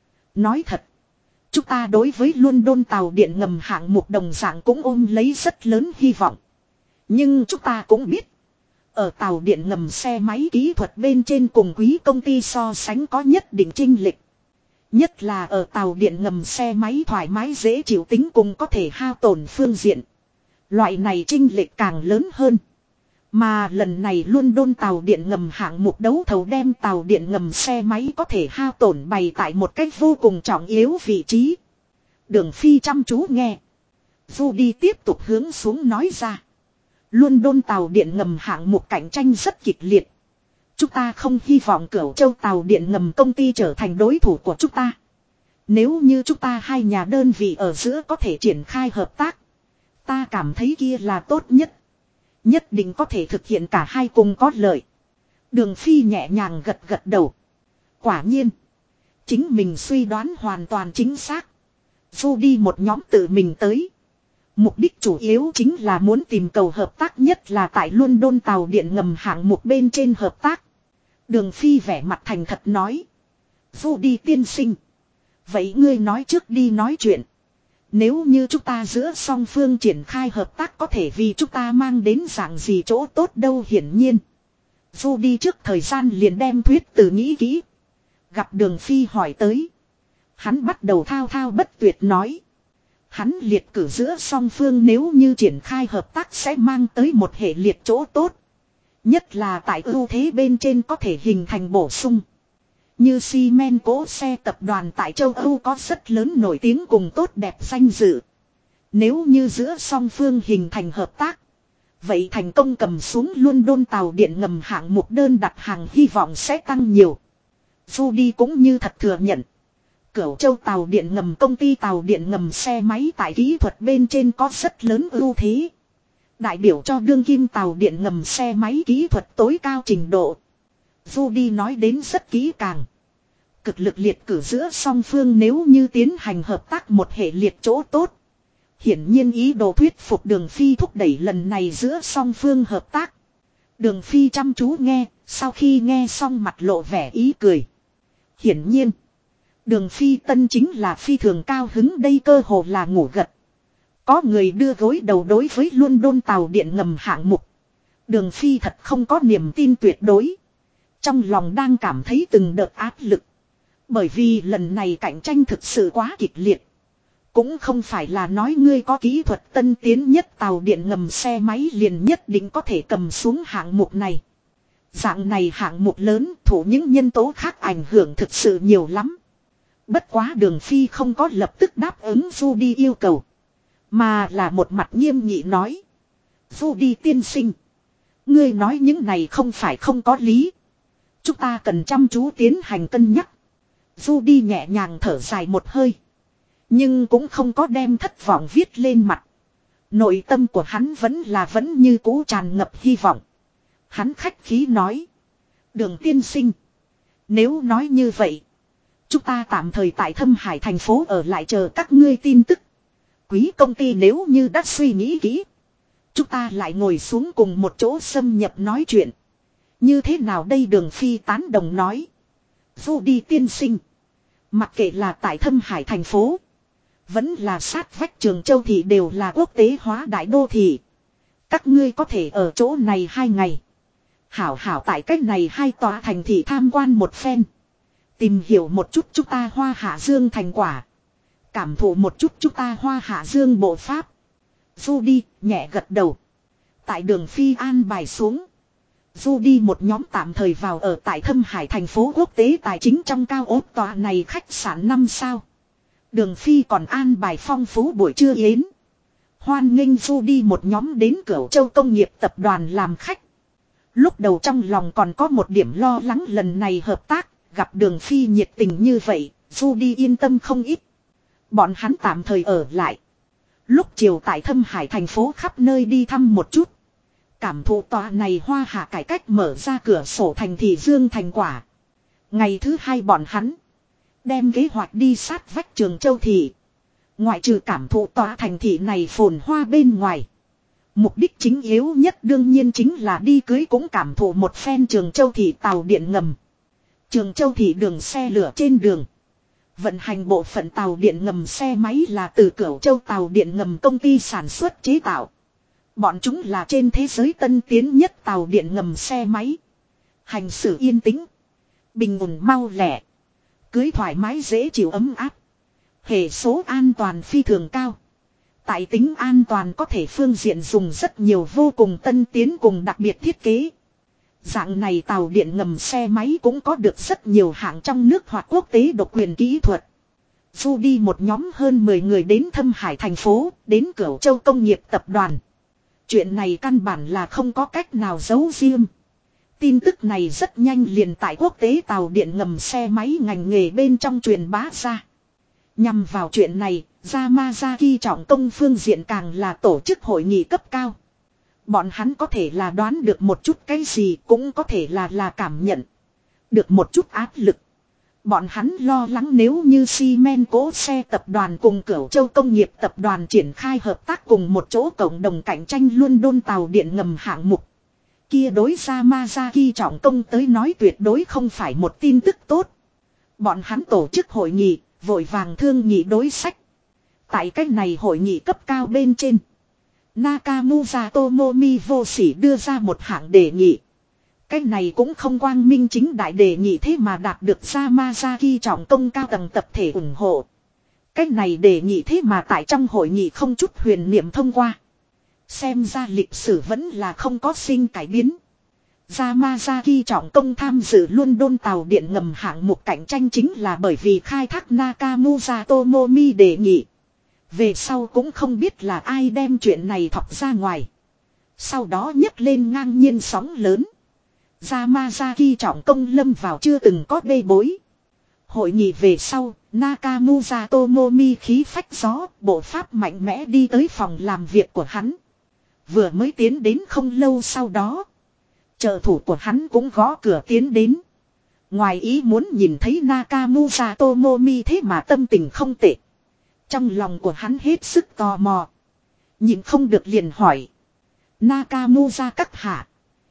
Nói thật. Chúng ta đối với London tàu điện ngầm hạng mục đồng dạng cũng ôm lấy rất lớn hy vọng. Nhưng chúng ta cũng biết. Ở tàu điện ngầm xe máy kỹ thuật bên trên cùng quý công ty so sánh có nhất định chênh lệch. Nhất là ở tàu điện ngầm xe máy thoải mái dễ chịu tính cùng có thể hao tổn phương diện. Loại này chênh lệch càng lớn hơn. Mà lần này London tàu điện ngầm hạng mục đấu thầu đem tàu điện ngầm xe máy có thể hao tổn bày tại một cách vô cùng trọng yếu vị trí. Đường Phi chăm chú nghe. Judy tiếp tục hướng xuống nói ra. London tàu điện ngầm hạng mục cạnh tranh rất kịch liệt. Chúng ta không hy vọng Cửu Châu tàu điện ngầm công ty trở thành đối thủ của chúng ta. Nếu như chúng ta hai nhà đơn vị ở giữa có thể triển khai hợp tác. Ta cảm thấy kia là tốt nhất. Nhất định có thể thực hiện cả hai cùng có lợi. Đường Phi nhẹ nhàng gật gật đầu. Quả nhiên. Chính mình suy đoán hoàn toàn chính xác. Judy một nhóm tự mình tới. Mục đích chủ yếu chính là muốn tìm cầu hợp tác nhất là tại London tàu điện ngầm hạng mục bên trên hợp tác. Đường Phi vẻ mặt thành thật nói. Judy tiên sinh. Vậy ngươi nói trước đi nói chuyện. Nếu như chúng ta giữa song phương triển khai hợp tác có thể vì chúng ta mang đến dạng gì chỗ tốt đâu hiển nhiên. Judy trước thời gian liền đem thuyết từ nghĩ kỹ. Gặp Đường Phi hỏi tới. Hắn bắt đầu thao thao bất tuyệt nói. Hắn liệt cử giữa song phương nếu như triển khai hợp tác sẽ mang tới một hệ liệt chỗ tốt. Nhất là tại ưu thế bên trên có thể hình thành bổ sung. Như Siemens cỗ xe tập đoàn tại châu Âu có rất lớn nổi tiếng cùng tốt đẹp danh dự. Nếu như giữa song phương hình thành hợp tác. Vậy thành công cầm xuống London tàu điện ngầm hạng mục đơn đặt hàng hy vọng sẽ tăng nhiều. Judy cũng như thật thừa nhận. Cửu Châu tàu điện ngầm công ty tàu điện ngầm xe máy tại kỹ thuật bên trên có rất lớn ưu thế. Đại biểu cho đương kim tàu điện ngầm xe máy kỹ thuật tối cao trình độ. Judy nói đến rất kỹ càng. Cực lực liệt cử giữa song phương nếu như tiến hành hợp tác một hệ liệt chỗ tốt. Hiển nhiên ý đồ thuyết phục Đường Phi thúc đẩy lần này giữa song phương hợp tác. Đường Phi chăm chú nghe, sau khi nghe xong mặt lộ vẻ ý cười. Hiển nhiên, Đường Phi Tân chính là phi thường cao hứng, đây cơ hồ là ngủ gật. Có người đưa gối đầu đối với London tàu điện ngầm hạng mục. Đường Phi thật không có niềm tin tuyệt đối. Trong lòng đang cảm thấy từng đợt áp lực. Bởi vì lần này cạnh tranh thực sự quá kịch liệt. Cũng không phải là nói ngươi có kỹ thuật tân tiến nhất tàu điện ngầm xe máy liền nhất định có thể cầm xuống hạng mục này. Dạng này hạng mục lớn thủ những nhân tố khác ảnh hưởng thực sự nhiều lắm. Bất quá Đường Phi không có lập tức đáp ứng Judy yêu cầu. Mà là một mặt nghiêm nghị nói. Judy tiên sinh. Ngươi nói những này không phải không có lý. Chúng ta cần chăm chú tiến hành cân nhắc. Judy nhẹ nhàng thở dài một hơi. Nhưng cũng không có đem thất vọng viết lên mặt. Nội tâm của hắn vẫn như cũ tràn ngập hy vọng. Hắn khách khí nói. Đường tiên sinh. Nếu nói như vậy. Chúng ta tạm thời tại Thâm Hải thành phố ở lại chờ các ngươi tin tức. Quý công ty nếu như đã suy nghĩ kỹ. Chúng ta lại ngồi xuống cùng một chỗ xâm nhập nói chuyện. Như thế nào đây Đường Phi tán đồng nói. Judy tiên sinh. Mặc kệ là tại Thâm Hải thành phố. Vẫn là sát vách Trường Châu thị đều là quốc tế hóa đại đô thị. Các ngươi có thể ở chỗ này 2 ngày. Hảo hảo tại cách này 2 tòa thành thị tham quan một phen. Tìm hiểu một chút chúng ta Hoa Hạ Dương thành quả. Cảm thụ một chút chúng ta Hoa Hạ Dương bộ pháp. Judy nhẹ gật đầu. Tại Đường Phi an bài xuống. Judy một nhóm tạm thời vào ở tại Thâm Hải thành phố quốc tế tài chính trong cao ốt tòa này khách sạn 5 sao. Đường Phi còn an bài phong phú buổi trưa yến. Hoan nghênh Judy một nhóm đến Cửu Châu công nghiệp tập đoàn làm khách. Lúc đầu trong lòng còn có một điểm lo lắng lần này hợp tác. Gặp Đường Phi nhiệt tình như vậy, Judy yên tâm không ít. Bọn hắn tạm thời ở lại. Lúc chiều tại Thâm Hải thành phố khắp nơi đi thăm một chút. Cảm thụ tòa này Hoa Hạ cải cách mở ra cửa sổ thành thị Dương thành quả. Ngày thứ 2 bọn hắn đem kế hoạch đi sát vách Trường Châu thị. Ngoại trừ cảm thụ tòa thành thị này phồn hoa bên ngoài. Mục đích chính yếu nhất đương nhiên chính là đi cưới cũng cảm thụ một phen Trường Châu thị tàu điện ngầm. Trường Châu thị đường xe lửa trên đường. Vận hành bộ phận tàu điện ngầm xe máy là từ Cửu Châu tàu điện ngầm công ty sản xuất chế tạo. Bọn chúng là trên thế giới tân tiến nhất tàu điện ngầm xe máy. Hành xử yên tĩnh. Bình ổn mau lẹ. Cưới thoải mái dễ chịu ấm áp. Hệ số an toàn phi thường cao. Tại tính an toàn có thể phương diện dùng rất nhiều vô cùng tân tiến cùng đặc biệt thiết kế. Dạng này tàu điện ngầm xe máy cũng có được rất nhiều hãng trong nước hoặc quốc tế độc quyền kỹ thuật. Judy một nhóm hơn 10 người đến Thâm Hải thành phố, đến Cửu Châu công nghiệp tập đoàn. Chuyện này căn bản là không có cách nào giấu riêng. Tin tức này rất nhanh liền tại quốc tế tàu điện ngầm xe máy ngành nghề bên trong truyền bá ra. Nhằm vào chuyện này, Yamazaki trọng công phương diện càng là tổ chức hội nghị cấp cao. Bọn hắn có thể là đoán được một chút cái gì, cũng có thể là cảm nhận được một chút áp lực. Bọn hắn lo lắng nếu như Siemens cố xe tập đoàn cùng Cửu Châu công nghiệp tập đoàn triển khai hợp tác cùng một chỗ cộng đồng cạnh tranh London tàu điện ngầm hạng mục. Kia đối Yamazaki trọng công tới nói tuyệt đối không phải một tin tức tốt. Bọn hắn tổ chức hội nghị, vội vàng thương nghị đối sách. Tại cách này hội nghị cấp cao bên trên. Nakamura Tomomi vô sỉ đưa ra một hạng đề nghị. Cái này cũng không quang minh chính đại đề nghị thế mà đạt được Yamazaki trọng công cao tầng tập thể ủng hộ. Cái này đề nghị thế mà tại trong hội nghị không chút huyền niệm thông qua. Xem ra lịch sử vẫn là không có sinh cải biến. Yamazaki trọng công tham dự London tàu điện ngầm hạng mục cạnh tranh chính là bởi vì khai thác Nakamura Tomomi đề nghị. Về sau cũng không biết là ai đem chuyện này thọc ra ngoài. Sau đó nhấc lên ngang nhiên sóng lớn. Yamazaki trọng công lâm vào chưa từng có bê bối. Hội nghị về sau, Nakamura Tomomi khí phách gió, bộ pháp mạnh mẽ đi tới phòng làm việc của hắn. Vừa mới tiến đến không lâu sau đó. Trợ thủ của hắn cũng gõ cửa tiến đến. Ngoài ý muốn nhìn thấy Nakamura Tomomi thế mà tâm tình không tệ. Trong lòng của hắn hết sức tò mò. Nhìn không được liền hỏi. Nakamura các hạ.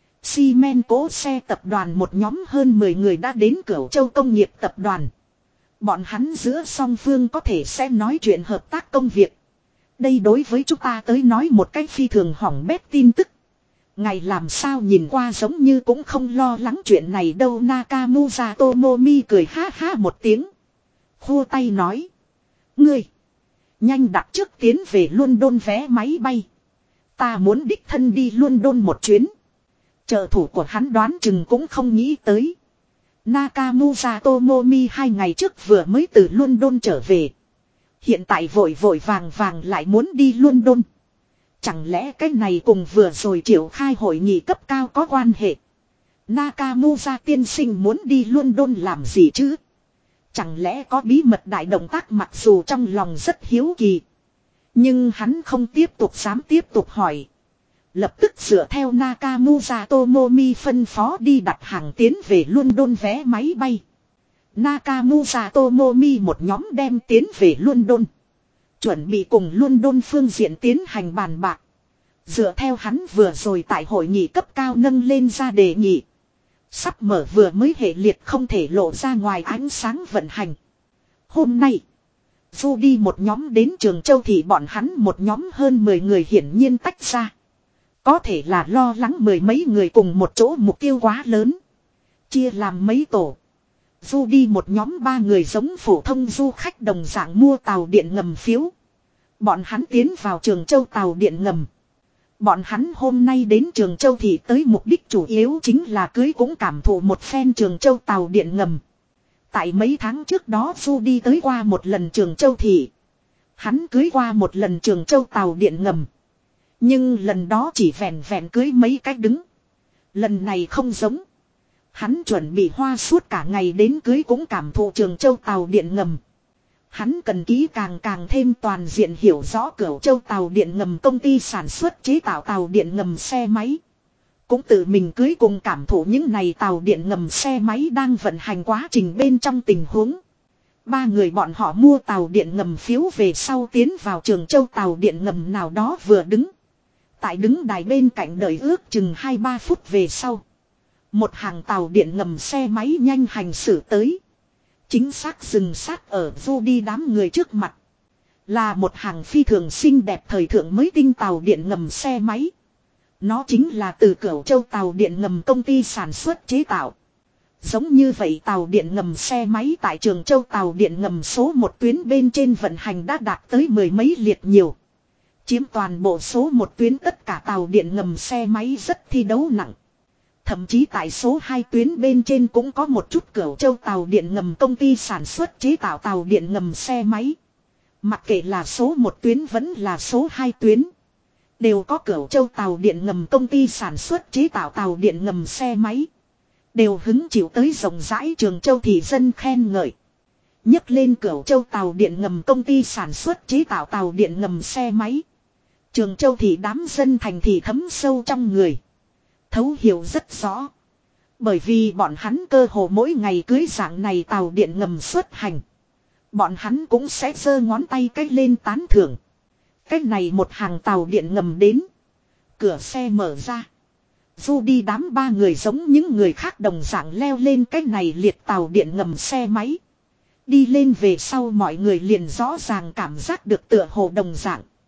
Siemens cố xe tập đoàn một nhóm hơn 10 người đã đến Cửu Châu công nghiệp tập đoàn. Bọn hắn giữa song phương có thể sẽ nói chuyện hợp tác công việc. Đây đối với chúng ta tới nói một cách phi thường hỏng bét tin tức. Ngày làm sao nhìn qua giống như cũng không lo lắng chuyện này đâu. Nakamura Tomomi cười ha ha một tiếng. Khua tay nói. Ngươi. Nhanh đặt trước tiến về London vé máy bay. Ta muốn đích thân đi London một chuyến. Trợ thủ của hắn đoán chừng cũng không nghĩ tới. Nakamura Tomomi 2 ngày trước vừa mới từ London trở về. Hiện tại vội vội vàng vàng lại muốn đi London. Chẳng lẽ cái này cùng vừa rồi triệu khai hội nghị cấp cao có quan hệ. Nakamura tiên sinh muốn đi London làm gì chứ? Chẳng lẽ có bí mật đại động tác, mặc dù trong lòng rất hiếu kỳ. Nhưng hắn không tiếp tục dám tiếp tục hỏi. Lập tức dựa theo Nakamura Tomomi phân phó đi đặt hàng tiến về London vé máy bay. Nakamura Tomomi một nhóm đem tiến về London. Chuẩn bị cùng London phương diện tiến hành bàn bạc. Dựa theo hắn vừa rồi tại hội nghị cấp cao nâng lên ra đề nghị. Sắp mở vừa mới hệ liệt không thể lộ ra ngoài ánh sáng vận hành. Hôm nay, Du đi một nhóm đến Trường Châu thì bọn hắn một nhóm hơn 10 người hiển nhiên tách ra. Có thể là lo lắng 10 mấy người cùng một chỗ mục tiêu quá lớn. Chia làm mấy tổ. Du đi một nhóm 3 người giống phổ thông du khách đồng dạng mua tàu điện ngầm phiếu. Bọn hắn tiến vào Trường Châu tàu điện ngầm. Bọn hắn hôm nay đến Trường Châu thì tới mục đích chủ yếu chính là cưới cũng cảm thụ một phen Trường Châu tàu điện ngầm. Tại mấy tháng trước đó Du đi tới qua một lần Trường Châu thị. Hắn cưới qua một lần Trường Châu tàu điện ngầm. Nhưng lần đó chỉ vẹn vẹn cưới mấy cách đứng. Lần này không giống. Hắn chuẩn bị hoa suốt cả ngày đến cưới cũng cảm thụ Trường Châu tàu điện ngầm. Hắn cần kỹ càng thêm toàn diện hiểu rõ Cửu Châu tàu điện ngầm công ty sản xuất chế tạo tàu điện ngầm xe máy. Cũng tự mình cưới cùng cảm thụ những này tàu điện ngầm xe máy đang vận hành quá trình bên trong tình huống. 3 người bọn họ mua tàu điện ngầm phiếu về sau tiến vào Trường Châu tàu điện ngầm nào đó vừa đứng. Tại đứng đài bên cạnh đợi ước chừng 2-3 phút về sau. Một hàng tàu điện ngầm xe máy nhanh hành xử tới. Chính xác dừng sát ở Du đi đám người trước mặt. Là một hàng phi thường xinh đẹp thời thượng mới tinh tàu điện ngầm xe máy. Nó chính là từ Cửu Châu tàu điện ngầm công ty sản xuất chế tạo. Giống như vậy tàu điện ngầm xe máy tại Trường Châu tàu điện ngầm số 1 tuyến bên trên vận hành đã đạt tới 10 mấy liệt nhiều. Chiếm toàn bộ số 1 tuyến tất cả tàu điện ngầm xe máy rất thi đấu nặng. Thậm chí tại số 2 tuyến bên trên cũng có một chút Cửu Châu tàu điện ngầm công ty sản xuất chế tạo tàu điện ngầm xe máy. Mặc kệ là số 1 tuyến vẫn là số 2 tuyến. Đều có Cửu Châu tàu điện ngầm công ty sản xuất chế tạo tàu điện ngầm xe máy. Đều hứng chịu tới rộng rãi Trường Châu thị dân khen ngợi. Nhấc lên Cửu Châu tàu điện ngầm công ty sản xuất chế tạo tàu điện ngầm xe máy. Trường Châu thị đám dân thành thị thấm sâu trong người. Thấu hiểu rất rõ. Bởi vì bọn hắn cơ hồ mỗi ngày cưới dạng này tàu điện ngầm xuất hành. Bọn hắn cũng sẽ giơ ngón tay cách lên tán thưởng. Cách này một hàng tàu điện ngầm đến. Cửa xe mở ra. Du đi đám 3 người giống những người khác đồng dạng leo lên cách này liệt tàu điện ngầm xe máy. Đi lên về sau mọi người liền rõ ràng cảm giác được tựa hồ đồng dạng.